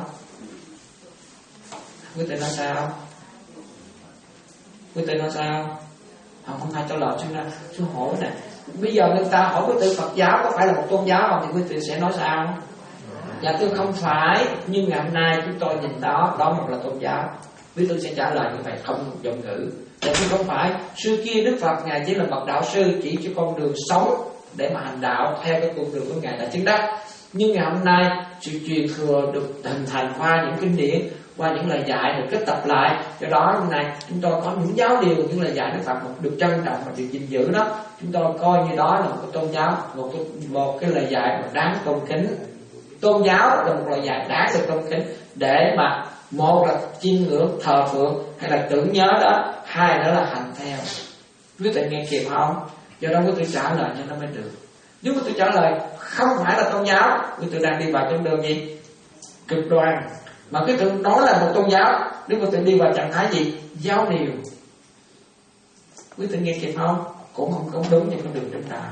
Quý tự nói sao? Quý tự nói sao? Họ không ai trả lời chúng ta. Chúng hỏi nè, bây giờ người ta hỏi quý tự Phật giáo có phải là một tôn giáo không, thì quý tự sẽ nói sao? Dạ tôi không phải, nhưng ngày hôm nay chúng tôi nhìn đó, đó một là tôn giáo. Quý tự sẽ trả lời như vậy, không giọng ngữ. Tại vì không phải xưa kia Đức Phật Ngài chỉ là bậc đạo sư, chỉ cho con đường sống để mà hành đạo theo cái con đường của Ngài đã chứng đắc. Nhưng ngày hôm nay sự truyền thừa được hình thành qua những kinh điển, qua những lời dạy được kết tập lại. Do đó hôm nay chúng tôi có những giáo điều, những lời dạy Đức Phật được trân trọng và được gìn giữ đó. Chúng tôi coi như đó là một cái tôn giáo, một cái, một cái lời dạy mà đáng tôn kính. Tôn giáo là một lời dạy đáng được tôn kính, để mà một là chiêm ngưỡng thờ phượng hay là tưởng nhớ đó, hai nữa là hành theo. Quý vị nghe kịp không? Do đó quý vị trả lời cho nó mới được. Nếu quý vị trả lời không phải là tôn giáo, quý vị đang đi vào con đường gì? Cực đoan. Mà quý vị nói là một tôn giáo, nếu quý vị đi vào trạng thái gì? Giáo điều. Quý vị nghe kịp không? Cũng không có đúng như con đường trong đạo.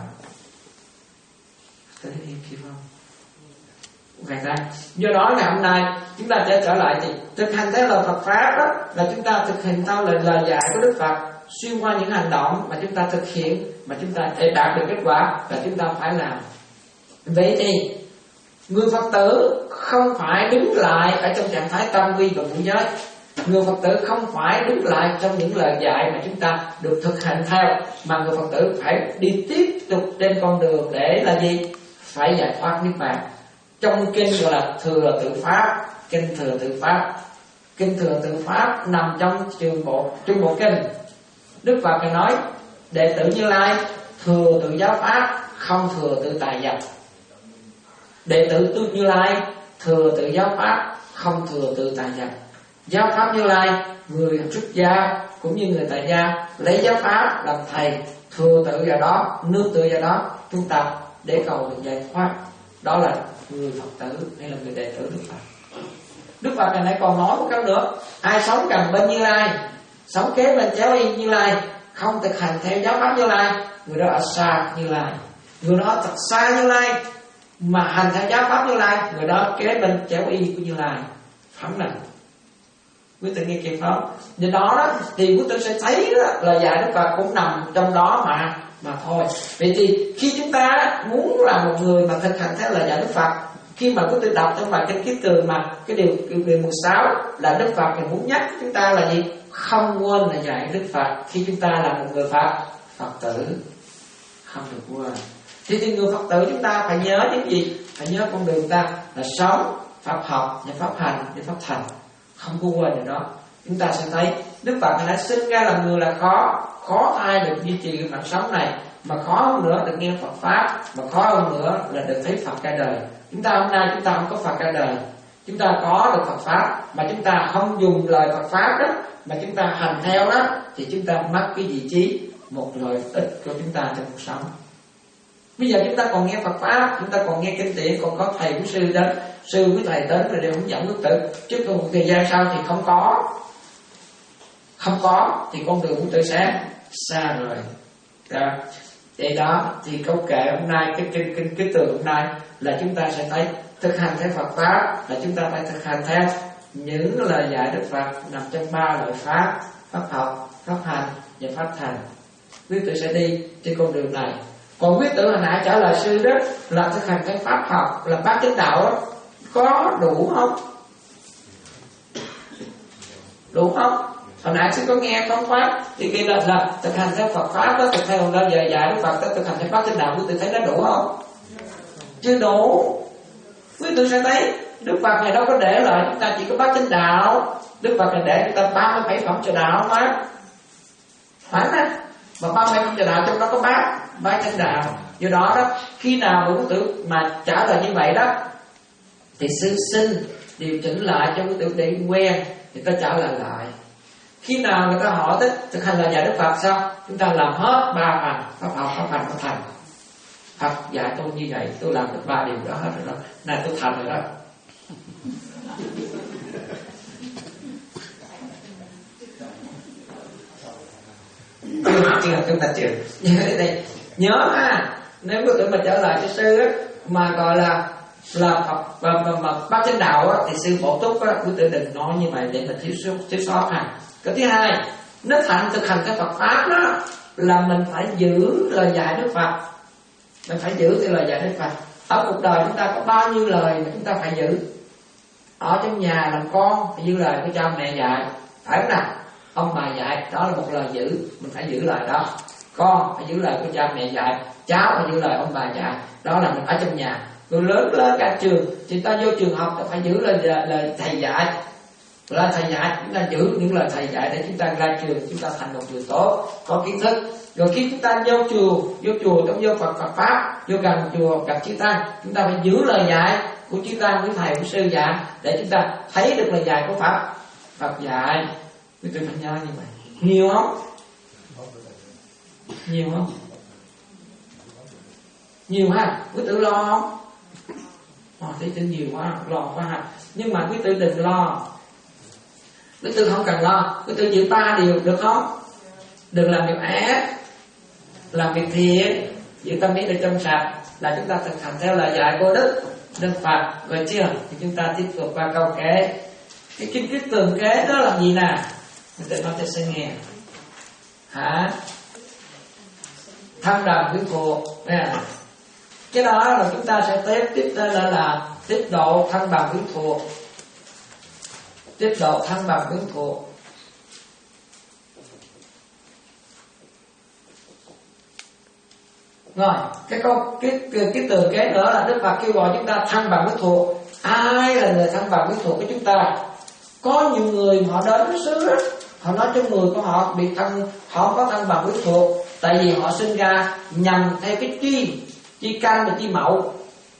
Quý vị nghe kịp không? Do đó ngày hôm nay chúng ta sẽ trở lại thì thực hành theo lời Phật pháp đó, là chúng ta thực hiện theo lời lời dạy của Đức Phật xuyên qua những hành động mà chúng ta thực hiện, mà chúng ta để đạt được kết quả là chúng ta phải làm. Vậy thì người Phật tử không phải đứng lại ở trong trạng thái tam quy và ngũ giới. Người Phật tử không phải đứng lại trong những lời dạy mà chúng ta được thực hành theo, mà người Phật tử phải đi tiếp tục trên con đường để là gì? Phải giải thoát niết bàn. Trong kinh gọi là Thừa Tự Pháp, kinh Thừa Tự Pháp. Kinh Thừa Tự Pháp nằm trong trường bộ trung bộ kinh. Đức Phật đã nói đệ tử Như Lai thừa tự giáo pháp, không thừa tự tài vật. Đệ tử Tu Như Lai thừa tự giáo pháp, không thừa tự tài vật. Giáo pháp Như Lai, người xuất gia cũng như người tại gia lấy giáo pháp làm thầy, thừa tự vào đó, nương tựa vào đó tu tập để cầu được giải thoát. Đó là người Phật tử hay là người đệ tử Đức Phật. Đức Phật ngày nay còn nói một câu nữa: ai sống gần bên Như Lai, sống kế bên chéo y Như Lai, không thực hành theo giáo pháp Như Lai, người đó ở xa Như Lai. Người đó thật xa Như Lai mà hành theo giáo pháp Như Lai, người đó kế bên chéo y của Như Lai. Phẳng này, quý vị nghe kịp không? Do đó, đó thì quý vị sẽ thấy đó, lời dạy Đức Phật cũng nằm trong đó mà mà thôi. Vậy thì khi chúng ta muốn là một người mà thực hành theo lời dạy Đức Phật, khi mà quý vị đọc trong bài kinh Kiết Tường mà cái điều điều mười sáu là Đức Phật thì muốn nhắc chúng ta là gì? Không quên lời dạy Đức Phật khi chúng ta là một người Phật Phật tử, không được quên. Thì, thì người Phật tử chúng ta phải nhớ những gì? Phải nhớ con đường ta là sống, pháp học và pháp hành và pháp thành, không có quên điều đó. Chúng ta sẽ thấy Đức Phật đã sinh ra làm người là khó, khó ai được duy trì cái phận sống này, mà khó hơn nữa được nghe Phật pháp, mà khó hơn nữa là được thấy Phật ra đời. Chúng ta hôm nay chúng ta không có Phật ra đời, chúng ta có được Phật pháp mà chúng ta không dùng lời Phật pháp đó, mà chúng ta hành theo đó, thì chúng ta mất cái vị trí một lợi ích của chúng ta trong cuộc sống. Bây giờ chúng ta còn nghe Phật pháp, chúng ta còn nghe kinh điển, còn có thầy của sư đến, sư với thầy đến rồi đều hướng dẫn đức tử. Chứ còn một thời gian sau thì không có, không có thì con đường của tự sẽ xa rồi. Đó. Vậy đó thì câu kệ hôm nay, cái kinh kinh cái từ hôm nay là chúng ta sẽ thấy thực hành theo Phật pháp là chúng ta phải thực hành theo những lời dạy Đức Phật nằm trong ba loại pháp: pháp học, pháp hành và pháp thành. Quý tử sẽ đi trên con đường này. Còn quý tử hồi nãy trả lời sư đó là thực hành cái pháp học là bát chánh đạo đó, có đủ không? Đủ không? Hồi nãy sư có nghe con pháp thì kia là, là thực hành theo Phật pháp đó, thực theo là dạy dạy Đức Phật đó, thực hành theo pháp trên đạo, quý tử thấy nó đủ không? Chưa đủ. Quý tử sẽ thấy Đức Phật này đâu có để lại chúng ta chỉ có bát chánh đạo. Đức Phật này để chúng ta ba mươi bảy phẩm trợ đạo mà, phải không? Mà ba mươi bảy phẩm trợ đạo trong đó có bát bát chánh đạo. Do đó đó, khi nào mà quý tử mà trả lời như vậy đó thì sư xin điều chỉnh lại cho quý tử để quen thì ta trả lời lại. Khi nào người ta hỏi tới thực hành lời dạy Đức Phật sao, chúng ta làm hết ba phần: pháp học, pháp hành, pháp thành. Phật dạy tôi như vậy, tôi làm được ba điều đó hết rồi đó, này tôi thành rồi đó. Chưa, chúng ta chưa. Nhớ ha, nếu quý tử mà trở lại cho sư á, mà gọi là là Phật mà, mà, mà bát chánh đạo á, thì sư bổ túc á, quý tử đừng nói như vậy để mà thiếu sót thiếu sót ha. Cái thứ hai, nếu thành thực hành cái Phật pháp đó là mình phải giữ lời dạy Đức Phật, mình phải giữ cái lời dạy Đức Phật. Ở cuộc đời chúng ta có bao nhiêu lời mà chúng ta phải giữ. Ở trong nhà làm con phải giữ lời của cha mẹ dạy, phải không nào? Ông bà dạy, đó là một lời giữ, mình phải giữ lời đó. Con phải giữ lời của cha mẹ dạy, cháu phải giữ lời ông bà dạy, đó là mình ở trong nhà. Rồi lớn lên cả trường, chúng ta vô trường học ta phải giữ lời, lời thầy dạy. Lời thầy dạy, chúng ta giữ những lời thầy dạy để chúng ta ra trường, chúng ta thành một người tốt, có kiến thức. Rồi khi chúng ta vô chùa, vô chùa trong vô Phật Phật pháp, vô gần chùa gặp chư tăng, chúng ta phải giữ lời dạy của chư tăng, của thầy, của sư dạy để chúng ta thấy được lời dạy của Phật. Phật dạy, quý tử phải nhớ như vậy. Nhiều không? Nhiều không? Nhiều ha, quý tử lo không? Ờ, thấy tin nhiều quá, lo quá ha. Nhưng mà quý tử đừng lo. Quý tử không cần lo. Quý tử giữ ba điều được không? Đừng làm việc ác, làm việc thiện, giữ tâm ý để trong sạch, là chúng ta thực hành theo lời dạy của Đức Đức Phật. Rồi chưa? Thì chúng ta tiếp tục qua câu kế. Cái kinh cái tường kế đó là gì nè? Quý tử nói cho sư nghe. Hả? Thân đầm quyến thuộc. Cái đó là chúng ta sẽ tiếp tiếp là, là, là tiếp độ thân bằng quyến thuộc. Tiếp độ thân bằng quyến thuộc. Rồi, cái câu cái cái, cái từ kế nữa là Đức Phật kêu gọi chúng ta thân bằng quyến thuộc. Ai là người thân bằng quyến thuộc của chúng ta? Có nhiều người họ đến với xứ đó, họ nói trong người của họ bị thân, họ không có thân bằng quyến thuộc, tại vì họ sinh ra nhằm theo cái chi chi căn và chi mậu.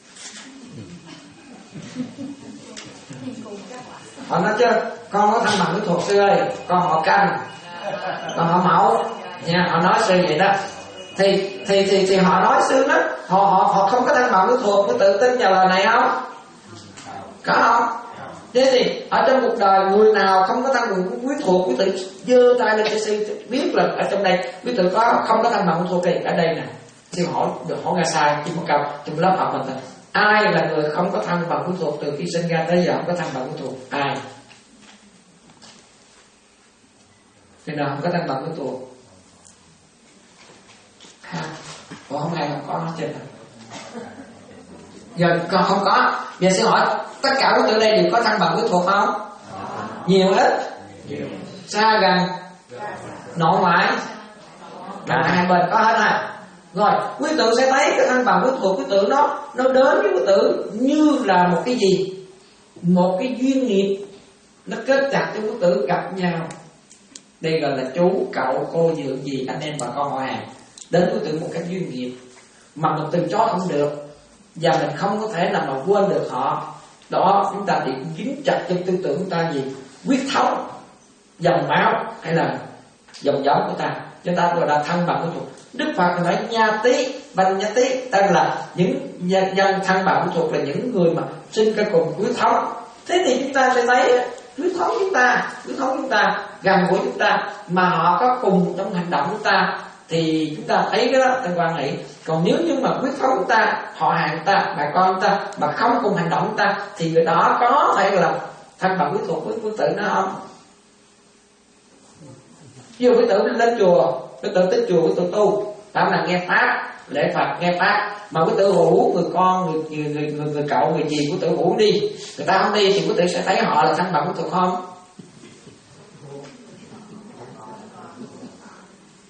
Họ nói chứ con có thân bằng quyến thuộc sư ơi, con họ căn, còn họ mậu nha, họ nói sư vậy đó. Thì thì thì thì họ nói sư đó, họ họ họ không có thân bằng quyến thuộc, có tự tin vào lời này không? Có không? Thế thì ở trong cuộc đời người nào không có thân bằng quyến thuộc, quý tử giơ tay lên cho sư biết là ở trong đây quý tử có không có thân bằng quyến thuộc. Thì ở đây nè, sư hỏi được hỏi ra sai chỉ một câu trong lớp học mình thôi. Ai là người không có thân bằng quyến thuộc từ khi sinh ra tới giờ không có thân bằng quyến thuộc? Ai? Người nào không có thân bằng quyến thuộc? Ha, còn không ai không có nó trên này. Giờ còn không có, giờ sẽ hỏi tất cả quý tử đây đều có thân bằng quyến thuộc không? Nhiều ít? Xa gần? Nội ngoại? Cả hai bên có hết ha. Rồi quý tử sẽ thấy cái thân bằng quyến thuộc quý tử nó nó đến với quý tử như là một cái gì? Một cái duyên nghiệp nó kết chặt cho quý tử gặp nhau. Đây gọi là chú, cậu, cô, dượng, dì, anh em, bà con họ hàng đến quý tử một cách duyên nghiệp mà mình từ chối không được, và mình không có thể nào mà quên được họ. Đó, chúng ta bị dính chặt trong tư tưởng của ta gì? Huyết thống, dòng máu hay là dòng giống của ta, chúng ta gọi là thân bằng quyến thuộc. Đức Phật nói nha tí, banh nha tí, tên là những dân, dân thân bằng quyến thuộc là những người mà sinh ra cùng huyết thống. Thế thì chúng ta sẽ thấy huyết thống chúng ta, huyết thống chúng ta gần của chúng ta mà họ có cùng trong hành động của ta thì chúng ta thấy cái đó tên quan hệ. Còn nếu như mà huyết thống của ta, họ hàng của ta, bà con của ta mà không cùng hành động của ta thì người đó có phải là thân bằng quyến thuộc với quý tử nó không? Ví dụ quý tử lên chùa, quý tử tới chùa, quý tử tu, phải là nghe pháp, lễ Phật, nghe pháp, mà quý tử hữu người con, người người người người, người cậu, người gì quý tử hữu đi, người ta không đi thì quý tử sẽ thấy họ là thân bằng quyến thuộc không?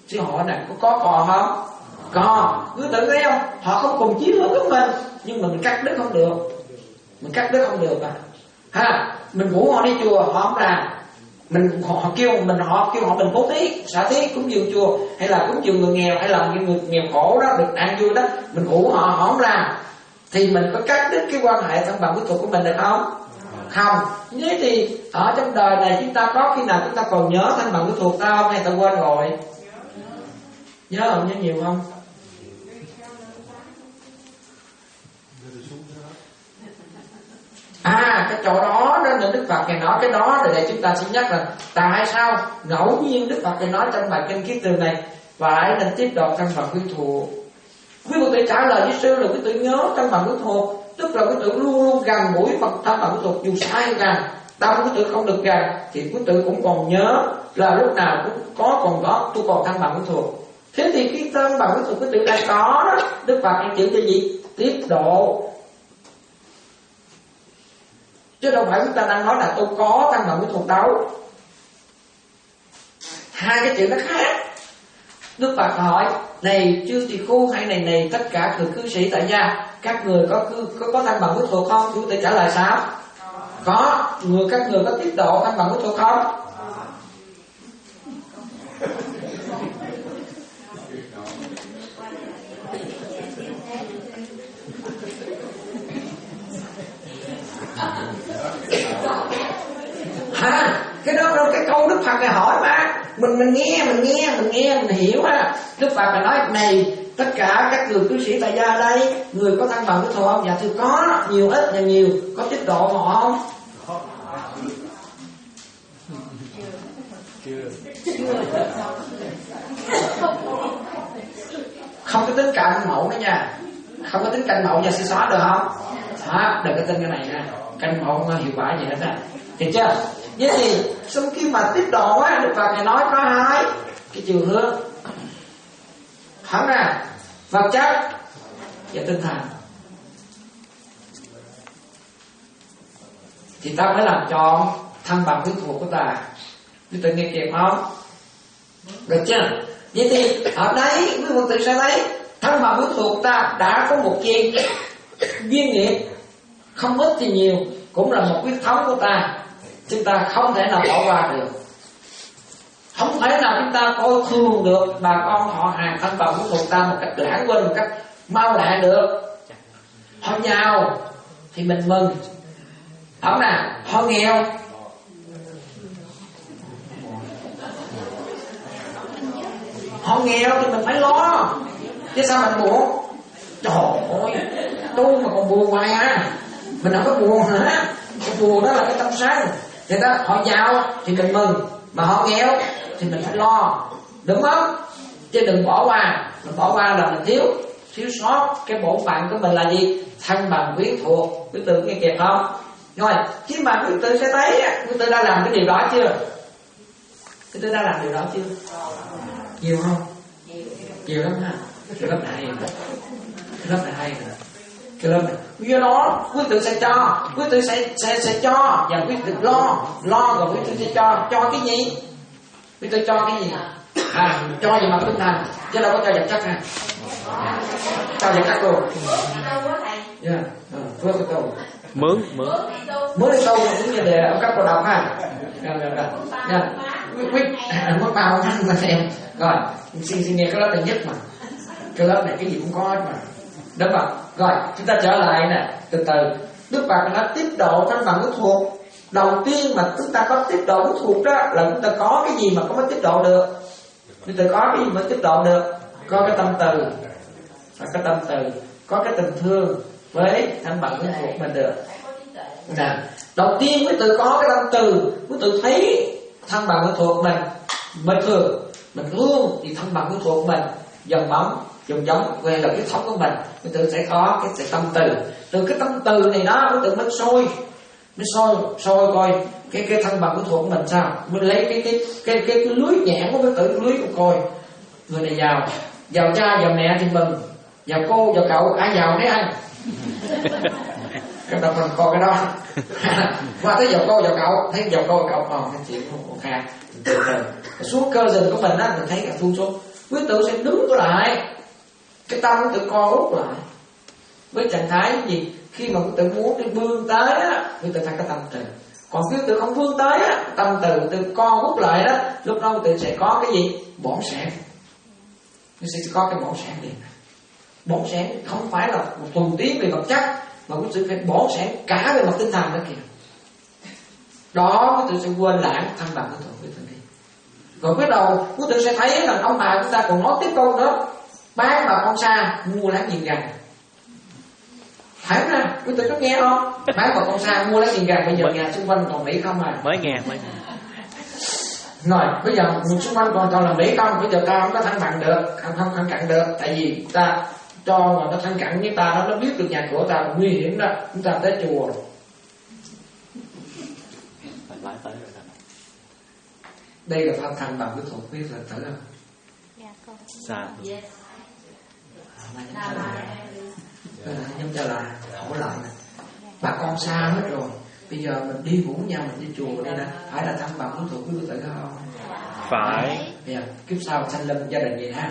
Sư hỏi nè, có có còn không? Còn. Quý tử thấy không? Họ không cùng chí hướng với mình, nhưng mà mình cắt đứt không được. Mình cắt đứt không được à. Ha, mình rủ họ đi chùa họ không làm. Mình họ kêu mình họ kêu họ mình bố thí, xả thí cúng dường chùa, hay là cúng dường người nghèo, hay là những người nghèo khổ đó được ăn vui đó, mình rủ họ họ không làm, thì mình có cắt đứt cái quan hệ thân bằng quý thuộc của mình được không? Không. Thế thì ở trong đời này chúng ta có khi nào chúng ta còn nhớ thân bằng quý thuộc ta không, hay ta quên rồi? Nhớ không? Nhớ nhiều không? À, cái chỗ đó đó là Đức Phật Ngài nói cái đó để, để chúng ta sẽ nhắc là tại sao ngẫu nhiên Đức Phật Ngài nói trong bài kinh Kiết Tường này phải nên tiếp độ thân bằng quý thuộc. Quý Phật tử trả lời với sư là quý tử nhớ thân bằng quý thuộc, tức là quý tử luôn luôn gần gũi Phật thân bằng quý thuộc, dù sai gần tâm quý tử không được gần thì quý tử cũng còn nhớ là lúc nào cũng có còn có tôi còn thân bằng quý thuộc. Thế thì cái thân bằng quý thuộc quý tử đang có đó, Đức Phật Ngài chữ cho gì? Tiếp độ. Chứ đâu phải chúng ta đang nói là tôi có thân bằng quý thuộc đâu. Hai cái chuyện nó khác. Đức Phật hỏi này chư tỳ khưu hay này này tất cả người cư sĩ tại gia, các người có cư, có, có thân bằng quý thuộc không? Chúng ta trả lời sao? Có. Người các người có tiếp độ thân bằng quý thuộc không? Ha, cái đó đâu cái câu Đức Phật này hỏi mà mình mình nghe mình nghe mình nghe mình hiểu á. Đức Phật là nói này tất cả các người cư sĩ tại gia đây, người có thân bằng quý thuộc không? Dạ thưa có, nhiều ít và nhiều. Có tiếp độ họ không? Không có tính cạnh mẫu nữa nha, không có tính cạnh mẫu nha, sẽ xóa được không? Xóa, đừng có tin cái này nha, cạnh mẫu không hiệu quả gì hết á, hiểu chưa? Vậy thì sau khi mà tiếp độ á, Đức Phật Ngài nói có hai cái chiều hướng, hẳn là vật chất và tinh thần. Thì ta phải làm chọn thân bằng quý thuộc của ta. Quý tự nghe kịp không? Được chưa? Vậy thì ở đây quý Phật tử sẽ thấy thân bằng quý thuộc ta đã có một chuyện duyên nghiệp, không ít thì nhiều, cũng là một quyết thống của ta. Chúng ta không thể nào bỏ qua được, không thể nào chúng ta coi thường được bà con họ hàng thân bằng quý thuộc ta một cách lãng quên, một cách mau lẹ được. Họ giàu thì mình mừng, không nào? Họ nghèo họ nghèo thì mình phải lo, chứ sao mình buồn? Trời ơi, tôi mà còn buồn hoài à? Mình không có buồn hả? Cái buồn đó là cái tâm sáng. Người ta họ giàu thì mình mừng, mà họ nghèo thì mình phải lo, đúng không? Chứ đừng bỏ qua. Mình bỏ qua là mình thiếu thiếu sót cái bổn phận của mình là gì? Thân bằng quyến thuộc. Quý tử nghe kịp không? Rồi khi mà quý tử sẽ thấy quý tử đã làm cái điều đó chưa? Quý tử đã làm điều đó chưa? Nhiều không? Nhiều lắm ha. Cái lớp này hay rồi. Cái lớp này hay rồi. Cái lớp này. Do đó quý tử sẽ cho, quý tử sẽ sẽ sẽ cho và quý tử lo, lo rồi quý tử sẽ cho. Cho cái gì? Quý tử cho cái gì? À, cho về mặt tinh thần, chứ đâu có cho vật chất ha. Cho vật chất luôn. Yeah, phước cái câu. Mướn, mướn. Mướn đi câu cũng như đề ông cấp cầu đọc ha. Rồi rồi rồi. Nha. Quý mất bao ăn mà xem. Rồi, xin xin nghe cái lớp này nhất mà. Cái lớp này cái gì cũng có hết mà. Đúng không? Rồi, chúng ta trở lại nè, từ từ. Đức Phật đã tiếp độ thân bằng quý thuộc. Đầu tiên mà chúng ta có tiếp độ quý thuộc đó là chúng ta có cái gì mà có mới tiếp độ được? Chúng ta có cái gì mới tiếp độ được? Có cái tâm từ, có cái tâm từ, có cái tình thương với thân bằng quý thuộc mình được. Nè, đầu tiên quý tử có cái tâm từ, quý tử thấy thân bằng quý thuộc mình bình thường, mình thương thì thân bằng quý thuộc mình dần bóng, dần giống về là cái thống của mình, quý tử sẽ có cái sự tâm từ. Từ cái tâm từ này đó quý tử mới soi, mới soi soi coi cái cái thân bằng quý thuộc của mình sao, mình lấy cái cái cái cái, cái lưới nhãn của quý tử, lưới của coi người này giàu, giàu cha giàu mẹ thì mừng, giàu cô giàu cậu ai giàu đấy anh. Cái đó mình coi cái đó. Qua tới giàu cô giàu cậu, thấy giàu cô giàu cậu còn cái chuyện không khác. Từ từ xuống cơ dần của mình á, mình thấy cả thu xuống Quý tự sẽ đứng lại, cái tâm quý tự co rút lại với trạng thái gì? Khi mà quý tự muốn đi vươn tới á, quý tự phải có tâm từ. Còn quý tự không vươn tới á, tâm từ quý tự co rút lại đó, lúc đó quý tự sẽ có cái gì? Bỏng sẻn. Nó sẽ có cái bỏng sẻn liền. Bỏng sẻn không phải là một thuần tiến về vật chất, mà quý tự phải bỏng sẻn cả về mặt tinh thần đó kìa. Đó quý tự sẽ quên lãng thăng bằng cái thuần quý tự đi. Rồi bắt đầu quý tự sẽ thấy là ông bà chúng ta còn nói tiếp câu nữa: bán bà con xa mua láng giềng gần. Phải không nào? Quý tự có nghe không? Bán bà con xa mua láng giềng gần. Bây giờ nhà xung quanh còn Mỹ không à? Mới nghe, mới nghe. Rồi bây giờ người xung quanh còn toàn là Mỹ không? Bây giờ ta không có thăng bằng được, không không thăng cận được. Tại vì ta cho mà nó thăng cận với ta, nó nó biết được nhà cửa ta là nguy hiểm đó. Chúng ta tới chùa. Đây là thăng thăng bằng cái thuộc biết là tử không? Dạ con. Dạ. Nhóm cho là hỏi lại nè, bà con xa hết rồi, bây giờ mình đi vũ nhau, mình đi chùa đây nè, phải là thăng bằng cái thuộc quý tử không? Phải. Bây giờ kiếp sau sanh lâm gia đình vậy ha.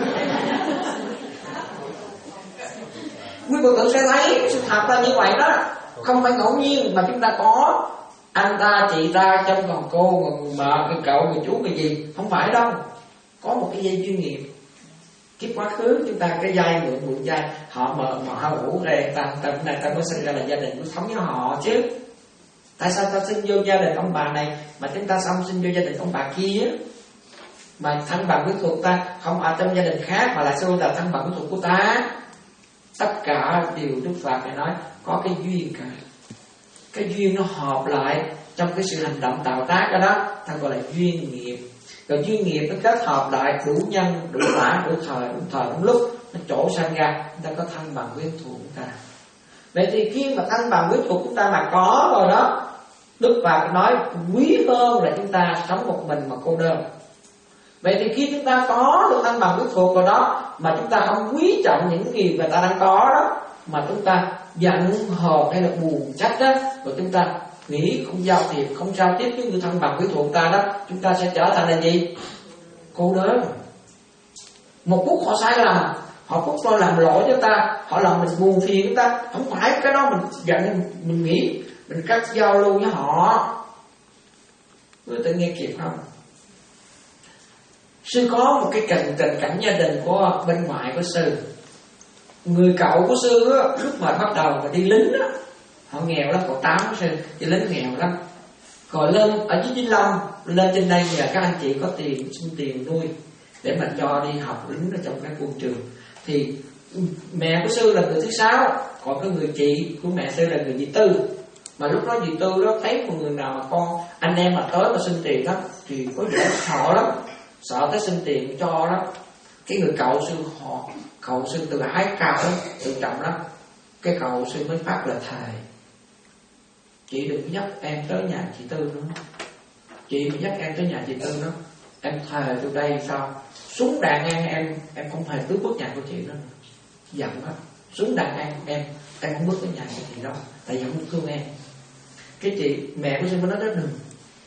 Quý cô tử sẽ thấy sự thật là như vậy đó, không phải ngẫu nhiên mà chúng ta có anh ta, chị ta, chồng còn cô, người mợ, người cậu, người chú, người gì, không phải đâu. Có một cái dây duyên nghiệp. Kiếp quá khứ chúng ta cái dây mượn mượn dây, họ mờ mà họ ngủ về ta ta này ta mới sinh ra là gia đình, mới sống với họ chứ. Tại sao ta sinh vô gia đình ông bà này mà chúng ta xong sinh vô gia đình ông bà kia? Mà thân bằng quyết thuộc ta không ở trong gia đình khác mà là sao là thân bằng quyết thuộc của ta? Tất cả đều Đức Phật này nói có cái duyên cả. Cái duyên nó hợp lại trong cái sự hành động tạo tác đó, đó ta gọi là duyên nghiệp. Rồi duyên nghiệp nó kết hợp lại đủ nhân, đủ quả, đủ thời, đủ thời, đúng lúc nó trổ sang ra, chúng ta có thân bằng quyến thuộc chúng ta. Vậy thì khi mà thân bằng quyến thuộc chúng ta mà có rồi đó, Đức Phật nói quý hơn là chúng ta sống một mình mà cô đơn. Vậy thì khi chúng ta có được thân bằng quyến thuộc rồi đó, mà chúng ta không quý trọng những gì người ta đang có đó, mà chúng ta giận hờn hay là buồn trách đó, rồi chúng ta nghĩ không giao thiệp, không giao tiếp với người thân bằng quý thuộc ta đó, chúng ta sẽ trở thành là gì? Cô đơn. Một phút họ sai lầm, họ phút họ làm lỗi cho ta, họ làm mình buồn phiền chúng ta, không phải cái đó mình giận, mình nghĩ mình cắt giao lưu với họ. Quý tự nghe kịp không? Sư có một cái tình tình cảnh gia đình của bên ngoại của sư. Người cậu của sư á, lúc mà bắt đầu mà đi lính á, họ nghèo lắm, cậu tám của sư đi lính nghèo lắm. Rồi lên ở dưới Vĩnh Long, lên trên đây nhờ các anh chị có tiền, xin tiền nuôi để mà cho đi học lính ở trong các quân trường. Thì mẹ của sư là người thứ sáu, còn cái người chị của mẹ sư là người dì tư. Mà lúc đó dì tư đó thấy một người nào mà con anh em mà tới mà xin tiền đó thì có vẻ sợ lắm, sợ tới xin tiền cho đó. Cái người cậu sư họ cậu sư tự ái cao lắm, tự trọng lắm. Cái cậu sư mới phát lời thề: chị đừng dắt em tới nhà chị Tư nữa. Chị mà dắt em tới nhà chị Tư đó, em thề từ đây sao súng đạn ngang em, em không hề bước bước nhà của chị nữa. Giận đó, súng đạn ngang em, em không bước tới nhà của chị đâu, tại vì không thương em. Cái chị mẹ của sư mới nói đó: đừng,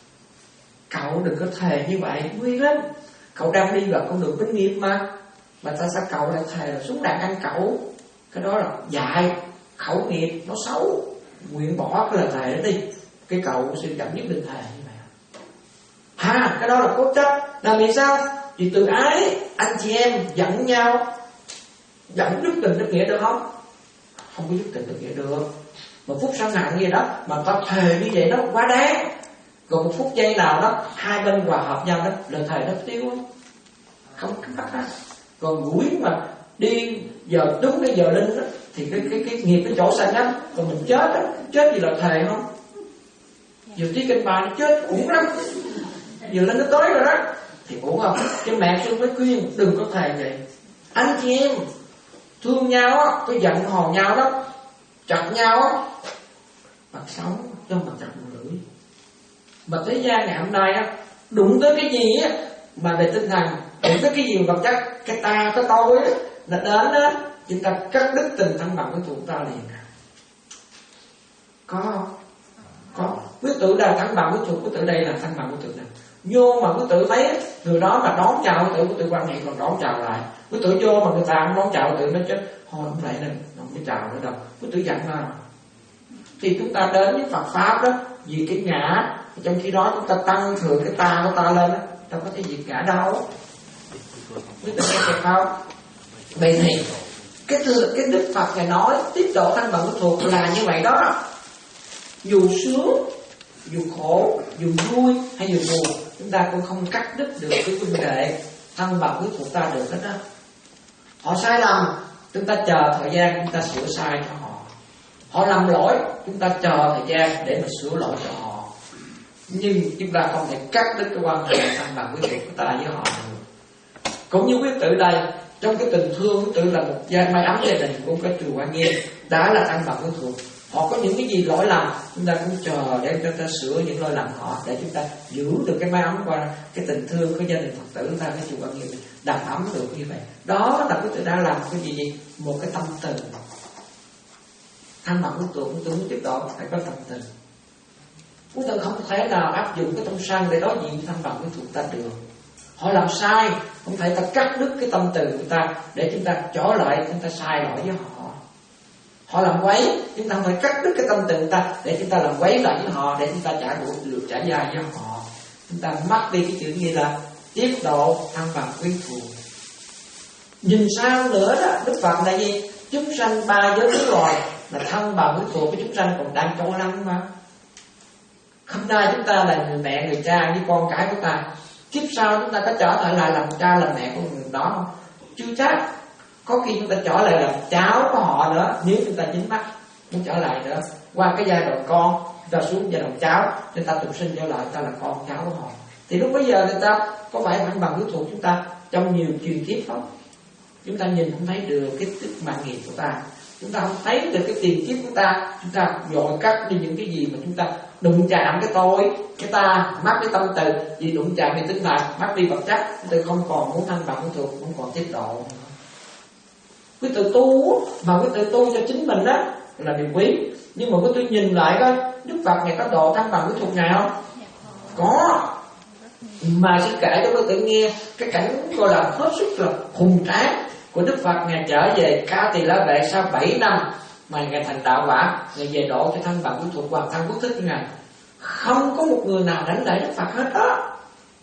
cậu đừng có thề như vậy, nguy lắm. Cậu đang đi vào con đường bính nghiệp mà, mà ta sao cậu lại thề là súng đạn ăn cậu? Cái đó là dại, khẩu nghiệp, nó xấu. Nguyện bỏ cái lời thề đó đi. Cái cậu của sư chậm nhất định thề như vậy. Ha, cái đó là cốt chất. Là vì sao? Vì từ ái anh chị em giận nhau, giận đức tình đức nghĩa được không? Không có đức tình đức nghĩa được. Một phút sân hận gì đó mà ta thề như vậy đó quá đáng. Còn một phút giây nào đó hai bên hòa hợp nhau đó, lời thề nó tiêu không? Không cái bắt đó. Còn gũi mà đi giờ đúng cái giờ linh đó, thì cái cái cái nghiệp cái chỗ xanh lắm. Còn mình chết đó, chết gì là thề không? Giờ tí kinh bà nó chết cũng lắm. Giờ lên nó tới rồi đó thì cũng không. Cái mẹ sư mới khuyên đừng có thề vậy. Anh chị em thương nhau á, cái giận hò nhau đó, chặt nhau á, mặt sống cho mặt chặt một lưỡi. Mà thế gian ngày hôm nay á, đụng tới cái gì á mà về tinh thần, đụng tới cái gì vật chất, cái ta cái tôi á là đến á, chúng ta cắt đứt tình thân bằng với thuộc ta liền. Có không? Có. Quyết tự là thân bằng với thuộc, quyết tự đây là thân bằng với thuộc này. Vô mà quý tử thấy người đó mà đón chào quý tử, quý tử quan hệ còn đón chào lại. Quý tử vô mà người ta không đón chào quý tử, nó chết thôi không lại nên không có chào nữa đâu, quý tử giận ra. Thì chúng ta đến với Phật pháp đó vì cái ngã, trong khi đó chúng ta tăng cường cái ta của ta lên đó, ta có thể diệt ngã đâu. Quý tử nghe kịp không? Vậy thì cái cái Đức Phật Ngài nói tiếp độ thân bằng của thuộc là như vậy đó. Dù sướng, dù khổ, dù vui hay dù buồn, chúng ta cũng không cắt đứt được cái huynh đệ thân bằng với thuộc ta được hết đó. Họ sai lầm, chúng ta chờ thời gian chúng ta sửa sai cho họ. Họ làm lỗi, chúng ta chờ thời gian để mà sửa lỗi cho họ. Nhưng chúng ta không thể cắt đứt cái quan hệ thân bằng với thuộc của ta với họ được. Cũng như quý tử đây, trong cái tình thương quý tử là một gia may ấm gia đình của cái chùa Quan Nghiêm đã là thân bằng với thuộc. Họ có những cái gì lỗi lầm, chúng ta cũng chờ để cho ta sửa những lỗi lầm họ, để chúng ta giữ được cái mái ấm qua cái tình thương của gia đình Phật tử ta, cái chùa Quan Nghiêm đầm ấm được như vậy. Đó là quý tử đã làm cái gì? Một cái tâm từ. Thân bằng của thuộc, quý tử muốn tiếp tục phải có tâm từ. Quý tử không thể nào áp dụng cái tâm sân để đối diện thân bằng với thuộc ta được. Họ làm sai, không thể ta cắt đứt cái tâm từ của ta để chúng ta trở lại, chúng ta sai lỗi với họ. Họ làm quấy, chúng ta không phải cắt đứt cái tâm từ của ta để chúng ta làm quấy lại với họ, để chúng ta trả đủ được trả giá với họ. Chúng ta mất đi cái chữ như là tiếp độ thân bằng quyến thuộc. Nhìn sao nữa đó, Đức Phật là gì? Chúng sanh ba giới tứ loài là thân bằng quyến thuộc, cái chúng sanh còn đang trôi lăn mà. Hôm nay chúng ta là người mẹ, người cha với con cái của ta, kiếp sau chúng ta có trở lại lại làm cha làm mẹ của người đó không? Chưa chắc. Có khi chúng ta trở lại làm cháu của họ nữa, nếu chúng ta dính mắt muốn trở lại nữa. Qua cái giai đoạn con, chúng ta xuống giai đoạn cháu, chúng ta tục sinh trở lại ta là con cháu của họ. Thì lúc bấy giờ người ta có phải thân bằng với thuộc chúng ta trong nhiều truyền kiếp không? Chúng ta nhìn không thấy được cái tích mạng nghiệp của ta, chúng ta không thấy được cái tiền kiếp của ta. Chúng ta dội cắt đi những cái gì mà chúng ta đụng chạm cái tôi, cái ta, mất cái tâm từ. Vì đụng chạm thì tinh thần, mất đi vật chất, chúng ta không còn muốn thân bằng với thuộc, không còn tiếp độ. Quý tử tu mà quý tử tu cho chính mình đó là điều quý. Nhưng mà quý tử nhìn lại coi, Đức Phật Ngài có độ thân bằng với thuộc Ngài không? Có. Mà xin kể cho quý tử nghe cái cảnh gọi là hết sức là hùng tráng của Đức Phật Ngài trở về Ca Tỳ La Vệ sau bảy năm mà Ngài thành đạo quả, Ngài về độ cho thân bằng với thuộc Hoàng thân quốc thích của Ngài. Không có một người nào đánh lại Đức Phật hết đó.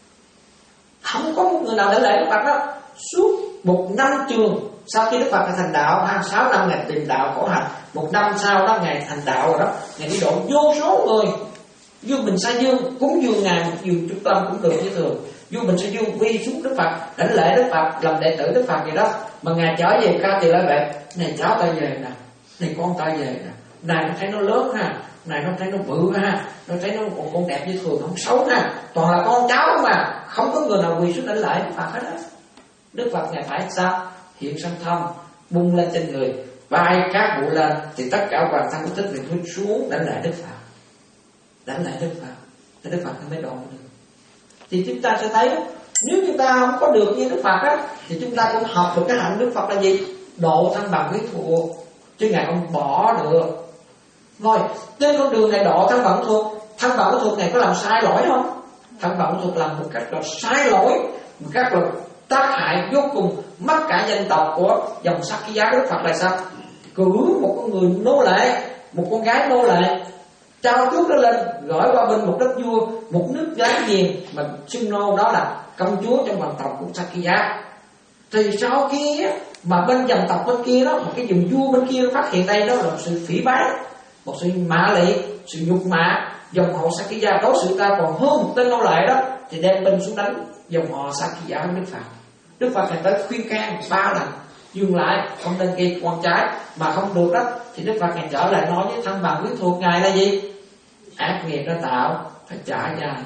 Không có một người nào đánh lại Đức Phật đó. Suốt một năm trường sau khi Đức Phật thành đạo, hai sáu năm Ngài tìm đạo khổ hạnh, một năm sau đó Ngài thành đạo rồi đó, Ngài đi độ vô số người. Vua Bình Sa Dương cúng dường Ngài một dường trung tâm cũng được như thường. Vua Bình Sa Dương quy xuống Đức Phật, đảnh lễ Đức Phật, làm đệ tử Đức Phật vậy đó. Mà Ngài trở về Ca Tỳ La Vệ, này cháu ta về nè, này con ta về nè, này nó thấy nó lớn ha, này nó thấy nó bự ha, nó thấy nó còn con đẹp như thường, không xấu ha, toàn là con cháu mà, không có người nào quỳ xuống đảnh lễ Đức Phật hết á. Đức Phật Ngài phải sao? Hiện sanh thân, bung lên trên người, bay cát bụi lên, thì tất cả hoàng thân quốc thích liền hướng xuống đảnh lễ Đức Phật, đảnh lễ Đức Phật, thì Đức Phật mới độ được. Thì chúng ta sẽ thấy nếu chúng ta không có được như Đức Phật á, thì chúng ta cũng học được cái hạnh Đức Phật là gì? Độ thân bằng với thuộc, chứ Ngài không bỏ được. Rồi trên con đường này độ thân bằng thuộc, thân bằng với thuộc này có làm sai lỗi không? Thân bằng với thuộc làm một cách là sai lỗi, một cách là tác hại vô cùng, mất cả danh tộc của dòng sắc ký giá. Đức Phật là sao? Cử một con người nô lệ, một con gái nô lệ, trao chuốt nó lên, gửi qua bên một đất vua, một nước láng giềng mà xưng nô đó là công chúa trong hoàng tộc của Sakya. Thì sau khi mà bên dòng tộc bên kia đó, một cái vùng vua bên kia phát hiện đây đó là một sự phỉ báng, một sự mạ lị, sự nhục mạ dòng họ Sakya, đối xử ta còn hơn một tên nô lệ đó, thì đem binh xuống đánh dòng họ Sakya với Đức Phật. Đức Phật phải tới khuyên can ba lần, dừng lại, không nên gây con trái, mà không được đó thì Đức Phật Ngài trở lại nói với thân bằng với thuộc Ngài là gì? Ác nghiệp nó tạo phải trả dài.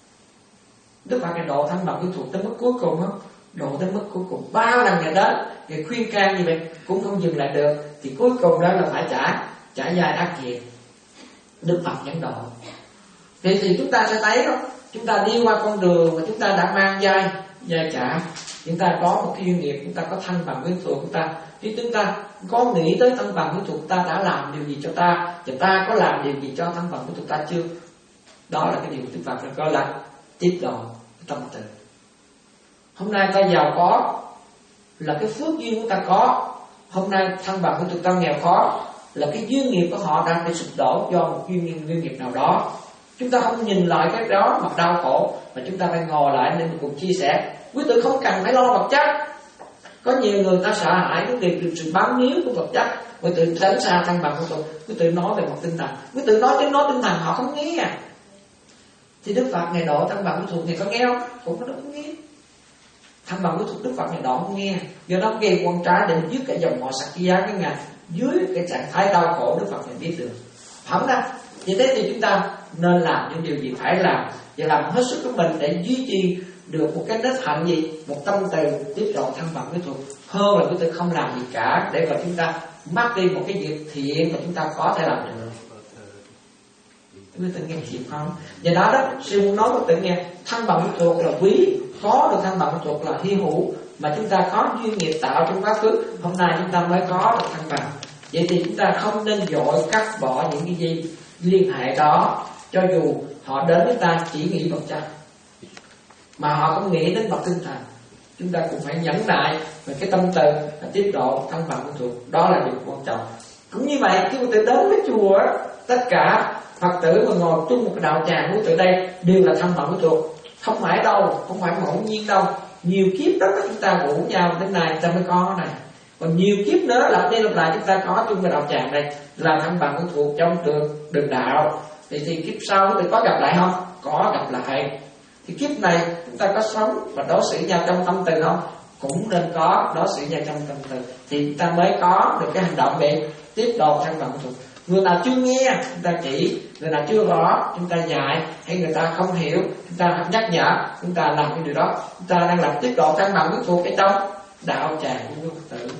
Đức Phật Ngài độ thân bằng với thuộc tới mức cuối cùng không? Độ tới mức cuối cùng ba lần Ngài đến, Ngài khuyên can như vậy cũng không dừng lại được, thì cuối cùng đó là phải trả trả dài ác nghiệp. Đức Phật dẫn độ. Thì thì chúng ta sẽ thấy đó, chúng ta đi qua con đường mà chúng ta đã mang vai vai trả, chúng ta có một cái duyên nghiệp, chúng ta có thân bằng với thuộc của ta, thì chúng ta có nghĩ tới thân bằng với thuộc ta đã làm điều gì cho ta, và ta có làm điều gì cho thân bằng với thuộc ta chưa? Đó là cái điều Đức Phật gọi là tiếp độ. tâm từ. Hôm nay ta giàu có là cái phước duyên của ta có. Hôm nay thân bằng của tụi ta nghèo khó là cái duyên nghiệp của họ đang bị sụp đổ do một duyên nghiệp, duyên nghiệp nào đó. Chúng ta không nhìn lại cái đó mà đau khổ, mà chúng ta phải ngồi lại nên cùng chia sẻ. Quý tử không cần phải lo vật chất. Có nhiều người ta sợ hãi cái việc sự bám níu của vật chất, quý tử tránh xa thân bằng của tôi. Quý tử nói về mặt tinh thần, quý tử nói tiếng nói tinh thần họ không nghe à. Thì Đức Phật ngày độ thân bằng của thuộc thì có nghe không? Cũng có không nghe. Thân bằng của thuộc Đức Phật ngày độ không nghe. Do đó gây quan trái để dứt cái dòng họ sạch giá cái ngày dưới cái trạng thái đau khổ. Đức Phật này biết được không đó. Vì thế thì chúng ta nên làm những điều gì phải làm và làm hết sức của mình để duy trì được một cái nết hạnh gì, một tâm từ tiếp độ thân bằng với thuộc, hơn là chúng ta không làm gì cả để mà chúng ta mất đi một cái việc thiện mà chúng ta có thể làm được. Quý tự nghe kịp không? Và đó đó, sư muốn nói với tự nghe, thân bằng với thuộc là quý, có được thân bằng với thuộc là hy hữu, mà chúng ta có duyên nghiệp tạo trong quá khứ, hôm nay chúng ta mới có được thân bằng. Vậy thì chúng ta không nên vội cắt bỏ những cái gì liên hệ đó, cho dù họ đến với ta chỉ nghĩ vật chất mà họ không nghĩ đến mặt tinh thần. Chúng ta cũng phải nhẫn nại về cái tâm từ và tiếp độ thân bằng của thuộc. Đó là điều quan trọng. Cũng như vậy, khi quý tử đến với chùa, tất cả Phật tử mà ngồi chung một cái đạo tràng của tụi đây đều là thân bằng của thuộc. Không phải đâu, không phải ngẫu nhiên đâu. Nhiều kiếp đó chúng ta rủ nhau đến này ta mới có cái này. Còn nhiều kiếp nữa lặp đi lặp lại chúng ta có chung cái đạo tràng đây là thân bằng của thuộc trong đường đường đạo. Thì, thì kiếp sau thì có gặp lại không? Có gặp lại. Thì kiếp này chúng ta có sống và đối xử nhau trong tâm từ không? Cũng nên có đối xử nhau trong tâm từ. Thì chúng ta mới có được cái hành động về tiếp độ thân bằng của thuộc. Người nào chưa nghe chúng ta chỉ, người nào chưa rõ chúng ta dạy, hay người ta không hiểu chúng ta nhắc nhở, chúng ta làm cái điều đó. Chúng ta đang làm tiếp độ thân bằng của thuộc ở trong đạo tràng của Phật tử.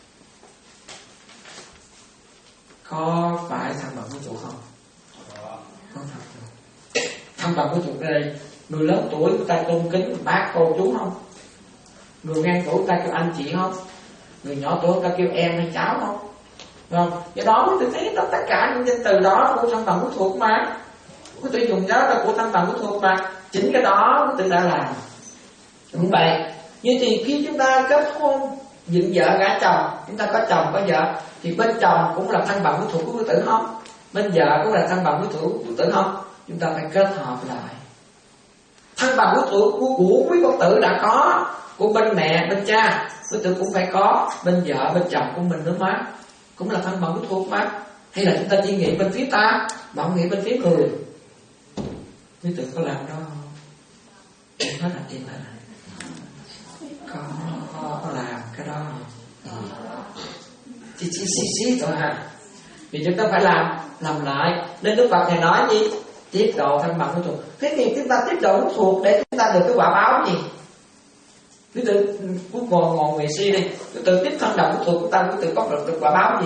Có phải thân bằng của thuộc không? Không thật. Thân bằng của thuộc ở đây, người lớn tuổi người ta tôn kính bác cô chú không? Người ngang tuổi người ta kêu anh chị không? Người nhỏ tuổi người ta kêu em hay cháu không? Vâng, do đó tôi thấy tất cả những danh từ đó của thân bằng của thuộc mà. Quý vị dùng đó là của thân bằng của thuộc mà. Chính cái đó quý vị đã làm. Đúng vậy. Như thì khi chúng ta kết hôn, dựng vợ gả chồng, chúng ta có chồng có vợ, thì bên chồng cũng là thân bằng của thuộc của quý tử không? Bên vợ cũng là thân bằng của thuộc của quý tử không? Chúng ta phải kết hợp lại. Thân bằng của thuộc của, của quý Phật tử đã có, của bên mẹ, bên cha, quý tử cũng phải có, bên vợ, bên chồng của mình nữa mà. Cũng là thân bằng của thuộc mà. Hay là chúng ta chỉ nghĩ bên phía ta mà không nghĩ bên phía người? Quý tử có làm đó không? Em nói là em nói là có, có, có làm cái đó không? Chỉ chỉ xí xí thôi hả? Vì chúng ta phải làm làm lại. Nên Đức Phật này nói gì? Tiếp độ thân bằng của thuộc. Thế thì chúng ta tiếp độ của thuộc để chúng ta được cái quả báo gì? Quý tử cuối ngồi ngồi người si đi, quý tử tiếp thân đồng của thuộc của ta, quý tử có được, được quả báo gì?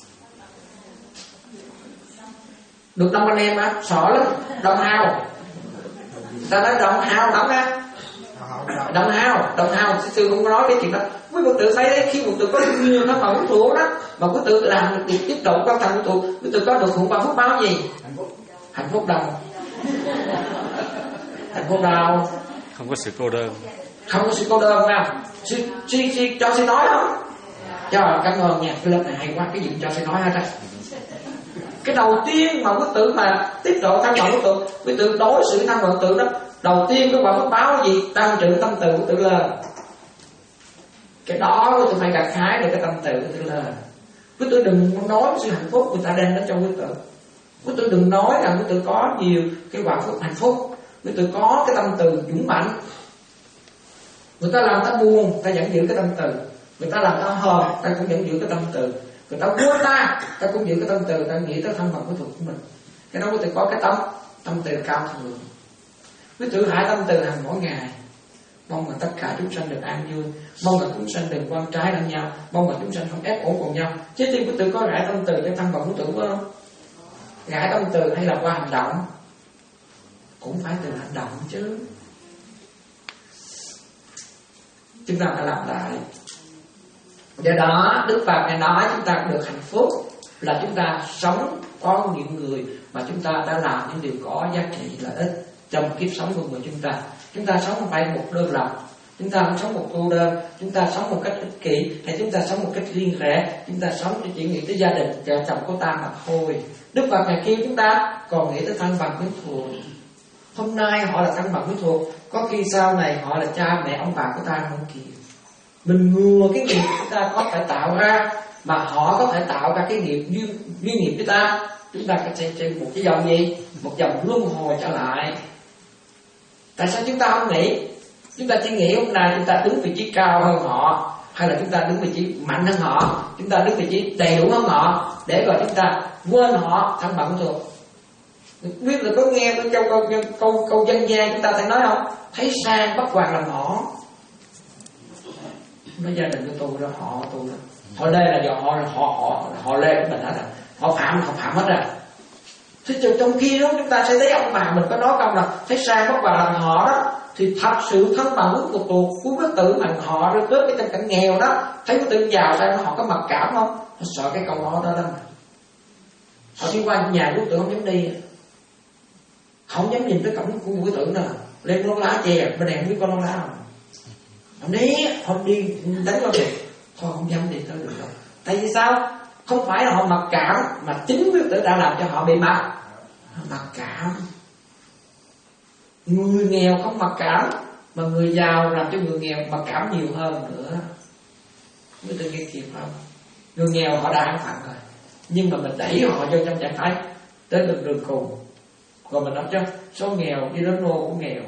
Được đông anh em á, sợ lắm, đông hao. Ta nói đông hao lắm á. Đông hao, đông hao, sư không có nói cái chuyện đó. Quý Phật tử thấy đấy, khi một tử có nhiều thân bằng của thuộc đó, mà quý tử làm được tiếp độ các thân của thuộc, quý tử có được hưởng quả phước báo gì? Hạnh phúc. Hạnh phúc đâu? Hạnh phúc đâu? Không có sự cô đơn. Không có sự cô đơn nào. Sư, sư, sư, cho sư nói không? Cho cảm ơn nha, cái lớp này hay quá, cái gì cho sư nói hết á. Cái đầu tiên mà quý tử mà tiếp độ thân bằng của tự, quý tử đối xử thân bằng tự đó, đầu tiên cái quả phước báo gì? Tăng trưởng tâm từ của tự lên. Cái đó quý tử phải gặt hái được cái tâm từ của tự lên. Quý tử đừng nói sự hạnh phúc người ta đem đến cho quý tử. Quý tử đừng nói rằng quý tử có nhiều cái quả phước hạnh phúc. Quý tử có cái tâm từ dũng mạnh. Người ta làm ta buồn, ta vẫn giữ cái tâm từ. Người ta làm ta hờn, ta cũng vẫn giữ cái tâm từ. Người ta quên ta, ta cũng giữ cái tâm từ. Ta nghĩ tới thân phận của thuộc của mình. Cái đó quý tử có cái tâm tâm từ cao thượng. Quý tử hãy tâm từ hàng mỗi ngày. Mong là tất cả chúng sanh được an vui, mong là chúng sanh đừng quan trái lẫn nhau, mong là chúng sanh không ép ổn cùng nhau. Chứ tiên quý tử có rải tâm từ cho thân phận của tử không? Rải tâm từ hay là qua hành động? Cũng phải từ hành động chứ. Chúng ta phải làm lại. Do đó Đức Phật này nói chúng ta được hạnh phúc là chúng ta sống có những người mà chúng ta đã làm những điều có giá trị lợi ích trong kiếp sống của người chúng ta. Chúng ta sống không phải một đơn lập, chúng ta không sống một cô đơn, chúng ta sống một cách ích kỷ, hay chúng ta sống một cách riêng rẽ, chúng ta sống chỉ nghĩ tới gia đình vợ chồng của ta mà thôi. Đức Phật Ngài kêu chúng ta còn nghĩ tới thân bằng quyến thuộc. Hôm nay họ là thân bằng quyến thuộc, có khi sau này họ là cha mẹ ông bà của ta không kịp. Mình ngừa cái nghiệp chúng ta có thể tạo ra, mà họ có thể tạo ra cái nghiệp duyên, duyên nghiệp với ta. Chúng ta sẽ trên một cái dòng gì? Một dòng luân hồi trở lại. Tại sao chúng ta không nghĩ? Chúng ta chỉ nghĩ hôm nay chúng ta đứng vị trí cao hơn họ, hay là chúng ta đứng vị trí mạnh hơn họ, chúng ta đứng vị trí đầy đủ hơn họ, để rồi chúng ta quên họ thân bằng thuộc. Biết là có nghe cái câu câu câu câu dân gian chúng ta thấy nói không? Thấy sang bắt hoàng làm họ. Nói gia đình của tôi đó, họ tôi đó, họ đây là do họ họ họ họ lê của mình hết rồi, họ phạm họ phạm hết rồi. Thế trong khi đó chúng ta sẽ thấy ông bà mình có nói câu là thấy sang bắt hoàng làm họ đó, thì thật sự thân bằng của tụt của quyết tử bằng họ rơi rớt cái trong cảnh nghèo đó, thấy quyết tử giàu sao họ có mặc cảm không? Họ sợ cái câu nói đó lắm. Họ đi qua nhà quyết tử không dám đi, không dám nhìn tới cổng của quyết tử nào, lên lon lá chè bên này không biết có lon lá không, không đi, không đi đánh vào việc, thôi không dám đi tới được đâu. Tại vì sao? Không phải là họ mặc cảm, mà chính quyết tử đã làm cho họ bị mặc mặc cảm. Người nghèo không mặc cảm, mà người giàu làm cho người nghèo mặc cảm nhiều hơn nữa. Người ta nghe kịp không? Người nghèo họ đã an phận rồi, nhưng mà mình đẩy họ vô trong trạng thái tới đường đường cùng. Rồi mình nói cho số nghèo đi đến nô của nghèo,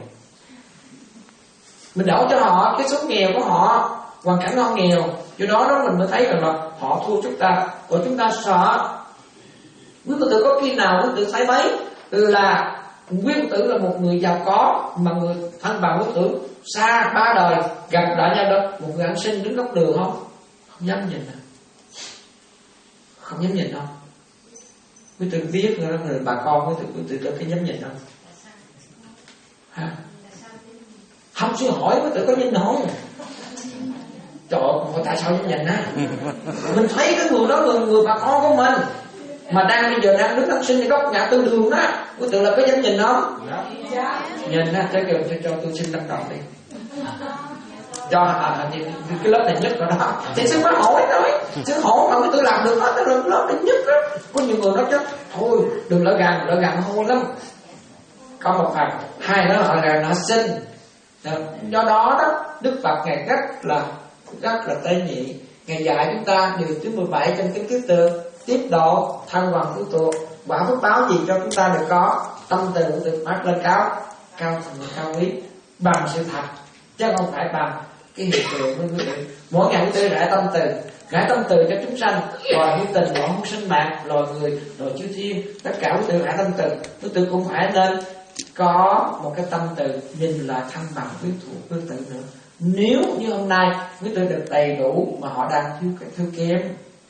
mình đổ cho họ cái số nghèo của họ, hoàn cảnh họ nghèo, do đó đó mình mới thấy rằng là họ thua chúng ta. Của chúng ta sợ quý phật tử có khi nào quý phật tử thấy mấy là quý phật tử là một người giàu có, mà người thân bằng quý phật tử xa ba đời gặp lại nhau đó, một người ăn xin đứng góc đường không? Không dám nhìn à? Không dám nhìn không? Quý phật tử biết rồi đó, người bà con quý phật tử có cái dám nhìn không? Ha? Không suy hỏi quý phật tử có nhìn không? Trời ơi, tại sao dám nhìn á? Mình thấy cái người đó người, người bà con của mình mà đang bây giờ đang đứng ăn xin góc ngã tư đường đó, quý tự là có dám nhìn không? Dạ. Nhìn á, cho, cho, cho tôi xin năm đồng đi. Cho à, cái lớp này nhất rồi đó. Thì sư mới hỏi nói, sư hỏi mà quý tự làm được hết rồi, lớp này nhất đó. Có nhiều người nói chứ, thôi đừng lỡ gàng, lỡ gàng hôi lắm. Có một phần, hai nữa họ gàng họ xin. Do đó đó, Đức Phật Ngài rất là rất là tế nhị. Ngài dạy chúng ta điều thứ mười bảy trong kinh kiết tượng: tiếp độ thân bằng của thuộc, quả phước báo gì cho chúng ta được có, tâm từ được phát lên cao cao thượng cao quý bằng sự thật, chứ không phải bằng cái hiện tượng của quý vị. Mỗi ngày quý vị rải tâm từ, rải tâm từ cho chúng sanh, loài hữu tình, loài không sinh mạng, loài người, loài chư thiên, tất cả quý vị rải tâm từ. Quý vị cũng phải nên có một cái tâm từ nhìn là thân bằng với thuộc quý vị nữa. Nếu như hôm nay quý vị được đầy đủ mà họ đang thiếu thiếu kém,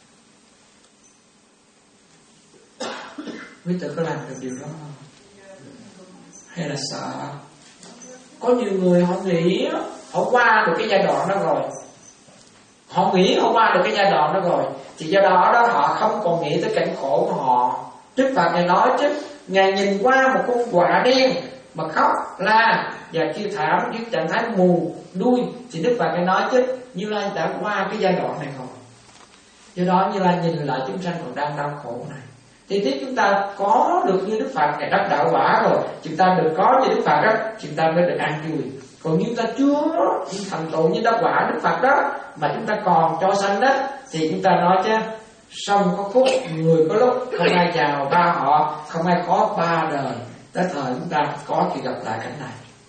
quý tử có làm được điều đó không? Hay là sợ? Có nhiều người họ nghĩ họ qua được cái giai đoạn đó rồi, họ nghĩ họ qua được cái giai đoạn đó rồi, thì do đó đó họ không còn nghĩ tới cảnh khổ của họ. Đức Phật Ngài nói chứ, Ngài nhìn qua một con quạ đen mà khóc la và kêu thảm với trạng thái mù đuôi, thì Đức Phật Ngài nói chứ Như Lai đã qua cái giai đoạn này rồi. Do đó Như Lai nhìn lại chúng sanh còn đang đau khổ này, thì nếu chúng ta có được như Đức Phật Ngài đắc đạo quả rồi, chúng ta được có như Đức Phật đó, chúng ta mới được an vui. Còn như ta chưa thành tựu như đắc quả Đức Phật đó, mà chúng ta còn cho sanh đó, thì chúng ta nói chứ sông có khúc, người có lúc, không ai giàu ba họ, không ai khó ba đời. Tới thời chúng ta có thì gặp lại cảnh này.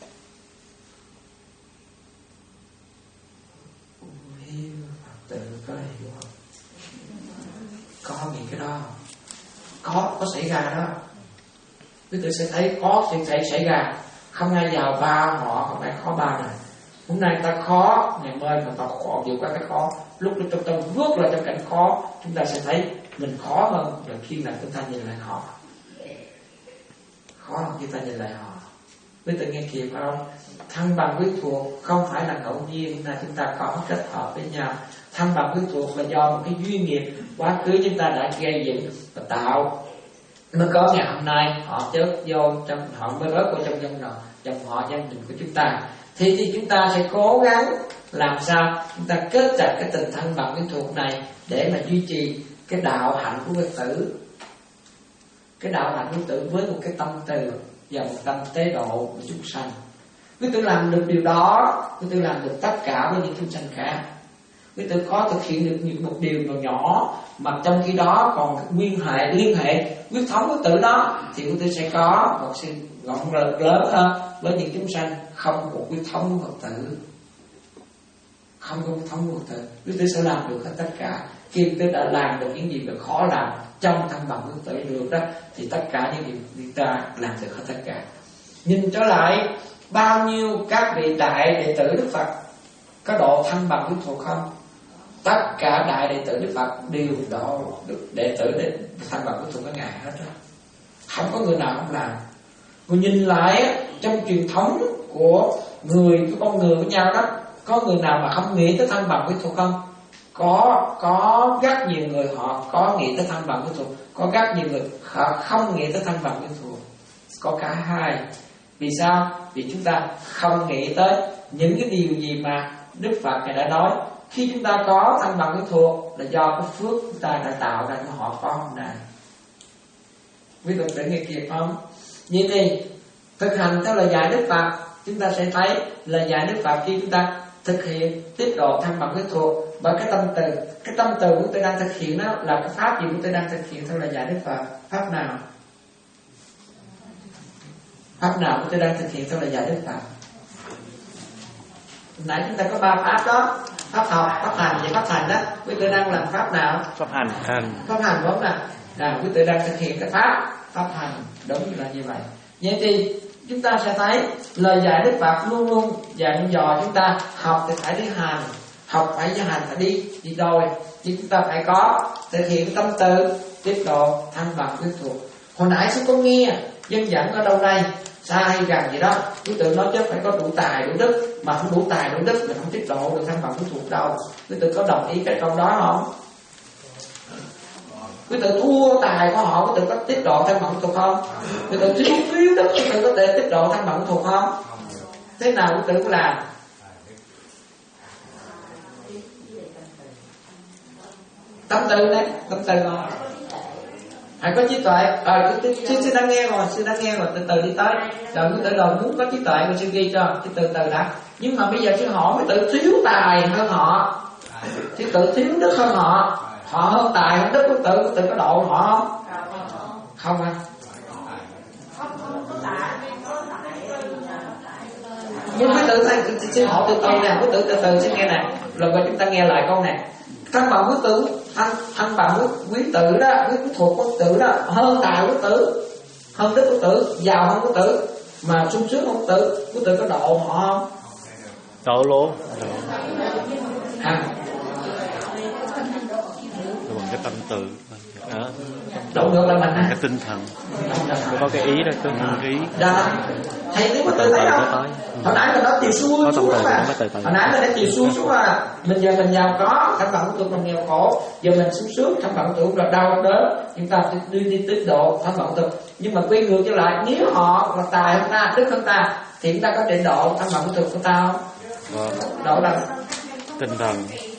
Phật tử có hiểu không? Có nghĩ cái đó không? Có, có xảy ra đó. Quý vị sẽ thấy có chuyện xảy xảy ra. Không ai giàu ba họ, không ai khó ba này. Hôm nay ta khó, ngày mai mà ta khó vượt qua cái khó. Lúc chúng ta vượt lại trong cảnh khó, chúng ta sẽ thấy mình khó hơn là khi nào chúng ta nhìn lại họ. Khó hơn khi ta nhìn lại họ. Quý vị nghe kịp không? Thân bằng quý thuộc không phải là ngẫu nhiên, là chúng ta có kết hợp với nhau. Thân bằng quý thuộc là do một cái duyên nghiệp quá khứ chúng ta đã gây dựng và tạo, mới có ngày hôm nay họ chớt vô trong, họ mới rớt vào trong nhân rồi. dòng họ gia đình của chúng ta. Thì, thì chúng ta sẽ cố gắng làm sao chúng ta kết chặt cái tình thân bằng quyến thuộc này để mà duy trì cái đạo hạnh của Phật tử. Cái đạo hạnh của Phật tử với một cái tâm từ và một tâm tế độ của chúng sanh. Quý tử làm được điều đó, quý tử làm được tất cả với những chúng sanh khác. Quý tử có thực hiện được những một điều nhỏ mà trong khi đó còn nguyên hệ liên hệ huyết thống quý tử đó, thì quý tử sẽ có một sự rộng lớn hơn với những chúng sanh không một huyết thống của Phật tử, không có huyết thống của Phật tử. Quý tử sẽ làm được hết tất cả. Khi quý tử đã làm được những gì mà khó làm trong thân bằng Phật tử được đó, thì tất cả những điều chúng ta làm được hết tất cả. Nhìn trở lại, bao nhiêu các vị đại đệ tử Đức Phật có độ thân bằng huyết thuộc không? Tất cả đại đệ tử Đức Phật đều độ được đệ tử để thân bằng huyết thuộc với Ngài hết đó. Không có người nào không làm. Rồi nhìn lại trong truyền thống của người, của con người với nhau đó, có người nào mà không nghĩ tới thân bằng huyết thuộc không? Có, có rất nhiều người họ có nghĩ tới thân bằng huyết thuộc, có rất nhiều người họ không nghĩ tới thân bằng huyết thuộc. Có cả hai. Vì sao? Vì chúng ta không nghĩ tới những cái điều gì mà Đức Phật Ngài đã nói. Khi chúng ta có thân bằng huyết thuộc là do cái phước chúng ta đã tạo ra cho họ có hôm nay. Quý vị tưởng nghe kịp không? Vậy thì thực hành theo lời dạy Đức Phật, chúng ta sẽ thấy lời dạy Đức Phật khi chúng ta thực hiện tiếp độ thân bằng huyết thuộc. Và cái tâm từ, cái tâm từ của tôi đang thực hiện đó là cái pháp gì của tôi đang thực hiện theo lời dạy Đức Phật? Pháp nào? Pháp nào của tôi đang thực hiện theo lời dạy Đức Phật? Nãy chúng ta có ba pháp đó: pháp học, pháp hành và pháp hành đó. Quý vị đang làm pháp nào? Pháp hành. hành. Pháp hành đúng không nào? À, quý vị đang thực hiện cái pháp pháp hành, đúng là như vậy. Vậy thì chúng ta sẽ thấy lời dạy Đức Phật luôn luôn dặn dò chúng ta học thì phải đi hành, học phải đi hành phải đi đi đôi. Thì chúng ta phải có thực hiện tâm từ tiếp độ thân bằng huyết thuộc. Hồi nãy sư có nghe dân dẫn ở đâu đây xa hay gần gì đó, quý tự nói chứ phải có đủ tài đủ đức, mà không đủ tài đủ đức mình không tiếp độ được thân bằng huyết thuộc đâu. Quý tự có đồng ý cái câu đó không? Quý tự thua tài của họ, quý tự có tiếp độ thân bằng huyết thuộc không? Quý tự thiếu thiếu đức, quý tự có thể tiếp độ thân bằng huyết thuộc không? Thế nào quý tự có làm? Tâm từ đấy, tâm từ rồi. Hãy có trí tuệ. Ờ, sư sư đã nghe rồi, sư đã nghe rồi, từ từ đi tới. Rồi quý tự đầu muốn có trí tuệ rồi sư ghi cho, cái từ từ đã. Nhưng mà bây giờ sư hỏi quý tự thiếu tài hơn họ, sư tự thiếu đức hơn họ, họ hơn tài hơn đức, quý tự quý tự có độ họ không? Không à. Nhưng quý tự thấy sư hỏi từ từ nè, quý tự từ từ sư nghe nè, rồi rồi chúng ta nghe lại câu này. Thân bằng quý tử, thân, thân bằng quý, quý tử đó, quý thuộc quý tử đó, hơn tài quý tử, hơn đức quý tử, giàu hơn quý tử, mà sung sướng hơn quý tử, quý tử có độ họ không? Độ luôn. À. Độ bằng cái tâm từ. Đó. Độ được là mình á. Cái tinh thần. Có cái ý đó, cái ý. Đó. Thầy thấy quý tử thấy không? Hồi nãy mình nói chiều xuôi xuống mà. Hồi nãy mình nói chiều xuôi xuống là mình giờ mình giàu có, thân bằng của tụi mình nghèo khổ. Giờ mình sung sướng, thân bằng của tụi là đau đớn. Chúng ta sẽ đi đi tiếp độ thân bằng của tụi. Nhưng mà quay ngược trở lại, nếu họ là tài hơn ta, đức hơn ta, thì chúng ta có thể độ thân bằng của tụi của ta không? Độ là tinh thần.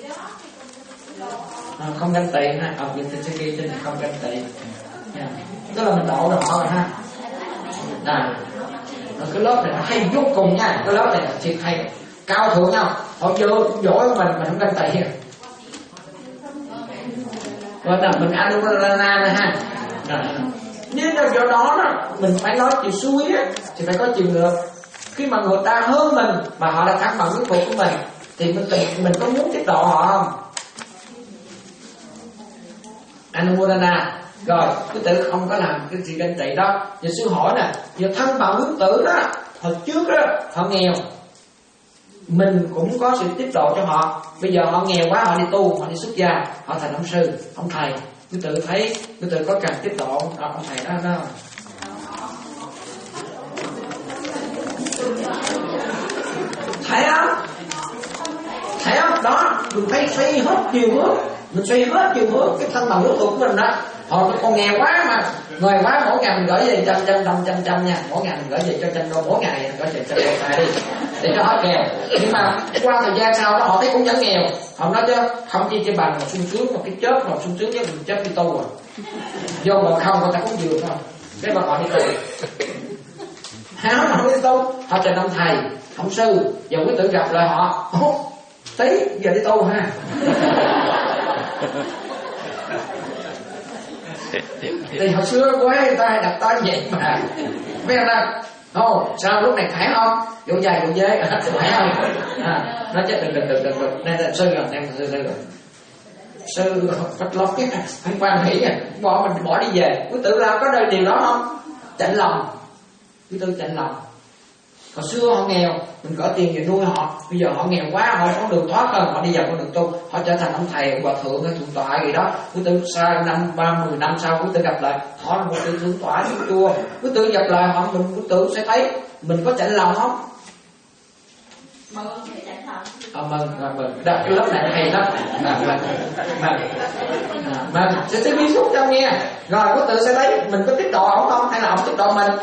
À, không ganh tị ha, học việc thì sẽ ghi trên không ganh tị. Yeah. Tức là mình độ được họ rồi ha. À, rồi cái lớp này nó hay vô cùng nha, cái lớp này là thiệt hay, cao thượng nhau. Họ vô giỏi của mình, mình không ganh tị. Rồi là mình Anuradhana này ha. Rồi. Nhưng do đó đó, mình phải nói chiều xuôi á, thì phải có chiều ngược. Khi mà người ta hơn mình mà họ là thân bằng huyết thuộc của mình, thì mình mình có muốn tiếp độ họ không? Anumodana. Rồi, quý tử không có làm cái gì ganh tị đó. Giờ sư hỏi nè, giờ thân bằng huyết tử đó, hồi trước đó, họ nghèo, mình cũng có sự tiếp độ cho họ. Bây giờ họ nghèo quá, họ đi tu, họ đi xuất gia, họ thành ông sư, ông thầy. Quý tử thấy, quý tử có cần tiếp độ đó, ông thầy đó đó. Thấy không? Thấy không? Đó, mình phải xoay hết chiều hướng, mình xoay hết chiều hướng cái thân bằng huyết thuộc của mình đó. Họ còn nghèo quá mà, nghèo quá mỗi ngày mình gửi về trăm trăm trăm trăm trăm nha, mỗi ngày mình gửi về cho trăm đô, mỗi ngày gửi về trăm đô xài đi để cho hết nghèo. Nhưng mà qua thời gian sau đó họ thấy cũng vẫn nghèo, họ nói chứ không chi cho bằng mà sung sướng, một cái chết mà sung sướng với mình chết đi tu rồi, vô mà không người ta cũng vừa thôi, cái mà họ đi tu. Háo mà không đi tu, họ trình ông thầy, ông sư, giờ quý tử gặp lại họ, tí giờ đi tu ha. Thì hồi xưa quê người ta đặt tên vậy mà biết không? Ồ, sao lúc này khỏe không? Vô dài vô dế, khỏe không? À, nó chết đừng đừng đừng đừng đừng nên là sư rồi, em sư sư rồi. Sư Phật lộc cái anh quan nghĩ à, bỏ mình bỏ đi về. Quý tử làm có đời điều đó không? Chạnh lòng, quý tử chạnh lòng. Hồi xưa họ nghèo, mình gửi tiền về nuôi họ. Bây giờ họ nghèo quá, họ không đường thoát hơn, họ đi vào con đường tu, họ trở thành ông thầy, ông hòa thượng hay thượng tọa gì đó. Quý tử sau năm ba mươi năm sau quý tử gặp lại, họ là một vị thượng tọa trong chùa. Quý tử gặp lại họ, mình quý tử sẽ thấy mình có chạnh lòng không? Mừng thì chạnh lòng. À, mừng, à, mừng. Đợt cái lớp này hay lắm. À, mừng, mừng. À, mừng. Sẽ sẽ biết suốt cho nghe. Rồi quý tử sẽ thấy mình có tiếp độ ổng không hay là ổng tiếp độ mình.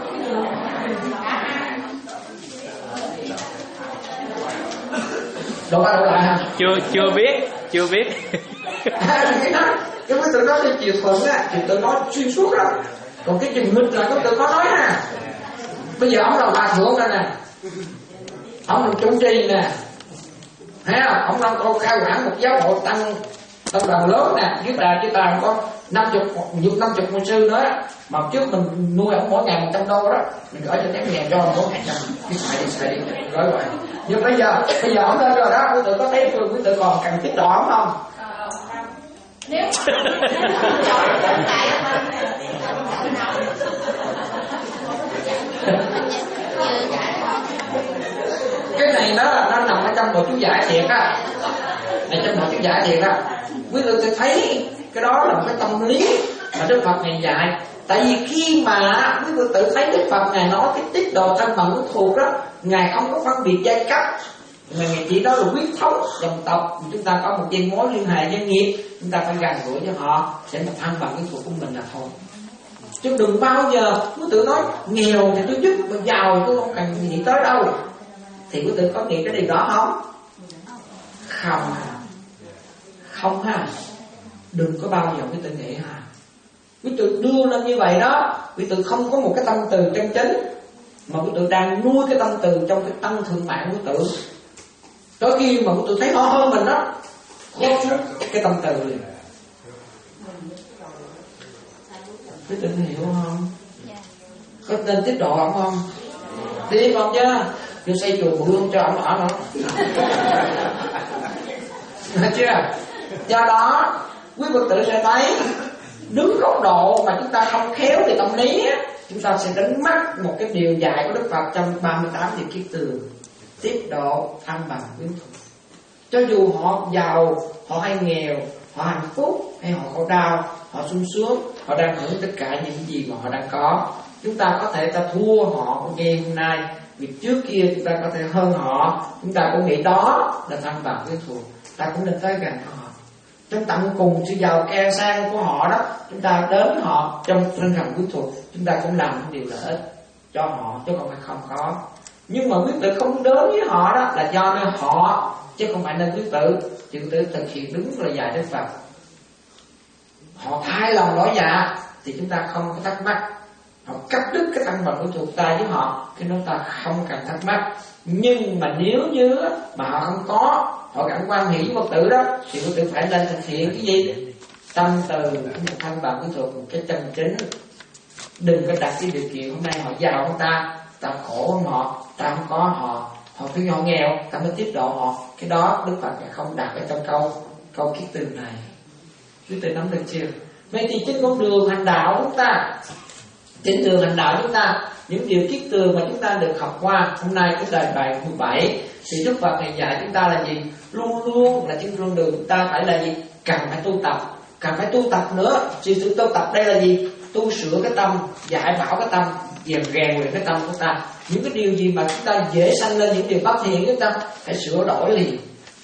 Độ ba độ lại hả? Chưa chưa biết, chưa biết. À, cái đó, cái quý tử nói là chiều thuận á, chiều tự nói xuyên suốt đó. Còn cái chừng minh là quý tử có nói nè. Bây giờ ổng là hòa thượng rồi nè, ổng là chủ trì nè, thấy không? Ổng đang cô khai quản một giáo hội tăng tăng đoàn lớn nè, dưới đà chứ ta có năm chục nhiều năm chục môn sư nữa. Mà trước mình nuôi ổng mỗi ngày một trăm đô đó, mình gửi cho tém nghèo cho ổng mỗi ngày trăm, cái xài đi xài đi gửi vậy. Nhưng bây giờ bây giờ ổng lên rồi đó, quý tử có thấy phương quý tử còn cần tiếp độ ổng không? Nếu cái này nó nó nằm ở trong bộ chú giải thiệt á, này trong bộ chú giải thiệt á, quý vị sẽ thấy cái đó là một cái tâm lý mà Đức Phật ngày dạy. Tại vì khi mà quý vị tự thấy Đức Phật ngài nói cái tiết độ thân bằng của thuộc đó, ngài không có phân biệt giai cấp, mà ngài chỉ đó là huyết thống dòng tộc, chúng ta có một dây mối liên hệ doanh nghiệp, chúng ta phải gần gũi với họ để mà thân bằng cái thuộc của mình là thôi. Chứ đừng bao giờ quý tự nói nghèo thì tôi giúp, mà giàu tôi không cần gì tới đâu. Thì quý tự có nghĩ cái điều đó không? Không, không ha. Đừng có bao giờ quý tự nghĩ ha. Quý tự đưa lên như vậy đó, quý tự không có một cái tâm từ chân chính, mà quý tự đang nuôi cái tâm từ trong cái tăng thượng mạng quý tự. Tới khi mà quý tự thấy họ hơn mình đó, khô xuống cái tâm từ liền. Quý tự hiểu không? Có nên tiết độ ông không? Tiếp không chứ? Vô xây chùa bụi không cho ông ở nữa. Được chưa? Do đó quý Phật tử sẽ thấy đứng góc độ mà chúng ta không khéo về tâm lý á, chúng ta sẽ đánh mất một cái điều dạy của Đức Phật trong ba mươi tám điều kiết tường: tiết độ thăng bằng quyến thuộc. Cho dù họ giàu, họ hay nghèo, họ hạnh phúc hay họ khổ đau, họ sung sướng, họ đang hưởng tất cả những gì mà họ đang có. Chúng ta có thể ta thua họ ngày hôm nay, vì trước kia chúng ta có thể hơn họ, chúng ta cũng nghĩ đó là thăng bằng quyến thuộc. Ta cũng nên tới gần họ, trong tận cùng sự giàu ke sang của họ đó, chúng ta đến họ trong tinh thần quý thuộc, chúng ta cũng làm những điều lợi ích cho họ chứ không phải không có. Nhưng mà quý tử không đến với họ đó là do nơi họ chứ không phải nên quý tử. Quý tử thực hiện đúng lời dạy Đức Phật. Họ thay lòng đổi dạ thì chúng ta không có thắc mắc. Họ cắt đứt cái thăng bằng của thuộc ta với họ, cái đó ta không cần thắc mắc. Nhưng mà nếu như mà họ không có, họ gắn quan hệ với Phật tử đó, thì Phật tử phải nên thực hiện cái gì? Tâm từ thăng bằng của thuộc một cái chân chính. Đừng có đặt cái điều kiện hôm nay họ giàu hơn ta, ta khổ hơn họ, ta không có họ, họ khi họ nghèo ta mới tiếp độ họ. Cái đó Đức Phật không đặt ở trong câu câu kiết tường này. Quý vị nắm được chưa? Vậy thì trên con đường hành đạo chúng ta, trên đường hành đạo chúng ta, những điều kiết tường mà chúng ta được học qua hôm nay cái đời bài mười bảy, thì Đức Phật này dạy chúng ta là gì? Luôn luôn là trên con đường chúng ta phải là gì? Cần phải tu tập, cần phải tu tập nữa. Sự tu tập đây là gì? Tu sửa cái tâm, giải bảo cái tâm, rèn rèn luyện cái tâm của ta. Những cái điều gì mà chúng ta dễ sanh lên những điều bất thiện, chúng ta phải sửa đổi liền.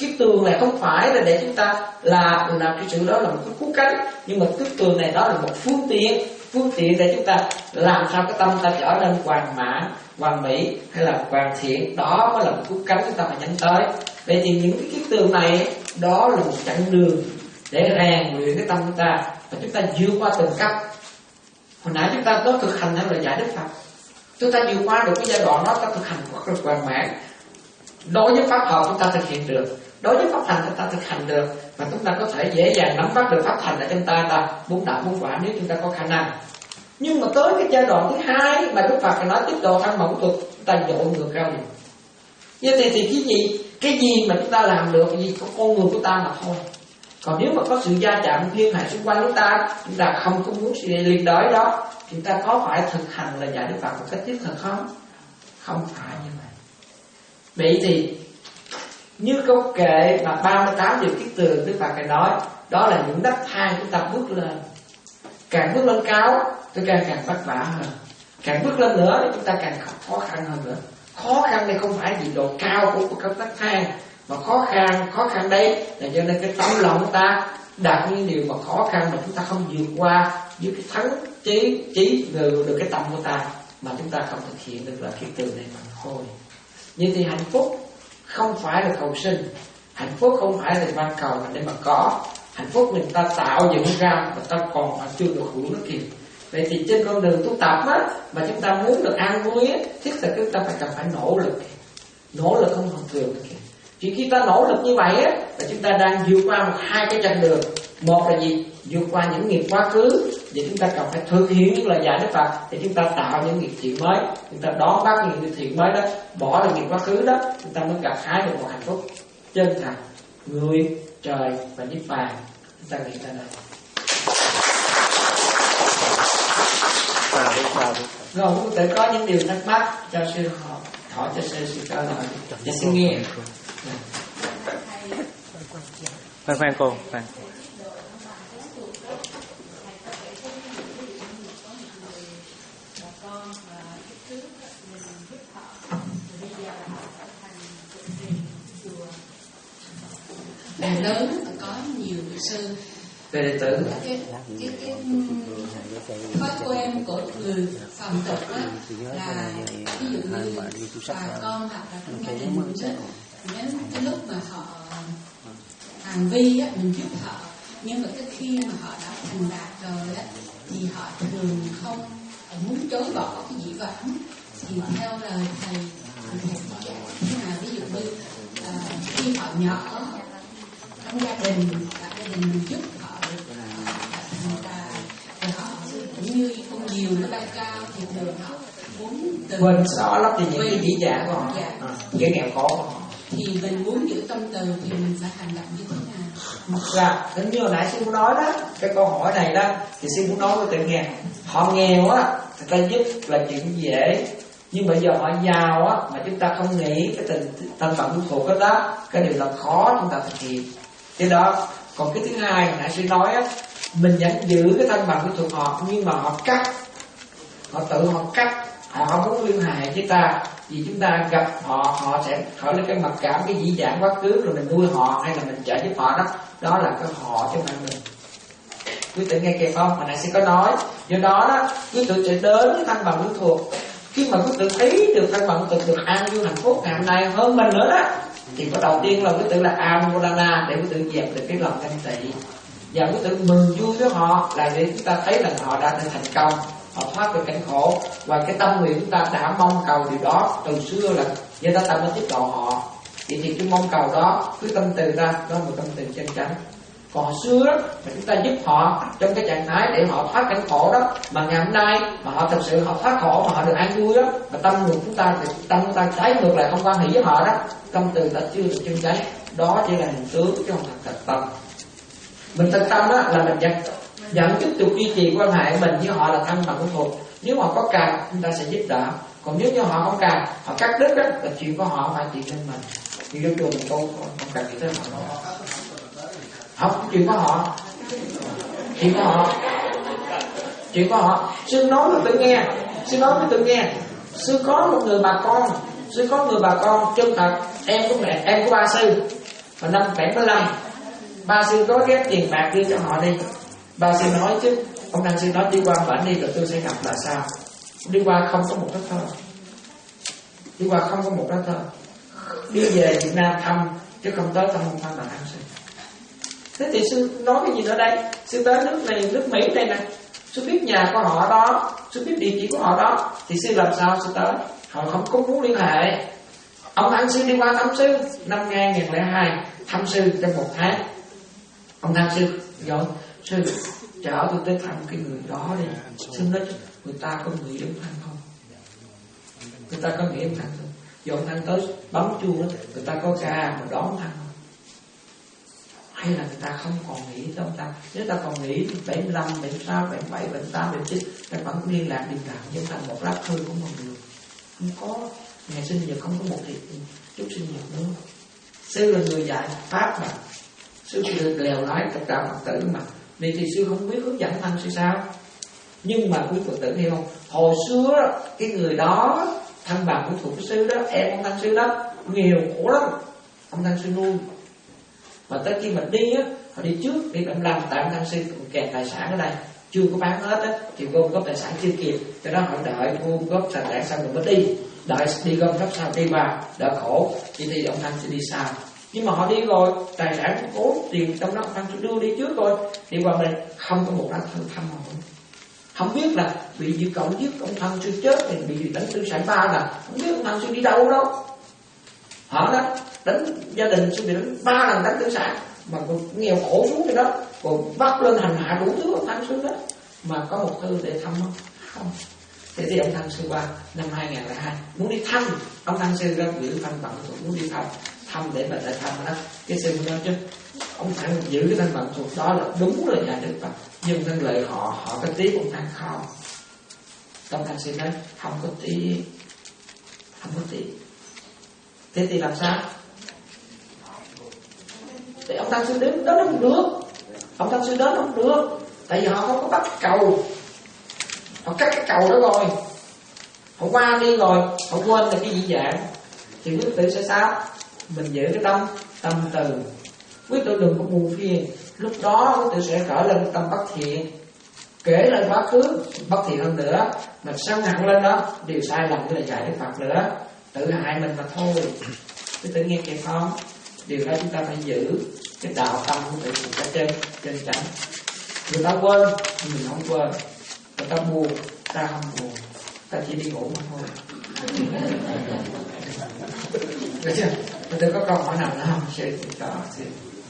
Cái tường này không phải là để chúng ta là là cái sự đó là một cái cú cánh, nhưng mà cái tường này đó là một phương tiện, phương tiện để chúng ta làm sao cái tâm ta trở nên hoàn mãn, hoàn mỹ hay là hoàn thiện. Đó mới là một cú cánh chúng ta phải nhắm tới. Vậy thì những cái kiết tường này đó là một chặng đường để rèn luyện cái tâm của ta, và chúng ta vượt qua từng cấp. Hồi nãy chúng ta có thực hành hay là giải Đức Phật, chúng ta vượt qua được cái giai đoạn đó, ta thực hành rất là hoàn mãn. Đối với pháp học chúng ta thực hiện được, đối với pháp hành chúng ta thực hành được, và chúng ta có thể dễ dàng nắm bắt được pháp hành ở trong ta ta bốn đạo bốn quả nếu chúng ta có khả năng. Nhưng mà tới cái giai đoạn thứ hai mà Đức Phật nói tiếp độ thân mẫu thuật, chúng ta dội ngược ra liền. Như thế thì cái gì cái gì mà chúng ta làm được, cái gì có con người của ta mà thôi. Còn nếu mà có sự gia chạm duyên hại xung quanh chúng ta, chúng ta không có muốn sự liên đới đó, chúng ta có phải thực hành là dạy Đức Phật một cách thiết thực không? Không phải như vậy. Vậy thì như câu kệ mà ba mươi tám điều kiết tường Đức Phật này nói, đó là những nấc thang chúng ta bước lên. Càng bước lên cao, tôi càng càng vất vả hơn. Càng bước lên nữa thì chúng ta càng khó khăn hơn nữa. Khó khăn đây không phải vì độ cao của các nấc thang, mà khó khăn khó khăn đây là do nên cái tấm lòng của ta đạt những điều mà khó khăn mà chúng ta không vượt qua với cái thắng trí trí được, được cái tâm của ta, mà chúng ta không thực hiện được là kiết tường này mà thôi. Như thì hạnh phúc không phải là cầu sinh, hạnh phúc không phải là ban cầu mà để mà có. Hạnh phúc mình ta tạo dựng ra và ta còn mà chưa được hưởng nó kìa. Vậy thì trên con đường tu tập á, mà chúng ta muốn được an vui á, thiết thực chúng ta phải cần phải nỗ lực kìa. Nỗ lực không thường thường kìa. Chỉ khi ta nỗ lực như vậy á, là chúng ta đang vượt qua một hai cái chặng đường. Một là gì? Vượt qua những nghiệp quá khứ, và chúng ta cần phải thực hiện những lời dạy Đức Phật để chúng ta tạo những nghiệp thiện mới, chúng ta đón bắt những nghiệp thiện mới đó, bỏ được nghiệp quá khứ đó, chúng ta mới gặt hái được một hạnh phúc chân thật, người, trời và niết bàn. Chúng ta nghĩ ra đây. Rồi cũng tự có những điều thắc mắc cho sư hỏi, hỏi cho sư sư trả lời. Dạ xin nghe. Khoan khoan cô, khoan. Đàn lớn có nhiều sư về đệ tử cái cái cái thói quen của người phàm tục đó là ví dụ như bà con hoặc là trong gia đình mình đó, đến cái lúc mà họ hành vi á, mình giúp họ, nhưng mà cái khi mà họ đã thành đạt rồi á, thì họ thường không muốn chối bỏ cái dĩ vãng. Thì theo lời thầy thầy dạy thế nào, ví dụ như à, khi họ nhỏ trong gia đình, cả gia đình mình giúp họ thành ra, rồi họ cũng như con diều nó bay cao thì thường họ muốn từ quên rõ lắm thì những cái dĩ dạ của họ, dạ. à, cái nghèo khó của họ. Thì mình muốn giữ tâm từ thì mình phải hành động như thế nào? Là giống như hồi nãy sư muốn nói đó, cái câu hỏi này đó thì sư muốn nói với tự nghèo. Họ nghèo á, người ta giúp là chuyện dễ, nhưng bây giờ họ giàu á, mà chúng ta không nghĩ cái tình thân phận phụ thuộc đó, đó, cái điều là khó chúng ta thực hiện cái đó. Còn cái thứ hai hồi nãy sư nói á, mình vẫn giữ cái thân phận phụ thuộc họ, nhưng mà họ cắt, họ tự họ cắt, họ không muốn liên hệ với ta, vì chúng ta gặp họ, họ sẽ khởi lên cái mặc cảm, cái dĩ dãn quá khứ, rồi mình nuôi họ hay là mình trợ giúp họ đó, đó là cái họ chứ không phải mình. Quý tử nghe kịp không? Hồi nãy sẽ có nói, do đó đó, quý tử sẽ đến với thân bằng phụ thuộc. Khi mà quý tử thấy được thân bằng phụ thuộc được an vui hạnh phúc ngày hôm nay hơn mình nữa đó, thì có đầu tiên là quý tử là Amodana, để quý tử dẹp được cái lòng ganh tị, và quý tử mừng vui với họ, là để chúng ta thấy là họ đã thành công, họ thoát được cảnh khổ, và cái tâm nguyện chúng ta đã mong cầu điều đó từ xưa là người ta tâm mới tiếp độ họ. Thì thì cái mong cầu đó, cái tâm từ ta, đó là một tâm từ chân chánh. Còn hồi xưa đó, mà chúng ta giúp họ trong cái trạng thái để họ thoát cảnh khổ đó, mà ngày hôm nay mà họ thật sự họ thoát khổ mà họ được an vui đó, mà tâm nguyện chúng ta thì tâm chúng ta trái ngược lại, không quan hệ với họ đó, tâm từ ta chưa được chân chánh, đó chỉ là hình tướng chứ không thật thật tâm. Mình thật tâm đó là mình vẫn vẫn tiếp tục duy trì quan hệ mình với họ là thân bằng của thuộc. Nếu họ có cần chúng ta sẽ giúp đỡ, còn nếu như họ không cần, họ cắt đứt đó, là chuyện của họ, phải chuyện lên mình. Thì vô chùa mình tu không cần gì tới họ. Không, chuyện của họ, chuyện của họ, chuyện của họ. Sư nói với tự nghe, sư nói với tự nghe, sư có một người bà con, sư có người bà con chân thật, em của mẹ, em của ba sư, Và năm bảy mươi lăm ba sư có ghép tiền bạc đưa cho họ đi. Ba sư nói chứ, ông Tăng sư nói đi qua bản đi rồi tôi sẽ gặp là sao. Đi qua không có một lá thơ, đi qua không có một lá thơ, đi về Việt Nam thăm chứ không tới thăm ông Tăng là Tăng sư. Thế thì sư nói cái gì ở đây? Sư tới nước này, nước Mỹ đây nè, sư biết nhà của họ đó, sư biết địa chỉ của họ đó, thì sư làm sao sư tới? Họ không có muốn liên hệ. Ông Tăng sư đi qua thăm sư năm hai nghìn lẻ hai, thăm sư trong một tháng. Ông Tăng sư gọi sư chở tôi tới thăm cái người đó đi. Sư nói người ta có người ông Tăng không? Người ta có nghĩ ông Tăng không? Giờ ông Tăng tới bấm chuông đó, người ta có ca mà đón ông Tăng không? Hay là người ta không còn nghĩ tới ông Tăng? Nếu ta còn nghĩ thì bảy mươi lăm, bảy mươi sáu, bảy mươi bảy, bảy mươi tám, bảy mươi chín ta vẫn liên lạc điện thoại với ông Tăng một lá thư cũng còn được. Không có ngày sinh nhật, không có một thì chút sinh nhật nữa. Sư là người dạy pháp mà, sư được lèo lái tất cả Phật tử mà. Vì thì sư không biết hướng dẫn Tăng sư sao. Nhưng mà quý Phật tử hiểu không? Hồi xưa cái người đó thân bằng của thuộc sư đó, em ông Tăng sư đó nghèo khổ lắm, ông Tăng sư nuôi. Mà tới khi mà đi á, họ đi trước đi bảy mươi lăm, tại ông Tăng sư còn kẹt tài sản ở đây chưa có bán hết á, thì gom góp tài sản chưa kịp, cho đó họ đợi gom góp tài sản xong rồi mới đi, đợi đi gom góp sao đi vào, đỡ khổ, thì thì ông Tăng sẽ đi sau. Nhưng mà họ đi rồi, tài sản cố tiền trong đó ông Tăng sẽ đưa đi trước rồi, đi qua đây không có một lá thư thăm họ. Không biết là bị dự cộng giết ông Tăng sư chết thì bị đánh tư sản ba là không biết ông Tăng sư đi đâu đâu. Họ đó đánh gia đình sư bị đánh ba lần đánh tư sản mà còn nghèo khổ xuống cái đó, còn bắt lên hành hạ đủ thứ ông Tăng sư đó, mà có một thư để thăm không? Không. Thế thì ông Tăng sư qua năm hai nghìn lẻ hai muốn đi thăm, ông Tăng sư ra gửi thân phận thuộc muốn đi thăm, thăm để mà lại thăm đó. Cái sư nói chứ ông Tăng giữ cái thân phận thuộc đó là đúng là nhà Đức Phật, nhưng thân lợi họ họ có tiếp ông Tăng không? Ông Tăng sư nói không có tiếp, không có tiếp. Thế thì làm sao? Thì ông Tăng sư đến đó nó không được, ông Tăng sư đến không được, tại vì họ không có bắt cầu, họ cắt cái cầu đó rồi, họ qua đi rồi, họ quên là cái gì dạng, thì quý tử sẽ sao? Mình giữ cái tâm tâm từ, quý tử đừng có buồn phiền. Lúc đó quý tử sẽ khởi lên tâm bất thiện, kể lại quá khứ bất thiện hơn nữa, mà sân hận lên đó điều sai lầm như là dạy Đức Phật nữa, tự hại mình mà thôi. Quý tử nghe kịp không? Điều đó chúng ta phải giữ cái đạo tâm của tự ta trên trên chẳng. Người ta quên mình không quên, người ta buồn ta không buồn, ta chỉ đi ngủ mà thôi. Được chưa? Người ta có câu hỏi nào nữa không? Sẽ cho xin.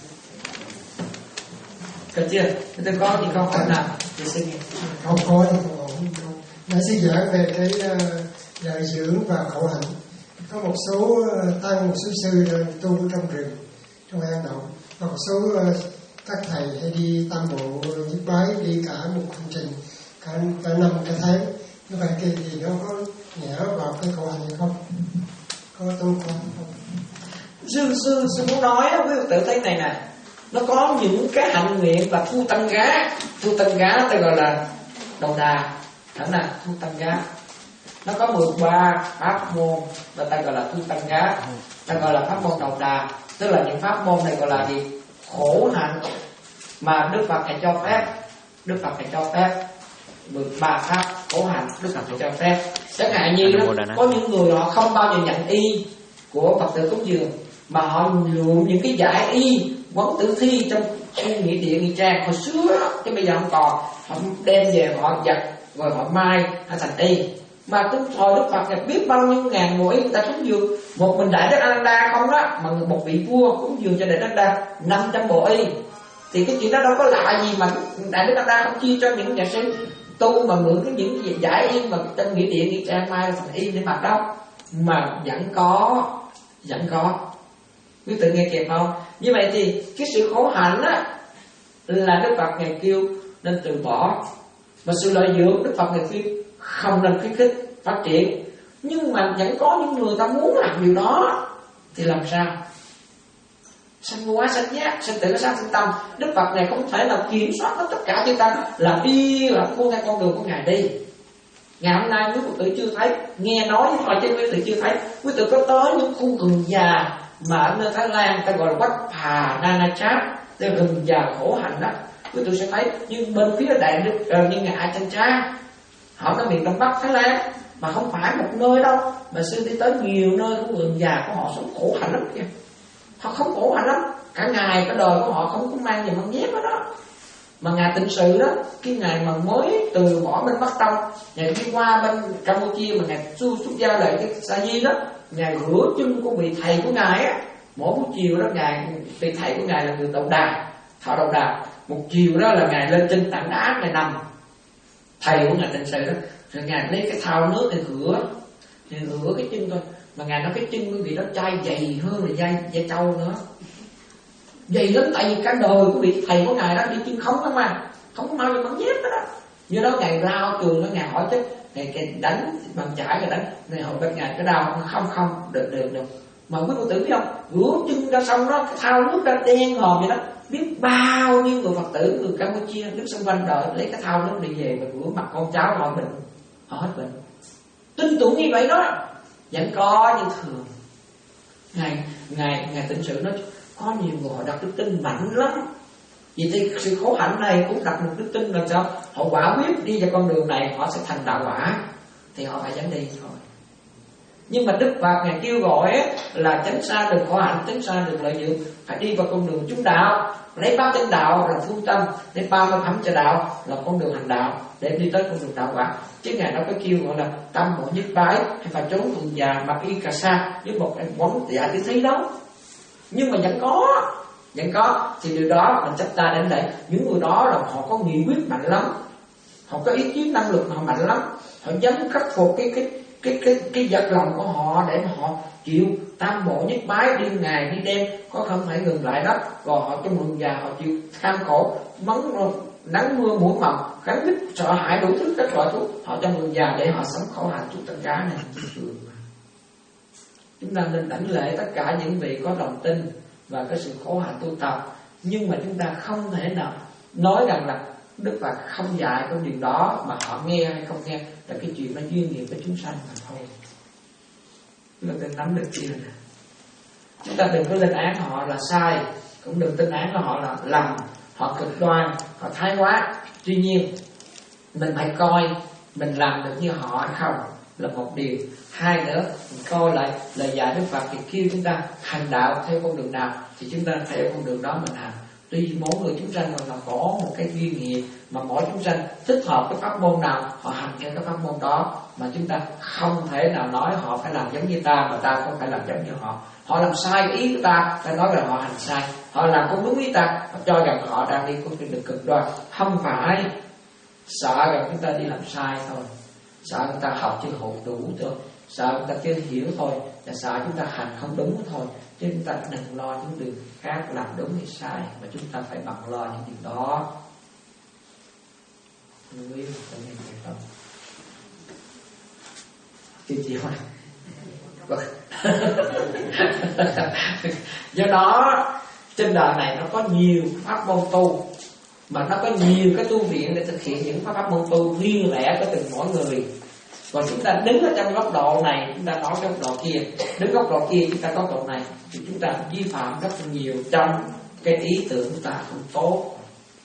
Được chưa? Người ta có những câu hỏi nào? Thì xin nghe. Không có thì không ổn. Nãy sư giảng về cái lợi dưỡng và khẩu hạnh. Có một số tăng, một số sư tu trong rừng, trong hang động, và một số các thầy hay đi tam bộ nhất bái, đi cả một hành trình cả cả năm cả tháng. Như vậy cái gì nó có nhẹ vào cái khẩu hạnh hay không? Có tu không? Sư sư sư muốn nói với Phật tử thế này nè, nó có những cái hạnh nguyện và thu tăng gá, thu tăng gá ta gọi là đầu đà, đó nè, thu tăng gá. Nó có mười ba pháp môn và ta gọi là thu tăng gá, ta gọi là pháp môn đầu đà, tức là những pháp môn này gọi là gì? Khổ hạnh mà Đức Phật này cho phép, Đức Phật này cho phép mười ba pháp khổ hạnh Đức Phật này cho phép. Chẳng hạn như đó, có những người họ không bao giờ nhận y của Phật tử cúng dường, mà họ lượm những cái giải y quấn tử thi trong nghĩa địa nghĩa trang hồi xưa đó, chứ bây giờ không còn, họ đem về họ giặt rồi họ mai họ thành y. Mà cái thời Đức Phật này biết bao nhiêu ngàn bộ y người ta cúng dường, một mình Đại Đức A-nan-đa không đó, mà một vị vua cúng dường cho Đại Đức A-nan-đa năm trăm bộ y, thì cái chuyện đó đâu có lạ gì mà Đại Đức A-nan-đa không chia cho những nhà sư tu mà mượn cái những giải y mà trong nghĩa địa nghĩa trang mai thành y để mặc đâu, mà vẫn có, vẫn có. Quý tự nghe kịp không? Như vậy thì cái sự khổ hạnh á là Đức Phật ngày kêu nên từ bỏ, và sự lợi dưỡng Đức Phật ngày kêu không nên khuyến khích phát triển. Nhưng mà vẫn có những người ta muốn làm điều đó thì làm sao? Sanh hóa sanh giác, sanh tử sát sanh tâm. Đức Phật này không thể nào kiểm soát hết tất cả chư tăng, là đi là buông theo con đường của Ngài đi. Ngày hôm nay quý Phật tử chưa thấy, nghe nói thôi chứ quý Phật tử chưa thấy. Quý Phật tử có tới những khu rừng già mà ở nơi Thái Lan ta gọi là Wat Phà Nanachat, tức là rừng già khổ hạnh đó. Quý vị sẽ thấy nhưng bên phía đại đức uh, như ngài Ajahn Chah, họ ở miền Đông Bắc Thái Lan, mà không phải một nơi đâu, mà sư đi tới nhiều nơi của vườn già của họ sống khổ hạnh lắm kìa. Họ không khổ hạnh lắm, cả ngày cả đời của họ không có mang gì mang dép hết đó. Mà ngài Tịnh Sự đó, cái ngày mà mới từ bỏ bên Bắc Tông, ngài đi qua bên Campuchia mà ngài xuất xuất gia lại cái Sa Di đó, ngài rửa chân của vị thầy của ngài á. Mỗi buổi chiều đó ngài, vị thầy của ngài là người Đầu Đà, thọ Đầu Đà. Một chiều đó là ngài lên trên tảng đá ngài nằm, thầy của ngài Tịnh Sự đó, rồi ngài lấy cái thau nước để rửa, thì rửa cái chân thôi. Mà ngài nói cái chân của vị đó chai dày hơn là dây dây trâu nữa, dày lắm, tại vì cả đời của vị thầy của ngài đó đi chân không lắm mà, không có mau gì bằng dép đó, đó. Do đó ngài lao trường đó, ngài hỏi chứ ngài, ngài đánh bằng chải, ngài đánh, ngài hỏi bên ngài cái đau không không được được được. Mà quý Phật tử biết không, rửa chân ra xong đó, cái thau nước ra đen ngòm vậy đó, biết bao nhiêu người Phật tử người Campuchia đứng xung quanh đợi lấy cái thau nước đi về và rửa mặt con cháu họ bệnh, họ hết bệnh. Tin tưởng như vậy đó, vẫn có như thường. Ngài ngài ngài Tịnh Sự nói có nhiều người họ đặt đức tin mạnh lắm. Vì thì sự khổ hạnh này cũng đặt một đức tin là sao? Họ quả quyết đi vào con đường này họ sẽ thành đạo quả, thì họ phải dám đi thôi. Nhưng mà Đức Phật ngài kêu gọi ấy, là tránh xa được khổ hạnh, tránh xa được lợi dưỡng, phải đi vào con đường chúng đạo, lấy ba chân đạo là phương tâm, lấy ba mươi phẩm cho đạo là con đường hành đạo, để đi tới con đường đạo quả. Chứ ngài đâu có kêu gọi là tâm bộ nhất bái hay phải trốn thường già mặc y cà sa với một cái bóng dạ cái thấy đó. Nhưng mà vẫn có, vẫn có, thì điều đó mình chấp ta đến đây. Những người đó là họ có nghị quyết mạnh lắm, họ có ý chí năng lực họ mạnh lắm, họ dám khắc phục cái cái cái cái cái vật lòng của họ để mà họ chịu tam bộ nhất bái, đi ngày đi đêm, có không thể ngừng lại đó. Rồi họ trong mừng già họ chịu tham khổ, mắng nắng mưa muôn màu, kháng đích sợ hãi đủ thứ các loại thuốc, họ trong mừng già để họ sống khổ hạnh chút tất cả này. Chúng ta nên đảnh lễ tất cả những vị có lòng tin và cái sự khổ hạnh tu tập, nhưng mà chúng ta không thể nào nói rằng là Đức Phật không dạy cái điều đó mà họ nghe hay không nghe, là cái chuyện nó duyên nghiệp với chúng sanh mà thôi. Chúng ta nên nắm được điều này. Chúng ta đừng có lên án họ là sai, cũng đừng lên án họ là lầm, họ cực đoan, họ thái quá. Tuy nhiên mình phải coi mình làm được như họ hay không là một điều. Hai nữa, mình coi lại lời dạy Đức Phật thì kêu chúng ta hành đạo theo con đường nào thì chúng ta theo con đường đó mình hành. Tuy mỗi người chúng sanh là có một cái duyên nghiệp, mà mỗi chúng sanh thích hợp cái pháp môn nào họ hành theo cái pháp môn đó, mà chúng ta không thể nào nói họ phải làm giống như ta mà ta không phải làm giống như họ. Họ làm sai cái ý của ta, ta nói là họ hành sai. Họ làm không đúng ý ta, họ cho rằng họ đang đi con đường cực đoan. Không phải, sợ rằng chúng ta đi làm sai thôi, sợ chúng ta học chưa hồn đủ thôi, sợ chúng ta chưa hiểu thôi, và sợ chúng ta hành không đúng thôi. Chứ chúng ta đừng lo những điều khác làm đúng hay sai, mà chúng ta phải bằng lo những điều đó. Không biết có nghe gì không? Chị chịu này. Do đó trên đời này nó có nhiều pháp môn tu, mà nó có nhiều cái tu viện để thực hiện những pháp môn tu riêng lẻ của từng mỗi người. Còn chúng ta đứng ở trong góc độ này, chúng ta nói góc độ kia, đứng góc độ kia chúng ta góc độ này, thì chúng ta vi phạm rất nhiều trong cái ý tưởng của ta không tốt.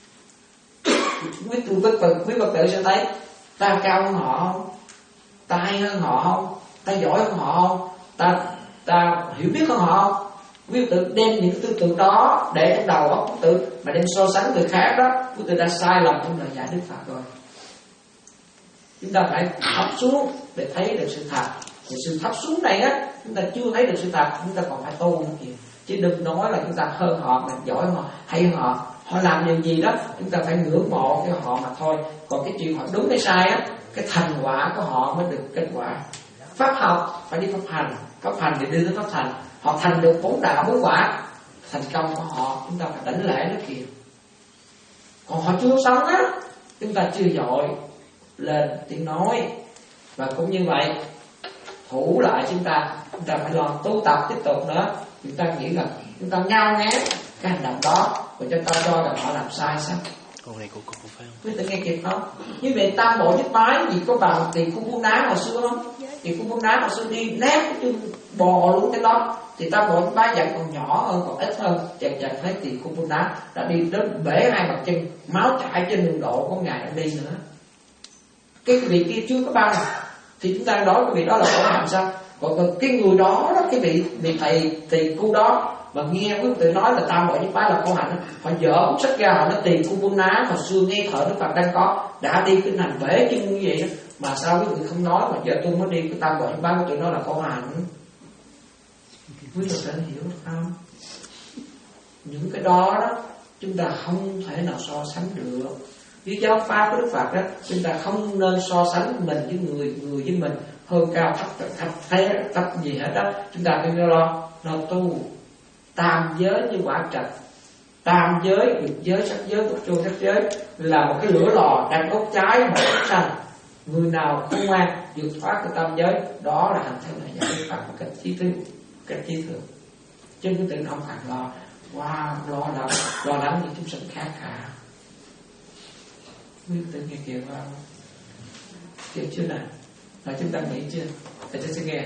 Quý tu Phật tử, quý Phật tử sẽ thấy ta cao hơn họ không, ta hay hơn họ không, ta giỏi hơn họ không, ta ta hiểu biết hơn họ không. Quý Phật tử đem những cái tư tưởng đó để trong đầu óc Phật tử mà đem so sánh người khác đó, Phật tử đã sai lầm trong lời dạy Đức Phật rồi. Chúng ta phải thấp xuống để thấy được sự thật. Thì sự thấp xuống này á, chúng ta chưa thấy được sự thật, chúng ta còn phải tu nữa kìa. Chứ đừng nói là chúng ta hơn họ, mình giỏi họ, hay hơn họ. Họ làm điều gì đó, chúng ta phải ngưỡng mộ cái họ mà thôi. Còn cái chuyện họ đúng hay sai á, cái thành quả của họ mới được kết quả. Pháp học phải đi pháp hành, pháp hành thì đi tới pháp thành. Họ thành được bốn đạo bốn quả, thành công của họ chúng ta phải đảnh lễ nó kìa. Còn họ chưa sống á, chúng ta chưa dội lên tiếng nói. Và cũng như vậy, thủ lại chúng ta, chúng ta phải lo tu tập tiếp tục nữa. Chúng ta nghĩ rằng chúng ta ngao ngán cái hành động đó, rồi chúng ta cho rằng họ làm sai sao? Câu này của cô phải không? Quý vị nghe kịp không? Như vậy tam bộ nhất bái gì có bằng tiền khu buôn đá hồi xưa không? Tiền khu buôn đá hồi xưa đi nát cái chân bò luôn cái đó, thì tam bộ bá vẫn còn nhỏ hơn, còn ít hơn. Chàng chàng thấy Tỳ Khưu-Bồ-Tát đã đi đến bể hai bàn chân, máu chảy trên đường độ của ngài đang đi nữa. Cái vị kia chưa có bao thì chúng ta nói cái vị đó là khổ hạnh sao? Còn cái người đó, đó cái vị vị thầy Tỳ Khu đó mà nghe quý tự nói là tam bộ nhất bái là khổ hạnh, họ dở cuốn sách ra, họ nói Tỳ Khưu-Bồ-Tát hồi xưa nghe thở Đức Phật đang có đã đi cái hành bể chân như vậy đó, mà sao quý vị không nói mà giờ tôi mới đi cái tam bộ nhất bái của tụi nó là khổ hạnh. Quý vị phải hiểu được không? Những cái đó đó chúng ta không thể nào so sánh được. Với giáo pháp của Đức Phật đó, chúng ta không nên so sánh mình với người người với mình hơn cao thấp thấp thế thấp gì hết đó. Chúng ta phải lo lo tu tam giới như quả trạch. Tam giới, dục giới, sắc giới, bất chu sắc giới là một cái lửa lò đang đốt cháy một chúng sanh. Người nào không ngoan vượt thoát cái tam giới, đó là hành theo này giải Đức Phật một cách chí thứ, cách chí thường. Chứ cái tự không cần lo wow, lo lắng lo lắng những chúng sinh khác cả. Quý tự nghe kìa không? Kìa chưa nào? Rồi chúng ta nghĩ chưa? Để tôi sẽ nghe.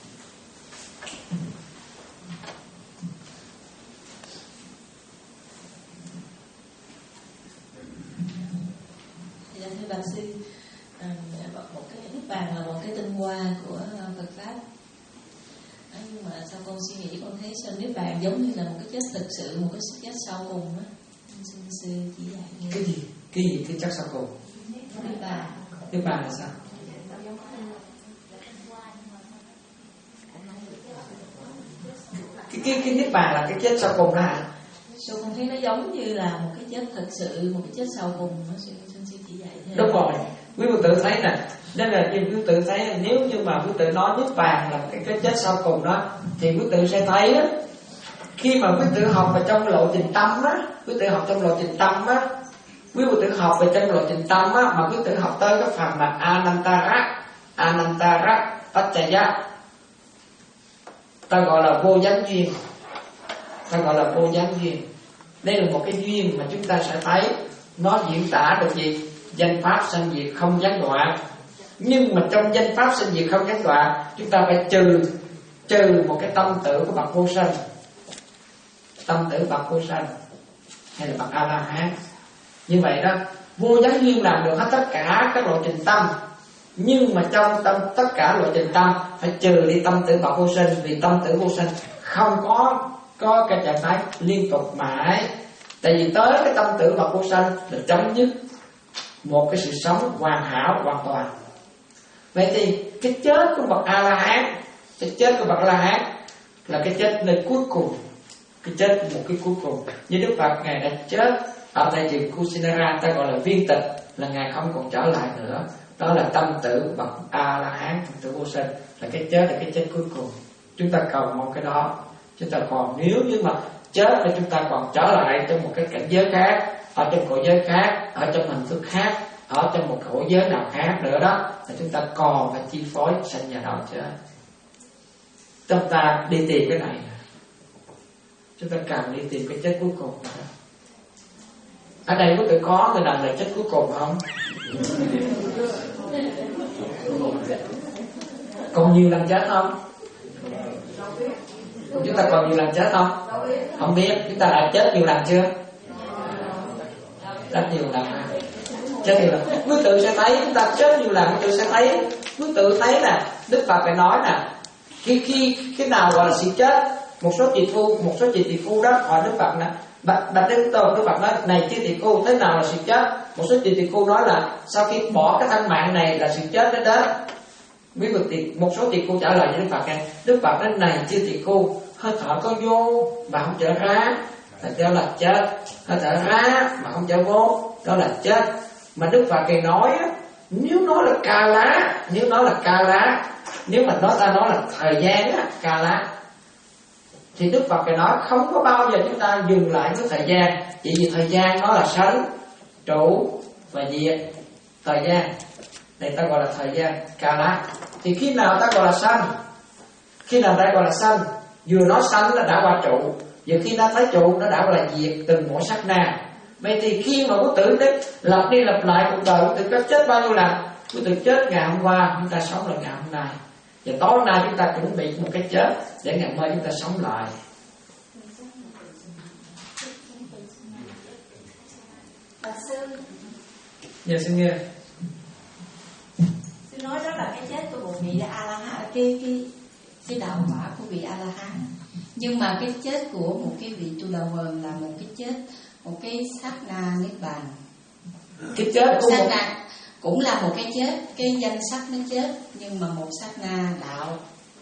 Dạ thưa Bạch Sư, à, một cái Niết Bàn là một cái tinh hoa của Phật pháp. À, nhưng mà sao con suy nghĩ con thấy sao Niết Bàn giống như là một cái chết thực sự, một cái chết sau cùng á. Xin sư chỉ dạy nghe. Cái gì? Cái gì cái chất sau cùng? Niết Bàn. Niết Bàn là sao? Cái cái cái Niết Bàn là cái chết sau cùng đó hả? Sao con thấy nó giống như là một cái chết thực sự, một cái chết sau cùng đó, xin sư chỉ dạy thêm. Đúng rồi, quý vị tự thấy nè, nên là quý vị tự thấy nếu như mà quý tự nói Niết Bàn là cái cái chết sau cùng đó, thì quý tự sẽ thấy á, khi mà quý tự học vào trong lộ trình tâm á, quý tự học trong lộ trình tâm á, quý vị tự học về trong lộ trình tâm á, mà quý tự học tới cái phần là Anantara, Anantara Paccaya, ta gọi là vô gián duyên, ta gọi là vô gián duyên. Đây là một cái duyên mà chúng ta sẽ thấy nó diễn tả được gì? Danh pháp sanh diệt không gián đoạn. Nhưng mà trong danh pháp sanh diệt không gián đoạn, chúng ta phải trừ trừ một cái tâm tử của bậc vô sanh, tâm tử bậc vô sanh hay là bậc A La Hán. Như vậy đó, vô gián duyên làm được hết tất cả các lộ trình tâm. Nhưng mà trong tâm tất cả lộ trình tâm phải trừ đi tâm tử bậc vô sinh, vì tâm tử vô sinh không có có cái trạng thái liên tục mãi. Tại vì tới cái tâm tử bậc vô sinh là chấm dứt một cái sự sống hoàn hảo hoàn toàn. Vậy thì cái chết của bậc A La Hán, cái chết của bậc A La Hán là cái chết nơi cuối cùng, cái chết một cái cuối cùng. Như Đức Phật ngài đã chết ở tại trường Kusinara, ta gọi là viên tịch, là ngài không còn trở lại nữa. Đó là tâm tử bậc A La Hán, tâm tử vô sinh, là cái chết, là cái chết cuối cùng. Chúng ta cầu mong cái đó. Chúng ta còn nếu như mà chết thì chúng ta còn trở lại trong một cái cảnh giới khác, ở trong cõi giới khác, ở trong hình thức khác, ở trong một cõi giới nào khác nữa đó, là chúng ta còn phải chi phối sanh nhà đạo chết. Chúng ta đi tìm cái này, chúng ta cần đi tìm cái chết cuối cùng đó. Ở đây có tự có người nào là chết cuối cùng không? Còn nhiều lần chết không? Chúng ta còn nhiều lần chết không? Không biết. Chúng ta đã chết nhiều lần chưa? Rất nhiều lần. Chết nhiều lần. Quý tự sẽ thấy chúng ta chết nhiều lần, quý tự sẽ thấy, quý tự thấy nè, Đức Phật phải nói nè, khi khi cái nào gọi là sự chết, một số tỳ phu, một số chị tỳ phu đó hỏi Đức Phật nè, bạch bạch Đức Tôn, Đức Phật nói này chứ tỳ phu, thế nào là sự chết? Một số chị tỳ phu nói là sau khi bỏ cái thân mạng này là sự chết đến đến. Quý vị, một số tỳ phu trả lời với Đức Phật này, Đức Phật nói này chứ tỳ phu, hơi thở có vô mà không trở ra, là đó là chết. Hơi thở ra mà không trở vô, đó là chết. Mà Đức Phật kỳ nói á, nếu nói là ca lá, nếu nói là ca lá, nếu mà nói ta nói là thời gian á, ca lá, thì Đức Phật kỳ nói không có bao giờ chúng ta dừng lại với thời gian, chỉ vì thời gian nó là sanh, trụ và diệt. Thời gian này ta gọi là thời gian ca lá. Thì khi nào ta gọi là sanh? Khi nào ta gọi là sanh? Vừa nói sanh là đã qua trụ, vừa khi ta thấy trụ nó đã gọi là diệt từng mỗi sát na. Vậy thì khi mà có tử đấy lặp đi lặp lại cuộc đời, có tử chết bao nhiêu lần? Có tử chết ngày hôm qua, chúng ta sống là ngày hôm nay. Và tối nay chúng ta chuẩn bị một cái chết để ngày mai chúng ta sống lại. Bạch sư, Giờ xin nghe. sư nói đó là cái chết của một vị A La Hán, cái cái cái đạo quả của vị A La Hán. Nhưng mà cái chết của một cái vị tu đà hoàng là một cái chết, một cái sát na niết bàn. Cái chết của sát một... na cũng là một cái chết, cái danh sắc nó chết, nhưng mà một sát na đạo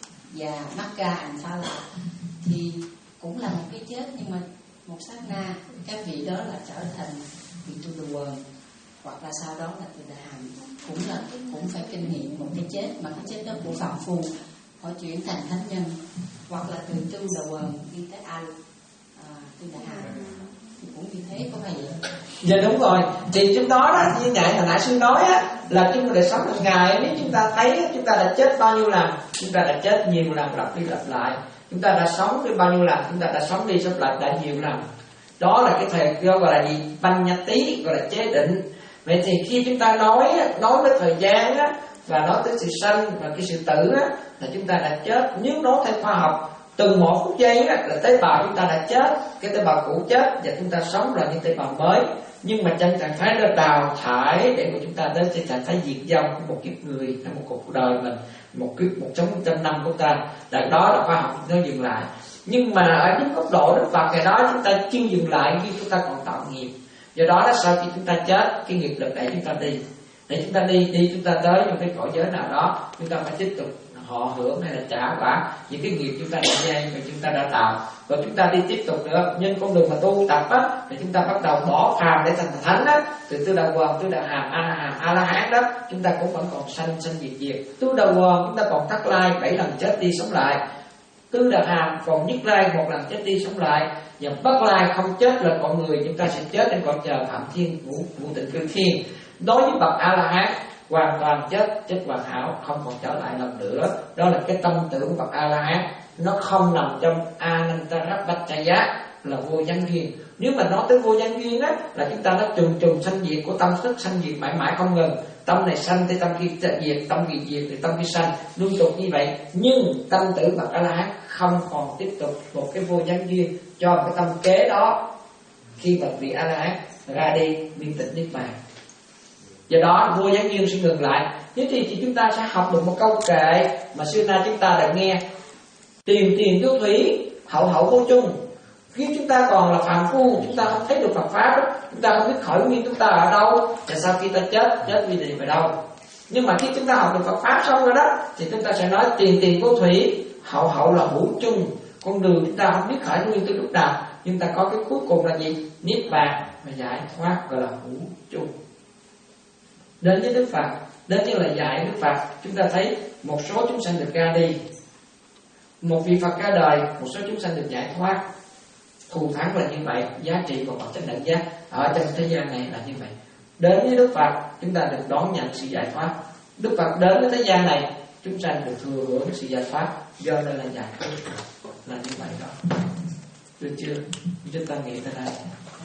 và Magga hành pha lạc thì cũng là một cái chết, nhưng mà một sát na các vị đó là trở thành vị tu đà hoàng, hoặc là sau đó là tu đà hàm, cũng là cũng phải kinh nghiệm một cái chết, mà cái chết đó của phạm phu họ chuyển thành thánh nhân, hoặc là từ tu đà hoàng đi tới al à, tu đà hàm thì cũng như thế, có phải vậy? Dạ đúng rồi. Thì chúng đó đó, như vậy là nãy sư nói á, là trong đời sống hàng ngày, nếu chúng ta thấy chúng ta đã chết bao nhiêu lần, chúng ta đã chết nhiều lần lặp đi lặp lại, chúng ta đã sống đi bao nhiêu lần, chúng ta đã sống đi sống lại đã nhiều lần. Đó là cái thời gọi là gì? Banh nhã tí, gọi là chế định. Vậy thì khi chúng ta nói nói với thời gian á, và nói tới sự sanh và cái sự tử á, là chúng ta đã chết. Nếu nói theo khoa học, từng một phút giây á, là tế bào chúng ta đã chết, cái tế bào cũ chết và chúng ta sống là những tế bào mới. Nhưng mà trong trạng thái đó đào thải để mà chúng ta đến cái trạng thái diệt vong của một kiếp người, hay một cuộc đời mình, một kiếp một sống trăm năm của ta. Tại đó là khoa học nó dừng lại. Nhưng mà ở những góc độ Đức Phật ngày đó chúng ta chưa dừng lại khi chúng ta còn tạo nghiệp. Do đó là sau khi chúng ta chết, cái nghiệp lực đẩy chúng ta đi, để chúng ta đi đi chúng ta tới một cái cõi giới nào đó, chúng ta phải tiếp tục họ hưởng hay là trả quả những cái nghiệp chúng ta đã gây và chúng ta đã tạo. Và chúng ta đi tiếp tục nữa, nhân con đường mà tu tập á, thì chúng ta bắt đầu bỏ phàm để thành thánh á. Từ tu đà hoàng, tu đà hàm, a la hàm, a la hán đó, chúng ta cũng vẫn còn sanh sanh diệt diệt. Tu đà hoàng chúng ta còn thất lai bảy lần chết đi sống lại. Tu đà hàm còn nhất lai một lần chết đi sống lại. Và bất lai không chết là con người, chúng ta sẽ chết trên cõi trời phạm thiên vũ vũ tịnh cư thiên. Đối với bậc a la hán hoàn toàn chết chết hoàn hảo, không còn trở lại lần nữa. Đó là cái tâm tưởng bậc a la hán, nó không nằm trong anantarabhachaya là vô gián duyên. Nếu mà nói tới vô gián duyên á, là chúng ta nói trùng trùng sanh diệt của tâm thức, sanh diệt mãi mãi không ngừng. Tâm này sanh thì tâm kia diệt, tâm kia diệt thì tâm kia sanh, liên tục như vậy. Nhưng tâm tử bậc a la hán không còn tiếp tục một cái vô gián duyên cho cái tâm kế đó khi bậc vị a la hán ra đi viên tịch niết bàn. Do đó vô gián duyên sẽ ngừng lại. Thế thì, thì chúng ta sẽ học được một câu kệ mà xưa nay chúng ta đã nghe: tiền tiền tiêu thủy, hậu hậu vô chung. Khi chúng ta còn là phàm phu, chúng ta không thấy được Phật pháp đó, chúng ta không biết khởi nguyên chúng ta ở đâu, và sau khi ta chết, chết vì gì về đâu. Nhưng mà khi chúng ta học được Phật pháp xong rồi đó, thì chúng ta sẽ nói tiền tiền vô thủy, hậu hậu là hữu chung. Con đường chúng ta không biết khởi nguyên từ lúc nào, nhưng ta có cái cuối cùng là gì? Niết bàn và giải thoát, gọi là hữu chung. Đến với Đức Phật, đến như là dạy Đức Phật, chúng ta thấy một số chúng sanh được ra đi, một vị Phật ra đời, một số chúng sanh được giải thoát. Thù thắng là như vậy, giá trị của vật chất đẳng giác ở trong thế gian này là như vậy. Đến với Đức Phật, chúng ta được đón nhận sự giải thoát. Đức Phật đến với thế gian này, chúng sanh được thừa hưởng sự giải thoát, do nên là giải thoát là như vậy đó. Được chưa? Chúng ta nghĩ tới đây.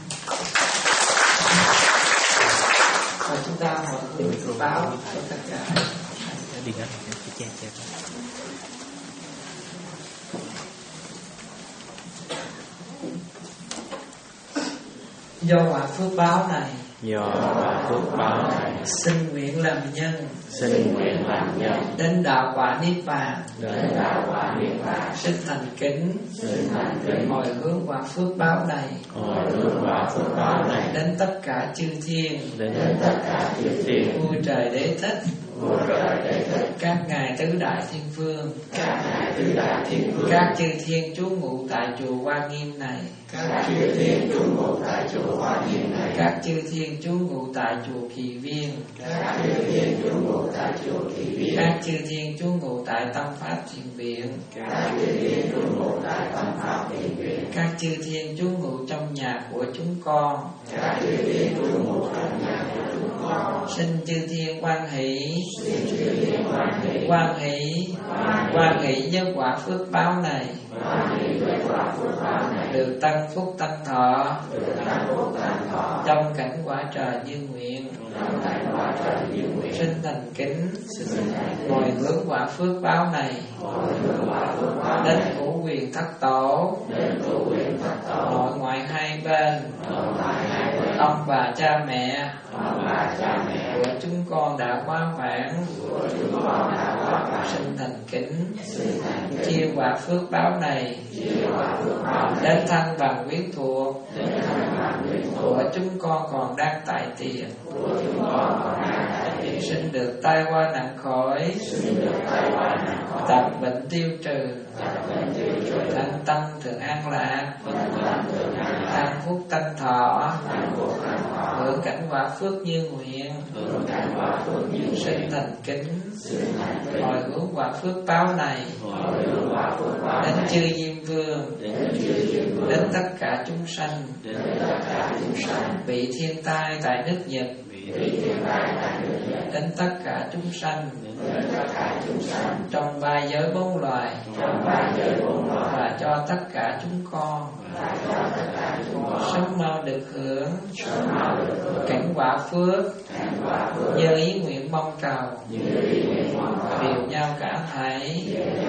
Và chúng ta học được báo cho tất cả. Đi hết, che che. Do quả phước báo này, do quả phước báo này, xin nguyện làm nhân, xin nguyện làm nhân, đến đạo quả niết bàn, đến đạo quả niết bàn, xin thành kính, xin thành kính, hồi hướng quả phước báo này, hồi hướng quả phước báo này, đến tất cả chư thiên, đến tất cả chư thiên, vua trời đế thích, vua trời đế thích, các ngài tứ đại thiên vương, các ngài tứ đại thiên vương, các chư thiên trú ngụ tại chùa Hoa Nghiêm này, các chư thiên trú ngụ tại chùa Hoa Nghiêm này, các chư thiên trú ngụ tại chùa Kỳ Viên, các chư thiên trú ngụ tại chùa Kỳ Viên, các chư thiên trú ngụ tại Tâm Pháp Thiền Viện, các chư thiên trú ngụ tại Tâm Pháp Thiền Viện, các chư thiên trú ngụ trong nhà của chúng con, các chư thiên trú ngụ trong nhà của chúng con, xin chư thiên hoan hỷ, Hoan hỷ, hoan hỷ với quả phước báo này, được tăng phúc tăng thọ trong cảnh quả trời như nguyện. Xin thành kính hồi hướng quả phước báo này đến cửu quyền thất tổ, nội ngoại hai bên, ông bà cha mẹ của chúng con đã quá vãng. Xin thành kính chia quả phước báo này đến thân bằng quyến thuộc của chúng con còn đang tại tiền. Xin được tai qua nạn khỏi, tật bệnh tiêu trừ, thanh tâm thường an lạc, tăng phúc tăng thọ, hưởng cảnh quả phước như nguyện. Xin thành kính hồi hướng quả phước báo này đến chư Diêm Vương, đến tất cả chúng sanh bị thiên tai tại nước Nhật, đến tất cả chúng sanh trong ba giới bốn loài, và cho tất cả chúng con sống mau được hưởng cảnh quả phước như ý nguyện mong cầu, điều nhau cả thảy.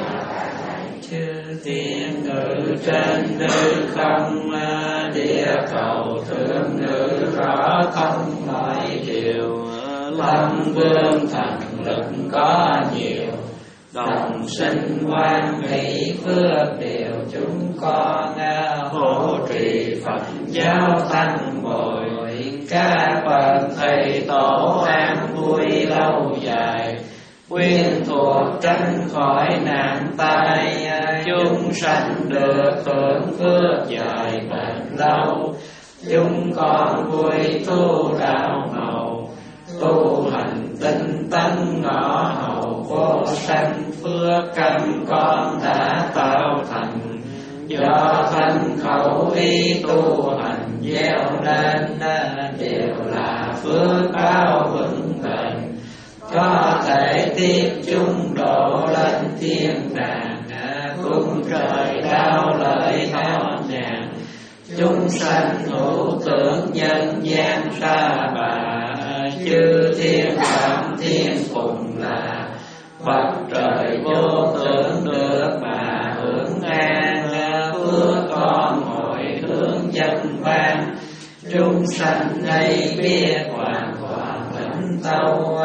Chư thiên ngự trên hư không, địa cầu thượng ngự rõ thông mọi điều. Lâm vương thần lực có nhiều, đồng sinh quan hỷ phước điều chúng con. Hộ trì Phật giáo tăng bồi, các bậc thầy tổ an vui lâu dài. Quyên thuộc tránh khỏi nạn tai, chúng sanh được hưởng phước dài bền lâu. Chúng con vui tu đạo màu, tu hành tinh tấn ngõ hầu vô sanh. Phước căn con đã tạo thành, do thân khẩu ý tu hành gieo nên, đều là phước báo vững bền. Có thể tiếp chung độ lên thiên đàng, cung trời đau lợi hao nhàn. Chúng sanh hữu tưởng nhân gian xa bà, chư thiên phạm thiên cùng là Phật trời vô tưởng được mà hưởng an. Phước con hồi hướng dân ban, chúng sanh đây biết hoàn toàn lĩnh tâu.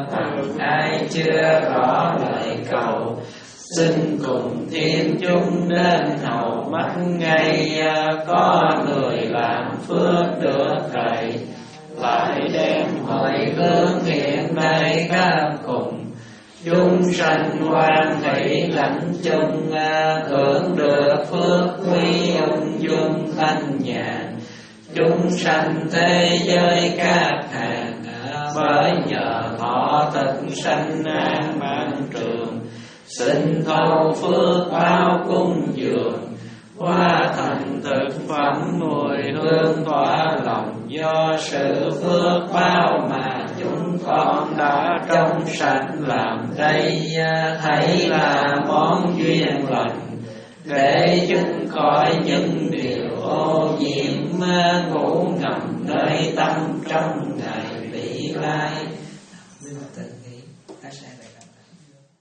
Ai chưa rõ lời cầu, xin cùng thiên chúng đến hầu mắt ngay. Có người làm phước được thầy, lại đem hồi hướng hiện nay khắp cùng. Chúng sanh hoan hỷ lãnh chung, hưởng được phước quý ung dung thanh nhàn. Chúng sanh thế giới các hàng, bởi nhờ thọ thực sanh an mạng trường. Xin thâu phước báo cung dường, hóa thành thực phẩm mùi hương tỏa lòng. Do sự phước báo mà chúng con đã trong sạch làm đây, thấy là món duyên lành để chúng khỏi những điều ô nhiễm ngủ ngầm nơi tâm trong ngày vị lai. Tự nghĩ